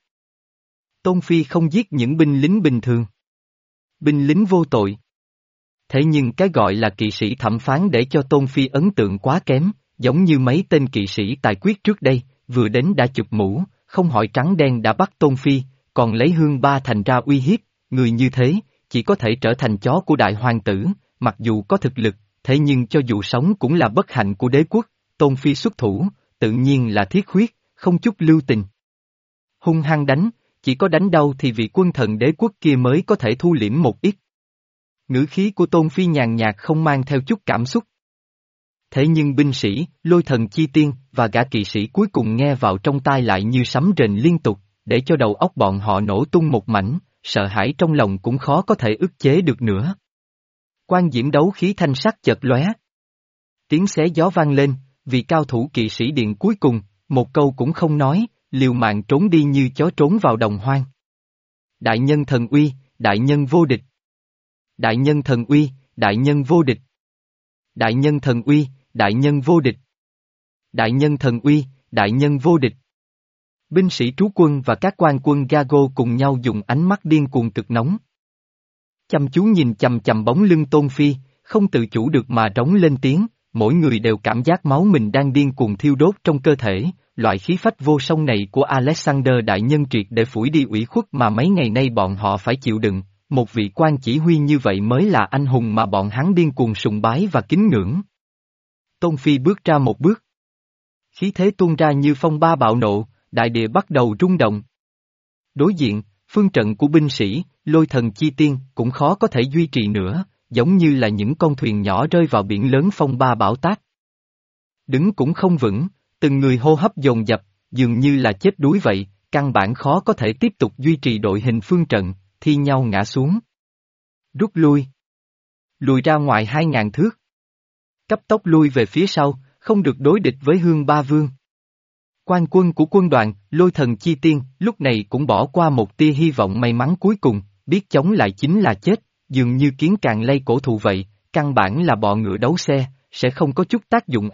[SPEAKER 1] Tôn Phi không giết những binh lính bình thường. Binh lính vô tội. Thế nhưng cái gọi là kỵ sĩ thẩm phán để cho Tôn Phi ấn tượng quá kém, giống như mấy tên kỵ sĩ tài quyết trước đây, vừa đến đã chụp mũ, không hỏi trắng đen đã bắt Tôn Phi, còn lấy hương ba thành ra uy hiếp, người như thế, chỉ có thể trở thành chó của đại hoàng tử, mặc dù có thực lực, thế nhưng cho dù sống cũng là bất hạnh của đế quốc, Tôn Phi xuất thủ, tự nhiên là thiết huyết, không chút lưu tình. Hung hăng đánh, chỉ có đánh đau thì vị quân thần đế quốc kia mới có thể thu liễm một ít. Ngữ khí của Tôn Phi nhàn nhạt không mang theo chút cảm xúc. Thế nhưng binh sĩ, Lôi Thần Chi Tiên và gã kỵ sĩ cuối cùng nghe vào trong tai lại như sấm rền liên tục, để cho đầu óc bọn họ nổ tung một mảnh, sợ hãi trong lòng cũng khó có thể ức chế được nữa. Quan diễm đấu khí thanh sắc chợt lóe. Tiếng xé gió vang lên, vì cao thủ kỵ sĩ điện cuối cùng, một câu cũng không nói, liều mạng trốn đi như chó trốn vào đồng hoang. Đại nhân thần uy, đại nhân vô địch. Đại nhân thần uy, đại nhân vô địch. Đại nhân thần uy, đại nhân vô địch. Đại nhân thần uy, đại nhân vô địch. Binh sĩ trú quân và các quan quân Gago cùng nhau dùng ánh mắt điên cuồng cực nóng. Chăm chú nhìn chằm chằm bóng lưng Tôn Phi, không tự chủ được mà rống lên tiếng, mỗi người đều cảm giác máu mình đang điên cuồng thiêu đốt trong cơ thể, loại khí phách vô song này của Alexander đại nhân triệt để phủi đi ủy khuất mà mấy ngày nay bọn họ phải chịu đựng, một vị quan chỉ huy như vậy mới là anh hùng mà bọn hắn điên cuồng sùng bái và kính ngưỡng. Tôn Phi bước ra một bước. Khí thế tuôn ra như phong ba bạo nộ, đại địa bắt đầu rung động. Đối diện, phương trận của binh sĩ, Lôi Thần Chi Tiên cũng khó có thể duy trì nữa, giống như là những con thuyền nhỏ rơi vào biển lớn phong ba bão táp. Đứng cũng không vững, từng người hô hấp dồn dập, dường như là chết đuối vậy, căn bản khó có thể tiếp tục duy trì đội hình phương trận, thi nhau ngã xuống. Rút lui. Lùi ra ngoài hai ngàn thước. Cấp tốc lui về phía sau, không được đối địch với Hương Ba Vương. Quan quân của quân đoàn, Lôi Thần Chi Tiên, lúc này cũng bỏ qua một tia hy vọng may mắn cuối cùng, biết chống lại chính là chết, dường như kiến càng lay cổ thụ vậy, căn bản là bọ ngựa đấu xe, sẽ không có chút tác dụng nào,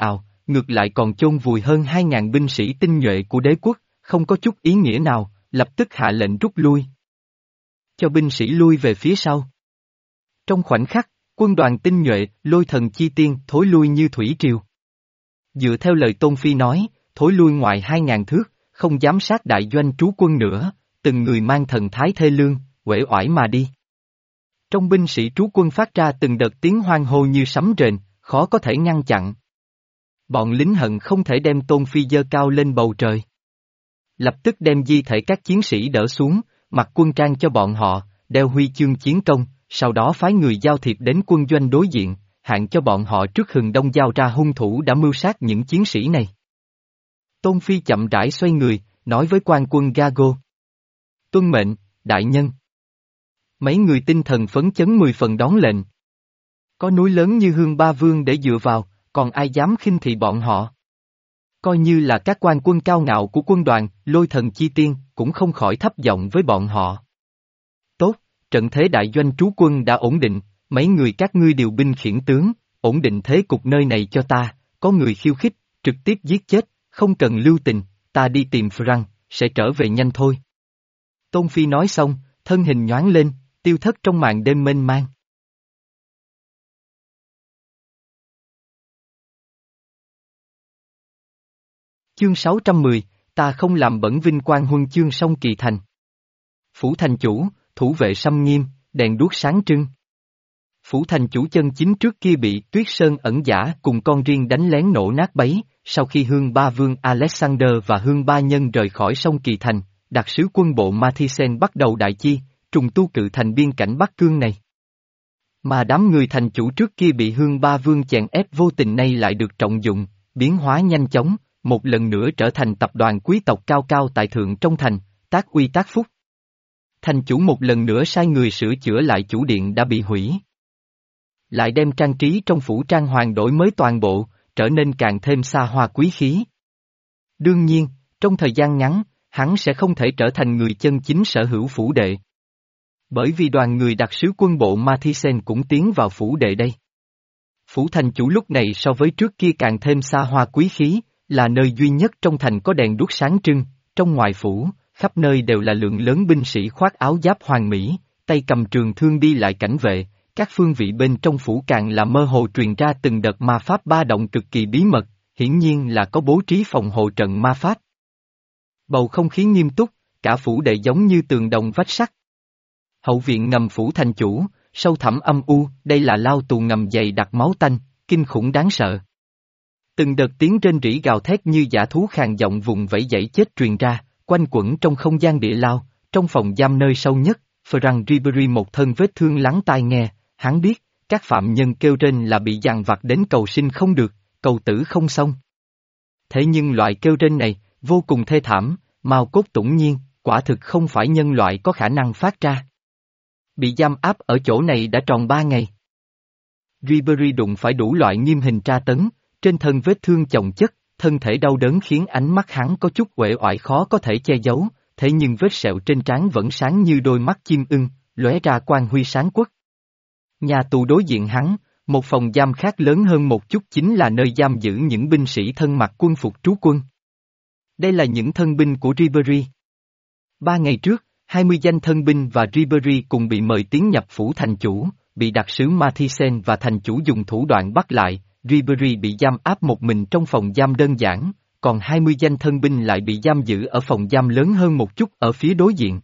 [SPEAKER 1] ngược lại còn chôn vùi hơn hai ngàn binh sĩ tinh nhuệ của đế quốc, không có chút ý nghĩa nào, lập tức hạ lệnh rút lui. Cho binh sĩ lui về phía sau. Trong khoảnh khắc, quân đoàn tinh nhuệ, Lôi Thần Chi Tiên thối lui như thủy triều. Dựa theo lời Tôn Phi nói, thối lui ngoài hai ngàn thước, không dám sát đại doanh trú quân nữa, từng người mang thần thái thê lương, uể oải mà đi. Trong binh sĩ trú quân phát ra từng đợt tiếng hoan hô như sấm rền, khó có thể ngăn chặn. Bọn lính hận không thể đem Tôn Phi giơ cao lên bầu trời. Lập tức đem di thể các chiến sĩ đỡ xuống, mặc quân trang cho bọn họ, đeo huy chương chiến công, sau đó phái người giao thiệp đến quân doanh đối diện, hạn cho bọn họ trước hừng đông giao ra hung thủ đã mưu sát những chiến sĩ này. Tôn Phi chậm rãi xoay người, nói với quan quân Gago. Tuân mệnh, đại nhân. Mấy người tinh thần phấn chấn mười phần đón lệnh. Có núi lớn như Hương Ba Vương để dựa vào, còn ai dám khinh thị bọn họ. Coi như là các quan quân cao ngạo của quân đoàn, Lôi Thần Chi Tiên, cũng không khỏi thấp giọng với bọn họ. Tốt, trận thế đại doanh trú quân đã ổn định, mấy người các ngươi điều binh khiển tướng, ổn định thế cục nơi này cho ta, có người khiêu khích, trực tiếp giết chết, không cần lưu tình, ta đi tìm Frank, sẽ trở về nhanh thôi. Tôn Phi nói xong, thân hình nhoáng lên, tiêu thất trong màn đêm mênh mang. Chương sáu trăm mười, ta không làm bẩn vinh quang huân chương song Kỳ Thành. Phủ thành chủ, thủ vệ xâm nghiêm, đèn đuốc sáng trưng. Phủ thành chủ chân chính trước kia bị Tuyết Sơn ẩn giả cùng con riêng đánh lén nổ nát bấy, sau khi Hương Ba Vương Alexander và Hương Ba Nhân rời khỏi sông Kỳ Thành, đặc sứ quân bộ Mathisen bắt đầu đại chi, trùng tu cự thành biên cảnh Bắc Cương này. Mà đám người thành chủ trước kia bị Hương Ba Vương chèn ép vô tình nay lại được trọng dụng, biến hóa nhanh chóng, một lần nữa trở thành tập đoàn quý tộc cao cao tại thượng trong thành, tác uy tác phúc. Thành chủ một lần nữa sai người sửa chữa lại chủ điện đã bị hủy. Lại đem trang trí trong phủ trang hoàng đổi mới toàn bộ, trở nên càng thêm xa hoa quý khí. Đương nhiên, trong thời gian ngắn, hắn sẽ không thể trở thành người chân chính sở hữu phủ đệ. Bởi vì đoàn người đặc sứ quân bộ Mathisen cũng tiến vào phủ đệ đây. Phủ thành chủ lúc này so với trước kia càng thêm xa hoa quý khí, là nơi duy nhất trong thành có đèn đuốc sáng trưng, trong ngoài phủ, khắp nơi đều là lượng lớn binh sĩ khoác áo giáp hoàng mỹ, tay cầm trường thương đi lại cảnh vệ, các phương vị bên trong phủ càng là mơ hồ truyền ra từng đợt ma pháp ba động cực kỳ bí mật, hiển nhiên là có bố trí phòng hộ trận ma pháp. Bầu không khí nghiêm túc, cả phủ đệ giống như tường đồng vách sắt. Hậu viện ngầm phủ thành chủ, sâu thẳm âm u, đây là lao tù ngầm dày đặc máu tanh, kinh khủng đáng sợ. Từng đợt tiếng rên rỉ gào thét như dã thú khàn giọng vùng vẫy dãy chết truyền ra, quanh quẩn trong không gian địa lao, trong phòng giam nơi sâu nhất, Frank Ribery một thân vết thương lắng tai nghe, hắn biết, các phạm nhân kêu rên là bị dằn vặt đến cầu sinh không được, cầu tử không xong. Thế nhưng loại kêu rên này, vô cùng thê thảm, mao cốt tủng nhiên, quả thực không phải nhân loại có khả năng phát ra. Bị giam áp ở chỗ này đã tròn ba ngày. Ribery đụng phải đủ loại nghiêm hình tra tấn, trên thân vết thương chồng chất, thân thể đau đớn khiến ánh mắt hắn có chút uể oải khó có thể che giấu, thế nhưng vết sẹo trên trán vẫn sáng như đôi mắt chim ưng, lóe ra quang huy sáng quắc. Nhà tù đối diện hắn, một phòng giam khác lớn hơn một chút chính là nơi giam giữ những binh sĩ thân mặc quân phục trú quân. Đây là những thân binh của Ribery. Ba ngày trước, hai mươi danh thân binh và Ribery cùng bị mời tiến nhập phủ thành chủ, bị đặc sứ Mathisen và thành chủ dùng thủ đoạn bắt lại, Ribery bị giam áp một mình trong phòng giam đơn giản, còn hai mươi danh thân binh lại bị giam giữ ở phòng giam lớn hơn một chút ở phía đối diện.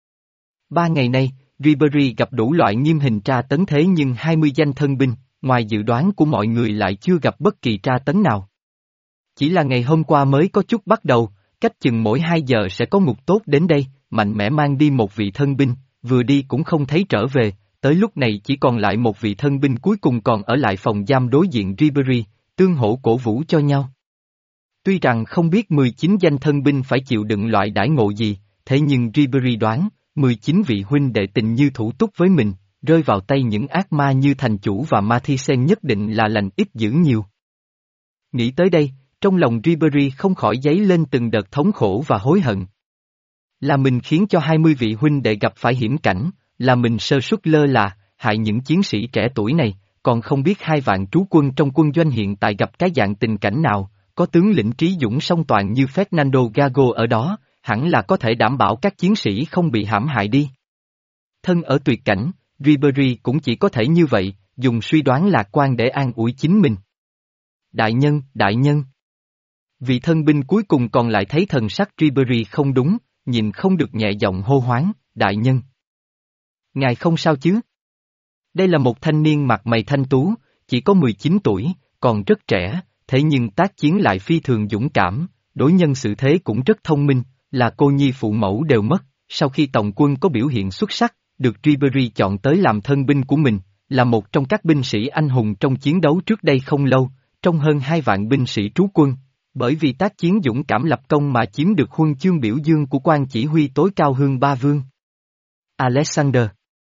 [SPEAKER 1] Ba ngày nay, Ribery gặp đủ loại nghiêm hình tra tấn thế nhưng hai mươi danh thân binh, ngoài dự đoán của mọi người lại chưa gặp bất kỳ tra tấn nào. Chỉ là ngày hôm qua mới có chút bắt đầu, cách chừng mỗi hai giờ sẽ có ngục tốt đến đây, mạnh mẽ mang đi một vị thân binh, vừa đi cũng không thấy trở về, tới lúc này chỉ còn lại một vị thân binh cuối cùng còn ở lại phòng giam đối diện Ribery, tương hỗ cổ vũ cho nhau. Tuy rằng không biết mười chín danh thân binh phải chịu đựng loại đãi ngộ gì, thế nhưng Ribery đoán, mười chín vị huynh đệ tình như thủ túc với mình, rơi vào tay những ác ma như thành chủ và Mathisen nhất định là lành ít dữ nhiều. Nghĩ tới đây, trong lòng Ribery không khỏi dấy lên từng đợt thống khổ và hối hận. Là mình khiến cho hai mươi vị huynh đệ gặp phải hiểm cảnh, là mình sơ suất lơ là, hại những chiến sĩ trẻ tuổi này, còn không biết hai vạn trú quân trong quân doanh hiện tại gặp cái dạng tình cảnh nào, có tướng lĩnh trí dũng song toàn như Fernando Gago ở đó, hẳn là có thể đảm bảo các chiến sĩ không bị hãm hại đi. Thân ở tuyệt cảnh, Ribery cũng chỉ có thể như vậy, dùng suy đoán lạc quan để an ủi chính mình. Đại nhân, đại nhân. Vị thân binh cuối cùng còn lại thấy thần sắc Ribery không đúng, nhìn không được nhẹ giọng hô hoáng, đại nhân. Ngài không sao chứ? Đây là một thanh niên mặt mày thanh tú, chỉ có mười chín tuổi, còn rất trẻ, thế nhưng tác chiến lại phi thường dũng cảm, đối nhân xử thế cũng rất thông minh, là cô nhi phụ mẫu đều mất, sau khi tổng quân có biểu hiện xuất sắc, được Ribery chọn tới làm thân binh của mình, là một trong các binh sĩ anh hùng trong chiến đấu trước đây không lâu, trong hơn hai vạn binh sĩ trú quân, bởi vì tác chiến dũng cảm lập công mà chiếm được huân chương biểu dương của quan chỉ huy tối cao Hương Ba Vương. Alexander.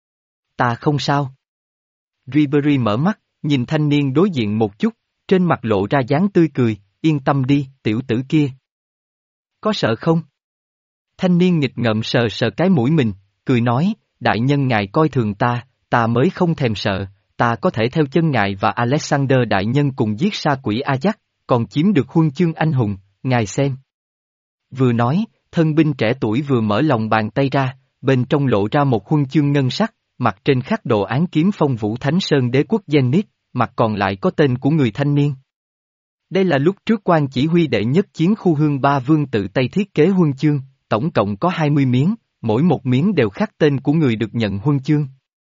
[SPEAKER 1] Ta không sao. Ribery mở mắt, nhìn thanh niên đối diện một chút, trên mặt lộ ra dáng tươi cười, yên tâm đi, tiểu tử kia. Có sợ không? Thanh niên nghịch ngợm sờ sờ cái mũi mình, cười nói, đại nhân ngài coi thường ta, ta mới không thèm sợ, ta có thể theo chân ngài và Alexander đại nhân cùng giết sa quỷ Ajax, còn chiếm được huân chương anh hùng, ngài xem. Vừa nói, thân binh trẻ tuổi vừa mở lòng bàn tay ra, bên trong lộ ra một huân chương ngân sắc, mặt trên khắc đồ án kiếm phong vũ Thánh Sơn đế quốc Zenith, mặt còn lại có tên của người thanh niên. Đây là lúc trước quan chỉ huy đệ nhất chiến khu Hương Ba Vương tự tay thiết kế huân chương, tổng cộng có hai mươi miếng, mỗi một miếng đều khắc tên của người được nhận huân chương.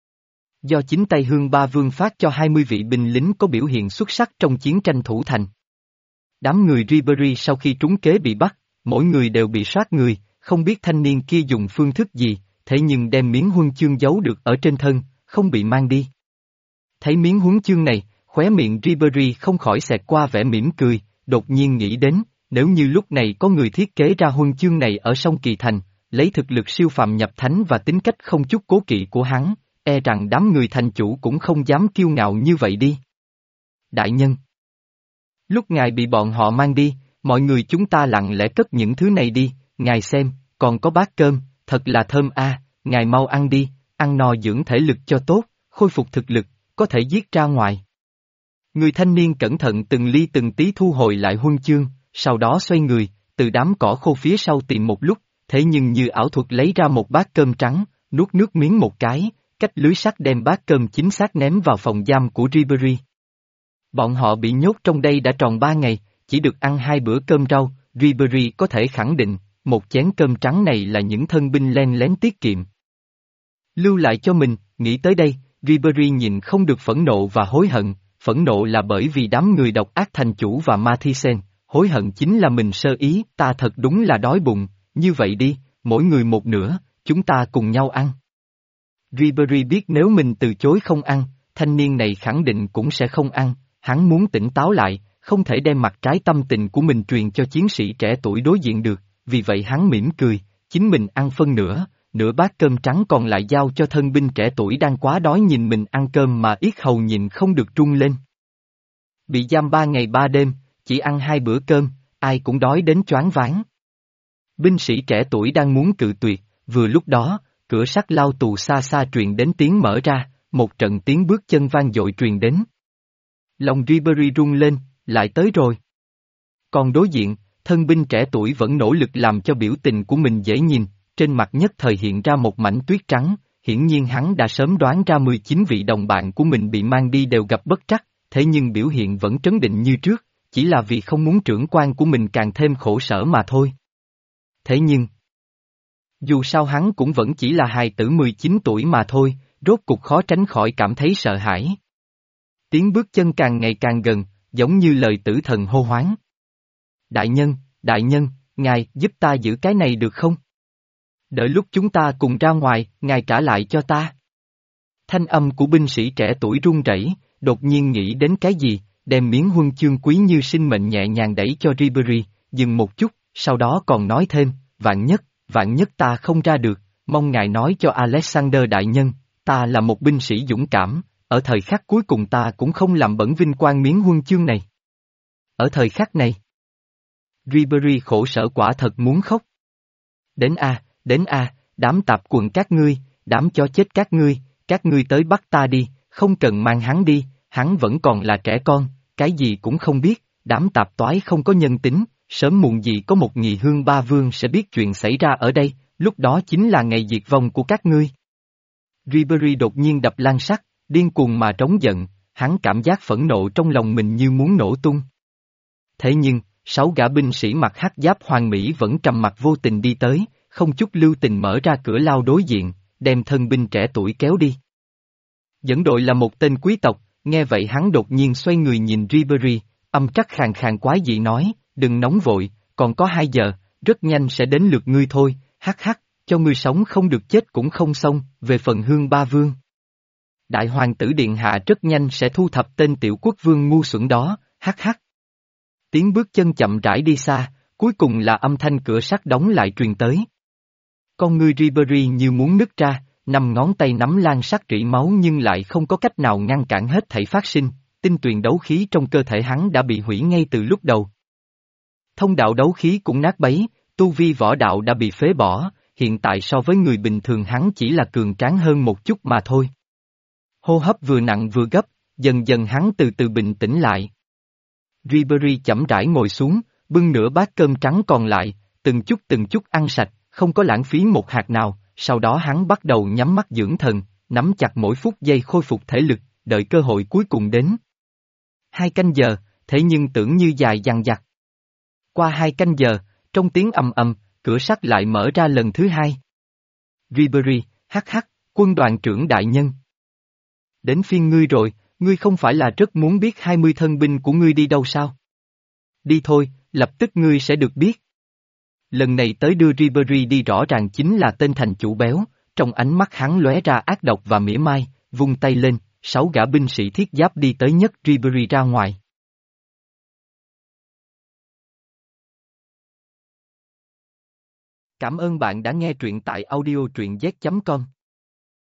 [SPEAKER 1] Do chính tay Hương Ba Vương phát cho hai mươi vị binh lính có biểu hiện xuất sắc trong chiến tranh thủ thành. Đám người Ribery sau khi trúng kế bị bắt, mỗi người đều bị soát người, không biết thanh niên kia dùng phương thức gì, thế nhưng đem miếng huân chương giấu được ở trên thân, không bị mang đi. Thấy miếng huân chương này, khóe miệng Ribery không khỏi xẹt qua vẻ mỉm cười, đột nhiên nghĩ đến, nếu như lúc này có người thiết kế ra huân chương này ở sông Kỳ Thành, lấy thực lực siêu phàm nhập thánh và tính cách không chút cố kỵ của hắn, e rằng đám người thành chủ cũng không dám kiêu ngạo như vậy đi. Đại nhân. Lúc ngài bị bọn họ mang đi, mọi người chúng ta lặng lẽ cất những thứ này đi, ngài xem, còn có bát cơm, thật là thơm a, ngài mau ăn đi, ăn no dưỡng thể lực cho tốt, khôi phục thực lực, có thể giết ra ngoài. Người thanh niên cẩn thận từng ly từng tí thu hồi lại huân chương, sau đó xoay người, từ đám cỏ khô phía sau tìm một lúc, thế nhưng như ảo thuật lấy ra một bát cơm trắng, nuốt nước miếng một cái, cách lưới sắt đem bát cơm chính xác ném vào phòng giam của Ribery. Bọn họ bị nhốt trong đây đã tròn ba ngày, chỉ được ăn hai bữa cơm rau, Ribery có thể khẳng định, một chén cơm trắng này là những thân binh len lén tiết kiệm. Lưu lại cho mình, nghĩ tới đây, Ribery nhìn không được phẫn nộ và hối hận, phẫn nộ là bởi vì đám người độc ác thành chủ và Mathisen, hối hận chính là mình sơ ý, ta thật đúng là đói bụng, như vậy đi, mỗi người một nửa, chúng ta cùng nhau ăn. Ribery biết nếu mình từ chối không ăn, thanh niên này khẳng định cũng sẽ không ăn, hắn muốn tỉnh táo lại, không thể đem mặt trái tâm tình của mình truyền cho chiến sĩ trẻ tuổi đối diện được, vì vậy hắn mỉm cười, chính mình ăn phân nửa, nửa bát cơm trắng còn lại giao cho thân binh trẻ tuổi đang quá đói nhìn mình ăn cơm mà yết hầu nhìn không được rung lên. Bị giam ba ngày ba đêm, chỉ ăn hai bữa cơm, ai cũng đói đến choáng váng. Binh sĩ trẻ tuổi đang muốn cự tuyệt, vừa lúc đó, cửa sắt lao tù xa xa truyền đến tiếng mở ra, một trận tiếng bước chân vang dội truyền đến. Lòng Ribery rung lên, lại tới rồi. Còn đối diện, thân binh trẻ tuổi vẫn nỗ lực làm cho biểu tình của mình dễ nhìn, trên mặt nhất thời hiện ra một mảnh tuyết trắng, hiển nhiên hắn đã sớm đoán ra mười chín vị đồng bạn của mình bị mang đi đều gặp bất trắc, thế nhưng biểu hiện vẫn trấn định như trước, chỉ là vì không muốn trưởng quan của mình càng thêm khổ sở mà thôi. Thế nhưng, dù sao hắn cũng vẫn chỉ là hài tử mười chín tuổi mà thôi, rốt cục khó tránh khỏi cảm thấy sợ hãi. Tiếng bước chân càng ngày càng gần, giống như lời tử thần hô hoáng. Đại nhân, đại nhân, ngài giúp ta giữ cái này được không? Đợi lúc chúng ta cùng ra ngoài, ngài trả lại cho ta. Thanh âm của binh sĩ trẻ tuổi run rẩy, đột nhiên nghĩ đến cái gì, đem miếng huân chương quý như sinh mệnh nhẹ nhàng đẩy cho Ribery, dừng một chút, sau đó còn nói thêm, vạn nhất, vạn nhất ta không ra được, mong ngài nói cho Alexander đại nhân, ta là một binh sĩ dũng cảm, ở thời khắc cuối cùng ta cũng không làm bẩn vinh quang miếng huân chương này. Ở thời khắc này, Ribery khổ sở quả thật muốn khóc. Đến a, đến a, đám tạp quần các ngươi, đám chó chết các ngươi, các ngươi tới bắt ta đi, không cần mang hắn đi, hắn vẫn còn là trẻ con, cái gì cũng không biết, đám tạp toái không có nhân tính, sớm muộn gì có một nghị hương ba vương sẽ biết chuyện xảy ra ở đây, lúc đó chính là ngày diệt vong của các ngươi. Ribery đột nhiên đập lan sắt, điên cuồng mà trống giận, hắn cảm giác phẫn nộ trong lòng mình như muốn nổ tung. Thế nhưng, sáu gã binh sĩ mặc hắc giáp hoàng mỹ vẫn trầm mặc vô tình đi tới, không chút lưu tình mở ra cửa lao đối diện, đem thân binh trẻ tuổi kéo đi. Dẫn đội là một tên quý tộc, nghe vậy hắn đột nhiên xoay người nhìn Ribery, âm trắc khàn khàn quái dị nói, đừng nóng vội, còn có hai giờ, rất nhanh sẽ đến lượt ngươi thôi, hắc hắc, cho ngươi sống không được chết cũng không xong, về phần hương ba vương. Đại hoàng tử điện hạ rất nhanh sẽ thu thập tên tiểu quốc vương ngu xuẩn đó, hắc hắc. Tiếng bước chân chậm rãi đi xa, cuối cùng là âm thanh cửa sắt đóng lại truyền tới. Con ngươi Ribery như muốn nứt ra, năm ngón tay nắm lan sắt rỉ máu nhưng lại không có cách nào ngăn cản hết thảy phát sinh, tinh tuyền đấu khí trong cơ thể hắn đã bị hủy ngay từ lúc đầu. Thông đạo đấu khí cũng nát bấy, tu vi võ đạo đã bị phế bỏ, hiện tại so với người bình thường hắn chỉ là cường tráng hơn một chút mà thôi. Hô hấp vừa nặng vừa gấp, dần dần hắn từ từ bình tĩnh lại. Ribery chậm rãi ngồi xuống, bưng nửa bát cơm trắng còn lại, từng chút từng chút ăn sạch, không có lãng phí một hạt nào, sau đó hắn bắt đầu nhắm mắt dưỡng thần, nắm chặt mỗi phút giây khôi phục thể lực, đợi cơ hội cuối cùng đến. Hai canh giờ, thế nhưng tưởng như dài dằng dặc. Qua hai canh giờ, trong tiếng ầm ầm, cửa sắt lại mở ra lần thứ hai. Ribery, hắc hắc, quân đoàn trưởng đại nhân. Đến phiên ngươi rồi, ngươi không phải là rất muốn biết hai mươi thân binh của ngươi đi đâu sao? Đi thôi, lập tức ngươi sẽ được biết. Lần này tới đưa Ribery đi rõ ràng chính là tên thành chủ béo, trong ánh mắt hắn lóe ra ác độc và mỉa mai, vung tay lên, sáu gã binh sĩ thiết giáp đi tới nhấc Ribery ra ngoài. Cảm ơn bạn đã nghe truyện tại audio truyện z chấm com.